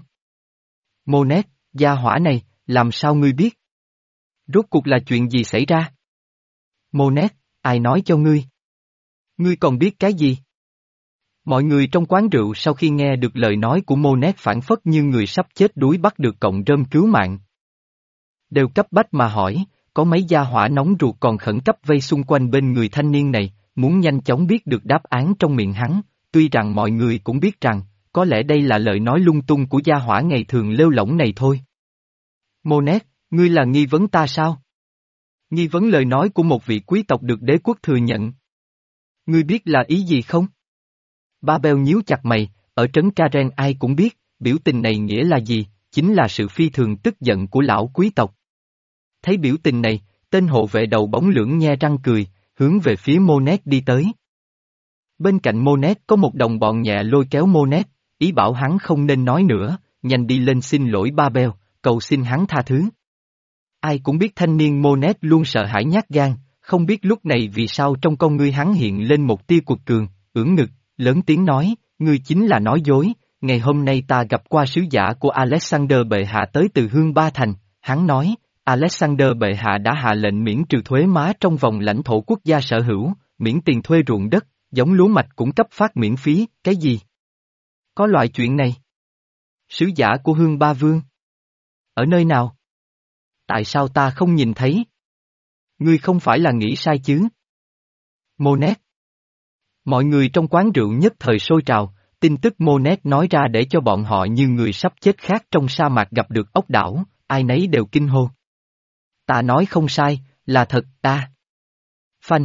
Monet, gia hỏa này, làm sao ngươi biết? Rốt cuộc là chuyện gì xảy ra? Monet, ai nói cho ngươi? Ngươi còn biết cái gì? Mọi người trong quán rượu sau khi nghe được lời nói của Monet phản phất như người sắp chết đuối bắt được cọng rơm cứu mạng. Đều cấp bách mà hỏi, có mấy gia hỏa nóng ruột còn khẩn cấp vây xung quanh bên người thanh niên này, muốn nhanh chóng biết được đáp án trong miệng hắn, tuy rằng mọi người cũng biết rằng, có lẽ đây là lời nói lung tung của gia hỏa ngày thường lêu lỏng này thôi. Monet, ngươi là nghi vấn ta sao? Nghi vấn lời nói của một vị quý tộc được đế quốc thừa nhận. Ngươi biết là ý gì không? Babel nhíu chặt mày, ở trấn Karen ai cũng biết, biểu tình này nghĩa là gì, chính là sự phi thường tức giận của lão quý tộc. Thấy biểu tình này, tên hộ vệ đầu bóng lưỡng nhe răng cười, hướng về phía Monet đi tới. Bên cạnh Monet có một đồng bọn nhẹ lôi kéo Monet, ý bảo hắn không nên nói nữa, nhanh đi lên xin lỗi Babel, cầu xin hắn tha thứ. Ai cũng biết thanh niên Monet luôn sợ hãi nhát gan, không biết lúc này vì sao trong con ngươi hắn hiện lên một tia cuột cường, ưỡn ngực, lớn tiếng nói, ngươi chính là nói dối, ngày hôm nay ta gặp qua sứ giả của Alexander bệ hạ tới từ Hương Ba Thành, hắn nói, Alexander bệ hạ đã hạ lệnh miễn trừ thuế má trong vòng lãnh thổ quốc gia sở hữu, miễn tiền thuê ruộng đất, giống lúa mạch cũng cấp phát miễn phí, cái gì? Có loại chuyện này? Sứ giả của Hương Ba Vương? Ở nơi nào? Tại sao ta không nhìn thấy? Ngươi không phải là nghĩ sai chứ? Monet, Mọi người trong quán rượu nhất thời sôi trào, tin tức Monet nói ra để cho bọn họ như người sắp chết khác trong sa mạc gặp được ốc đảo, ai nấy đều kinh hô. Ta nói không sai, là thật ta. Phanh.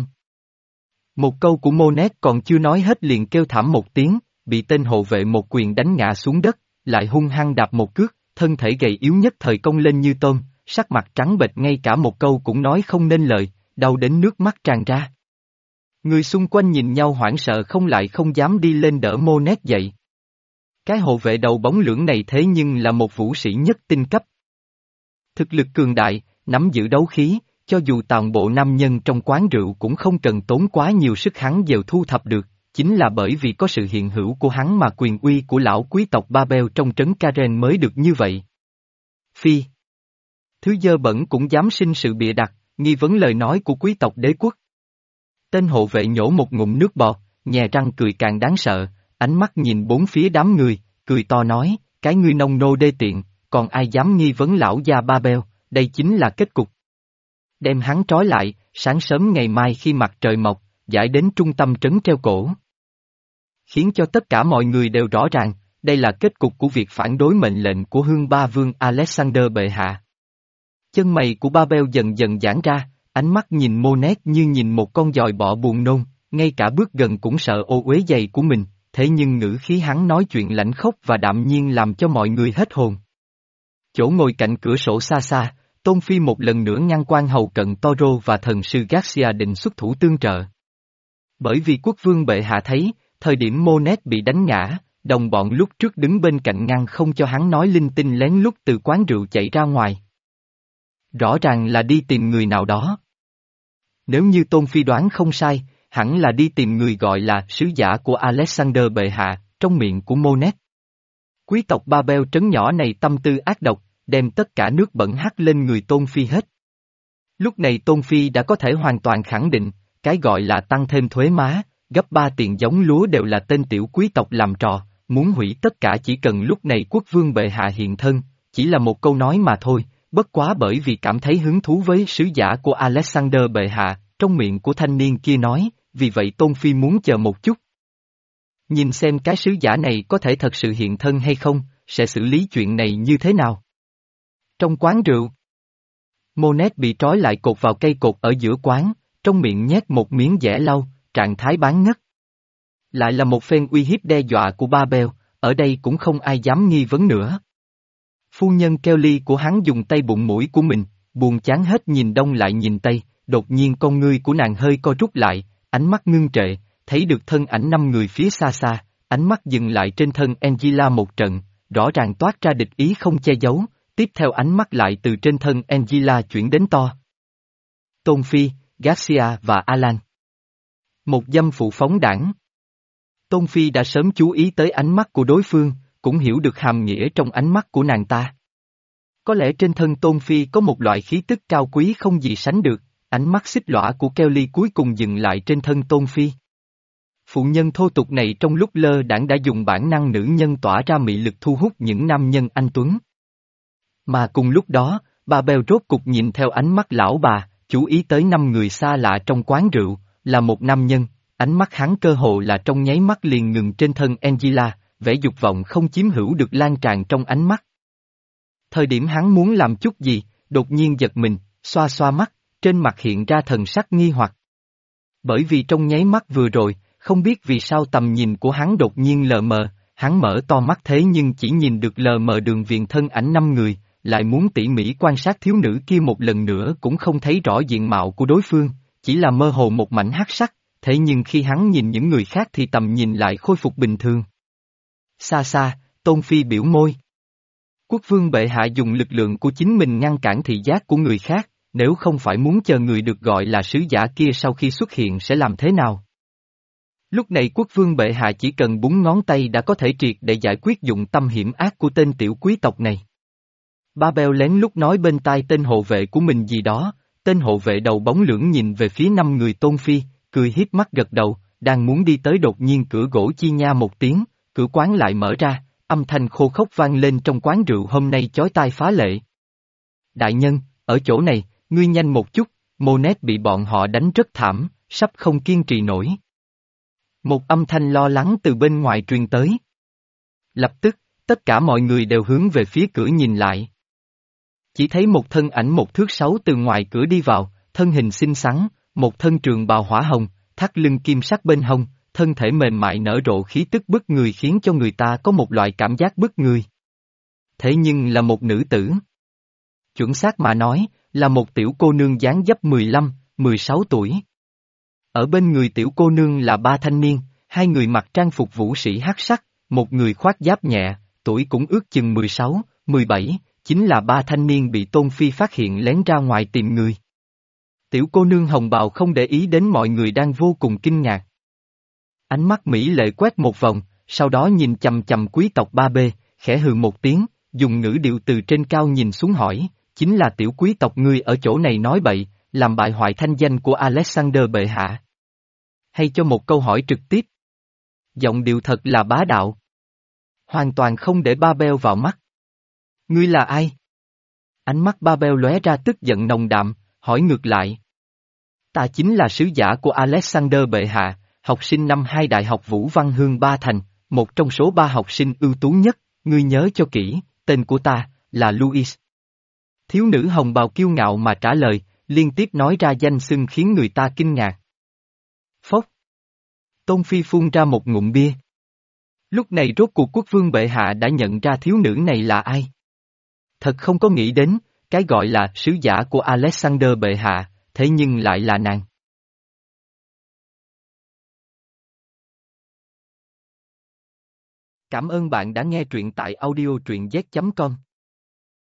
Một câu của Monet còn chưa nói hết liền kêu thảm một tiếng, bị tên hộ vệ một quyền đánh ngã xuống đất, lại hung hăng đạp một cước, thân thể gầy yếu nhất thời cong lên như tôm, sắc mặt trắng bệch ngay cả một câu cũng nói không nên lời, đau đến nước mắt tràn ra. Người xung quanh nhìn nhau hoảng sợ không lại không dám đi lên đỡ Monet dậy. Cái hộ vệ đầu bóng lưỡng này thế nhưng là một vũ sĩ nhất tinh cấp. Thực lực cường đại, nắm giữ đấu khí, cho dù toàn bộ nam nhân trong quán rượu cũng không cần tốn quá nhiều sức hắn đều thu thập được, chính là bởi vì có sự hiện hữu của hắn mà quyền uy của lão quý tộc Babel trong trấn Karen mới được như vậy. Phi. Thứ dơ bẩn cũng dám sinh sự bịa đặt, nghi vấn lời nói của quý tộc đế quốc. Tên hộ vệ nhổ một ngụm nước bọt, nhè răng cười càng đáng sợ, ánh mắt nhìn bốn phía đám người, cười to nói, cái ngươi nông nô đê tiện, còn ai dám nghi vấn lão gia Babel, đây chính là kết cục. Đem hắn trói lại, sáng sớm ngày mai khi mặt trời mọc, giải đến trung tâm trấn treo cổ. Khiến cho tất cả mọi người đều rõ ràng, đây là kết cục của việc phản đối mệnh lệnh của Hương Ba Vương Alexander bệ hạ. Chân mày của Babel dần dần giãn ra, ánh mắt nhìn Monet như nhìn một con giòi bọ buồn nôn, ngay cả bước gần cũng sợ ô uế giày của mình, thế nhưng ngữ khí hắn nói chuyện lãnh khốc và đạm nhiên làm cho mọi người hết hồn. Chỗ ngồi cạnh cửa sổ xa xa, Tôn Phi một lần nữa ngăn quan hầu cận Toro và thần sư Garcia định xuất thủ tương trợ. Bởi vì quốc vương bệ hạ thấy, thời điểm Monet bị đánh ngã, đồng bọn lúc trước đứng bên cạnh ngăn không cho hắn nói linh tinh lén lút từ quán rượu chạy ra ngoài. Rõ ràng là đi tìm người nào đó. Nếu như Tôn Phi đoán không sai, hẳn là đi tìm người gọi là sứ giả của Alexander bệ hạ, trong miệng của Monet. Quý tộc Babel trấn nhỏ này tâm tư ác độc, đem tất cả nước bẩn hắt lên người Tôn Phi hết. Lúc này Tôn Phi đã có thể hoàn toàn khẳng định, cái gọi là tăng thêm thuế má, gấp ba tiền giống lúa đều là tên tiểu quý tộc làm trò, muốn hủy tất cả chỉ cần lúc này quốc vương bệ hạ hiện thân, chỉ là một câu nói mà thôi, bất quá bởi vì cảm thấy hứng thú với sứ giả của Alexander bệ hạ, trong miệng của thanh niên kia nói, vì vậy Tôn Phi muốn chờ một chút. Nhìn xem cái sứ giả này có thể thật sự hiện thân hay không, sẽ xử lý chuyện này như thế nào. Trong quán rượu, Monet bị trói lại cột vào cây cột ở giữa quán, trong miệng nhét một miếng dẻ lau, trạng thái bán ngất. Lại là một phen uy hiếp đe dọa của Babel, ở đây cũng không ai dám nghi vấn nữa. Phu nhân Kelly của hắn dùng tay bụng mũi của mình, buồn chán hết nhìn đông lại nhìn tây, đột nhiên con ngươi của nàng hơi co rút lại, ánh mắt ngưng trệ, thấy được thân ảnh năm người phía xa xa, ánh mắt dừng lại trên thân Angela một trận, rõ ràng toát ra địch ý không che giấu, tiếp theo ánh mắt lại từ trên thân Angela chuyển đến to. Tôn Phi, Garcia và Alan. Một dâm phụ phóng đảng. Tôn Phi đã sớm chú ý tới ánh mắt của đối phương, cũng hiểu được hàm nghĩa trong ánh mắt của nàng ta. Có lẽ trên thân Tôn Phi có một loại khí tức cao quý không gì sánh được, ánh mắt xích lõa của Kelly cuối cùng dừng lại trên thân Tôn Phi. Phụ nhân thô tục này trong lúc lơ đãng đã dùng bản năng nữ nhân tỏa ra mị lực thu hút những nam nhân anh tuấn. Mà cùng lúc đó, bà Bèo rốt cục nhìn theo ánh mắt lão bà, chú ý tới năm người xa lạ trong quán rượu, là một nam nhân, ánh mắt hắn cơ hồ là trong nháy mắt liền ngừng trên thân Angela, vẻ dục vọng không chiếm hữu được lan tràn trong ánh mắt. Thời điểm hắn muốn làm chút gì, đột nhiên giật mình, xoa xoa mắt, trên mặt hiện ra thần sắc nghi hoặc. Bởi vì trong nháy mắt vừa rồi, không biết vì sao tầm nhìn của hắn đột nhiên lờ mờ, hắn mở to mắt thế nhưng chỉ nhìn được lờ mờ đường viền thân ảnh năm người, lại muốn tỉ mỉ quan sát thiếu nữ kia một lần nữa cũng không thấy rõ diện mạo của đối phương, chỉ là mơ hồ một mảnh hắc sắc, thế nhưng khi hắn nhìn những người khác thì tầm nhìn lại khôi phục bình thường. Xa xa, Tôn Phi biểu môi. Quốc vương bệ hạ dùng lực lượng của chính mình ngăn cản thị giác của người khác, nếu không phải muốn chờ người được gọi là sứ giả kia sau khi xuất hiện sẽ làm thế nào? Lúc này quốc vương bệ hạ chỉ cần búng ngón tay đã có thể triệt để giải quyết dụng tâm hiểm ác của tên tiểu quý tộc này. Babel lén lút nói bên tai tên hộ vệ của mình gì đó, tên hộ vệ đầu bóng lưỡng nhìn về phía năm người Tôn Phi, cười hiếp mắt gật đầu, đang muốn đi tới đột nhiên cửa gỗ chi nha một tiếng, cửa quán lại mở ra, âm thanh khô khốc vang lên trong quán rượu hôm nay chói tai phá lệ. Đại nhân, ở chỗ này, ngươi nhanh một chút, Monet bị bọn họ đánh rất thảm, sắp không kiên trì nổi. Một âm thanh lo lắng từ bên ngoài truyền tới. Lập tức, tất cả mọi người đều hướng về phía cửa nhìn lại. Chỉ thấy một thân ảnh một thước sáu từ ngoài cửa đi vào, thân hình xinh xắn, một thân trường bào hỏa hồng, thắt lưng kim sắc bên hông, thân thể mềm mại nở rộ khí tức bức người khiến cho người ta có một loại cảm giác bức người. Thế nhưng là một nữ tử. Chuẩn xác mà nói, là một tiểu cô nương dáng dấp mười lăm, mười sáu tuổi. Ở bên người tiểu cô nương là ba thanh niên, hai người mặc trang phục vũ sĩ hắc sắc, một người khoác giáp nhẹ, tuổi cũng ước chừng mười sáu, mười bảy, chính là ba thanh niên bị Tôn Phi phát hiện lén ra ngoài tìm người. Tiểu cô nương hồng bào không để ý đến mọi người đang vô cùng kinh ngạc. Ánh mắt mỹ lệ quét một vòng, sau đó nhìn chầm chầm quý tộc ba bê, khẽ hừ một tiếng, dùng ngữ điệu từ trên cao nhìn xuống hỏi, chính là tiểu quý tộc ngươi ở chỗ này nói bậy, làm bại hoại thanh danh của Alexander bệ hạ. Hay cho một câu hỏi trực tiếp. Giọng điệu thật là bá đạo. Hoàn toàn không để Babel vào mắt. Ngươi là ai? Ánh mắt Babel lóe ra tức giận nồng đạm, hỏi ngược lại. Ta chính là sứ giả của Alexander bệ hạ, học sinh năm hai Đại học Vũ Văn Hương Ba Thành, một trong số ba học sinh ưu tú nhất, ngươi nhớ cho kỹ, tên của ta, là Louis. Thiếu nữ hồng bào kiêu ngạo mà trả lời, liên tiếp nói ra danh xưng khiến người ta kinh ngạc. Phốc. Tôn Phi phun ra một ngụm bia. Lúc này rốt cuộc quốc vương bệ hạ đã nhận ra thiếu nữ này là ai. Thật không có nghĩ đến, cái gọi là sứ giả của Alexander bệ hạ, thế nhưng lại là nàng. Cảm ơn bạn đã nghe truyện tại audio truyện z chấm com.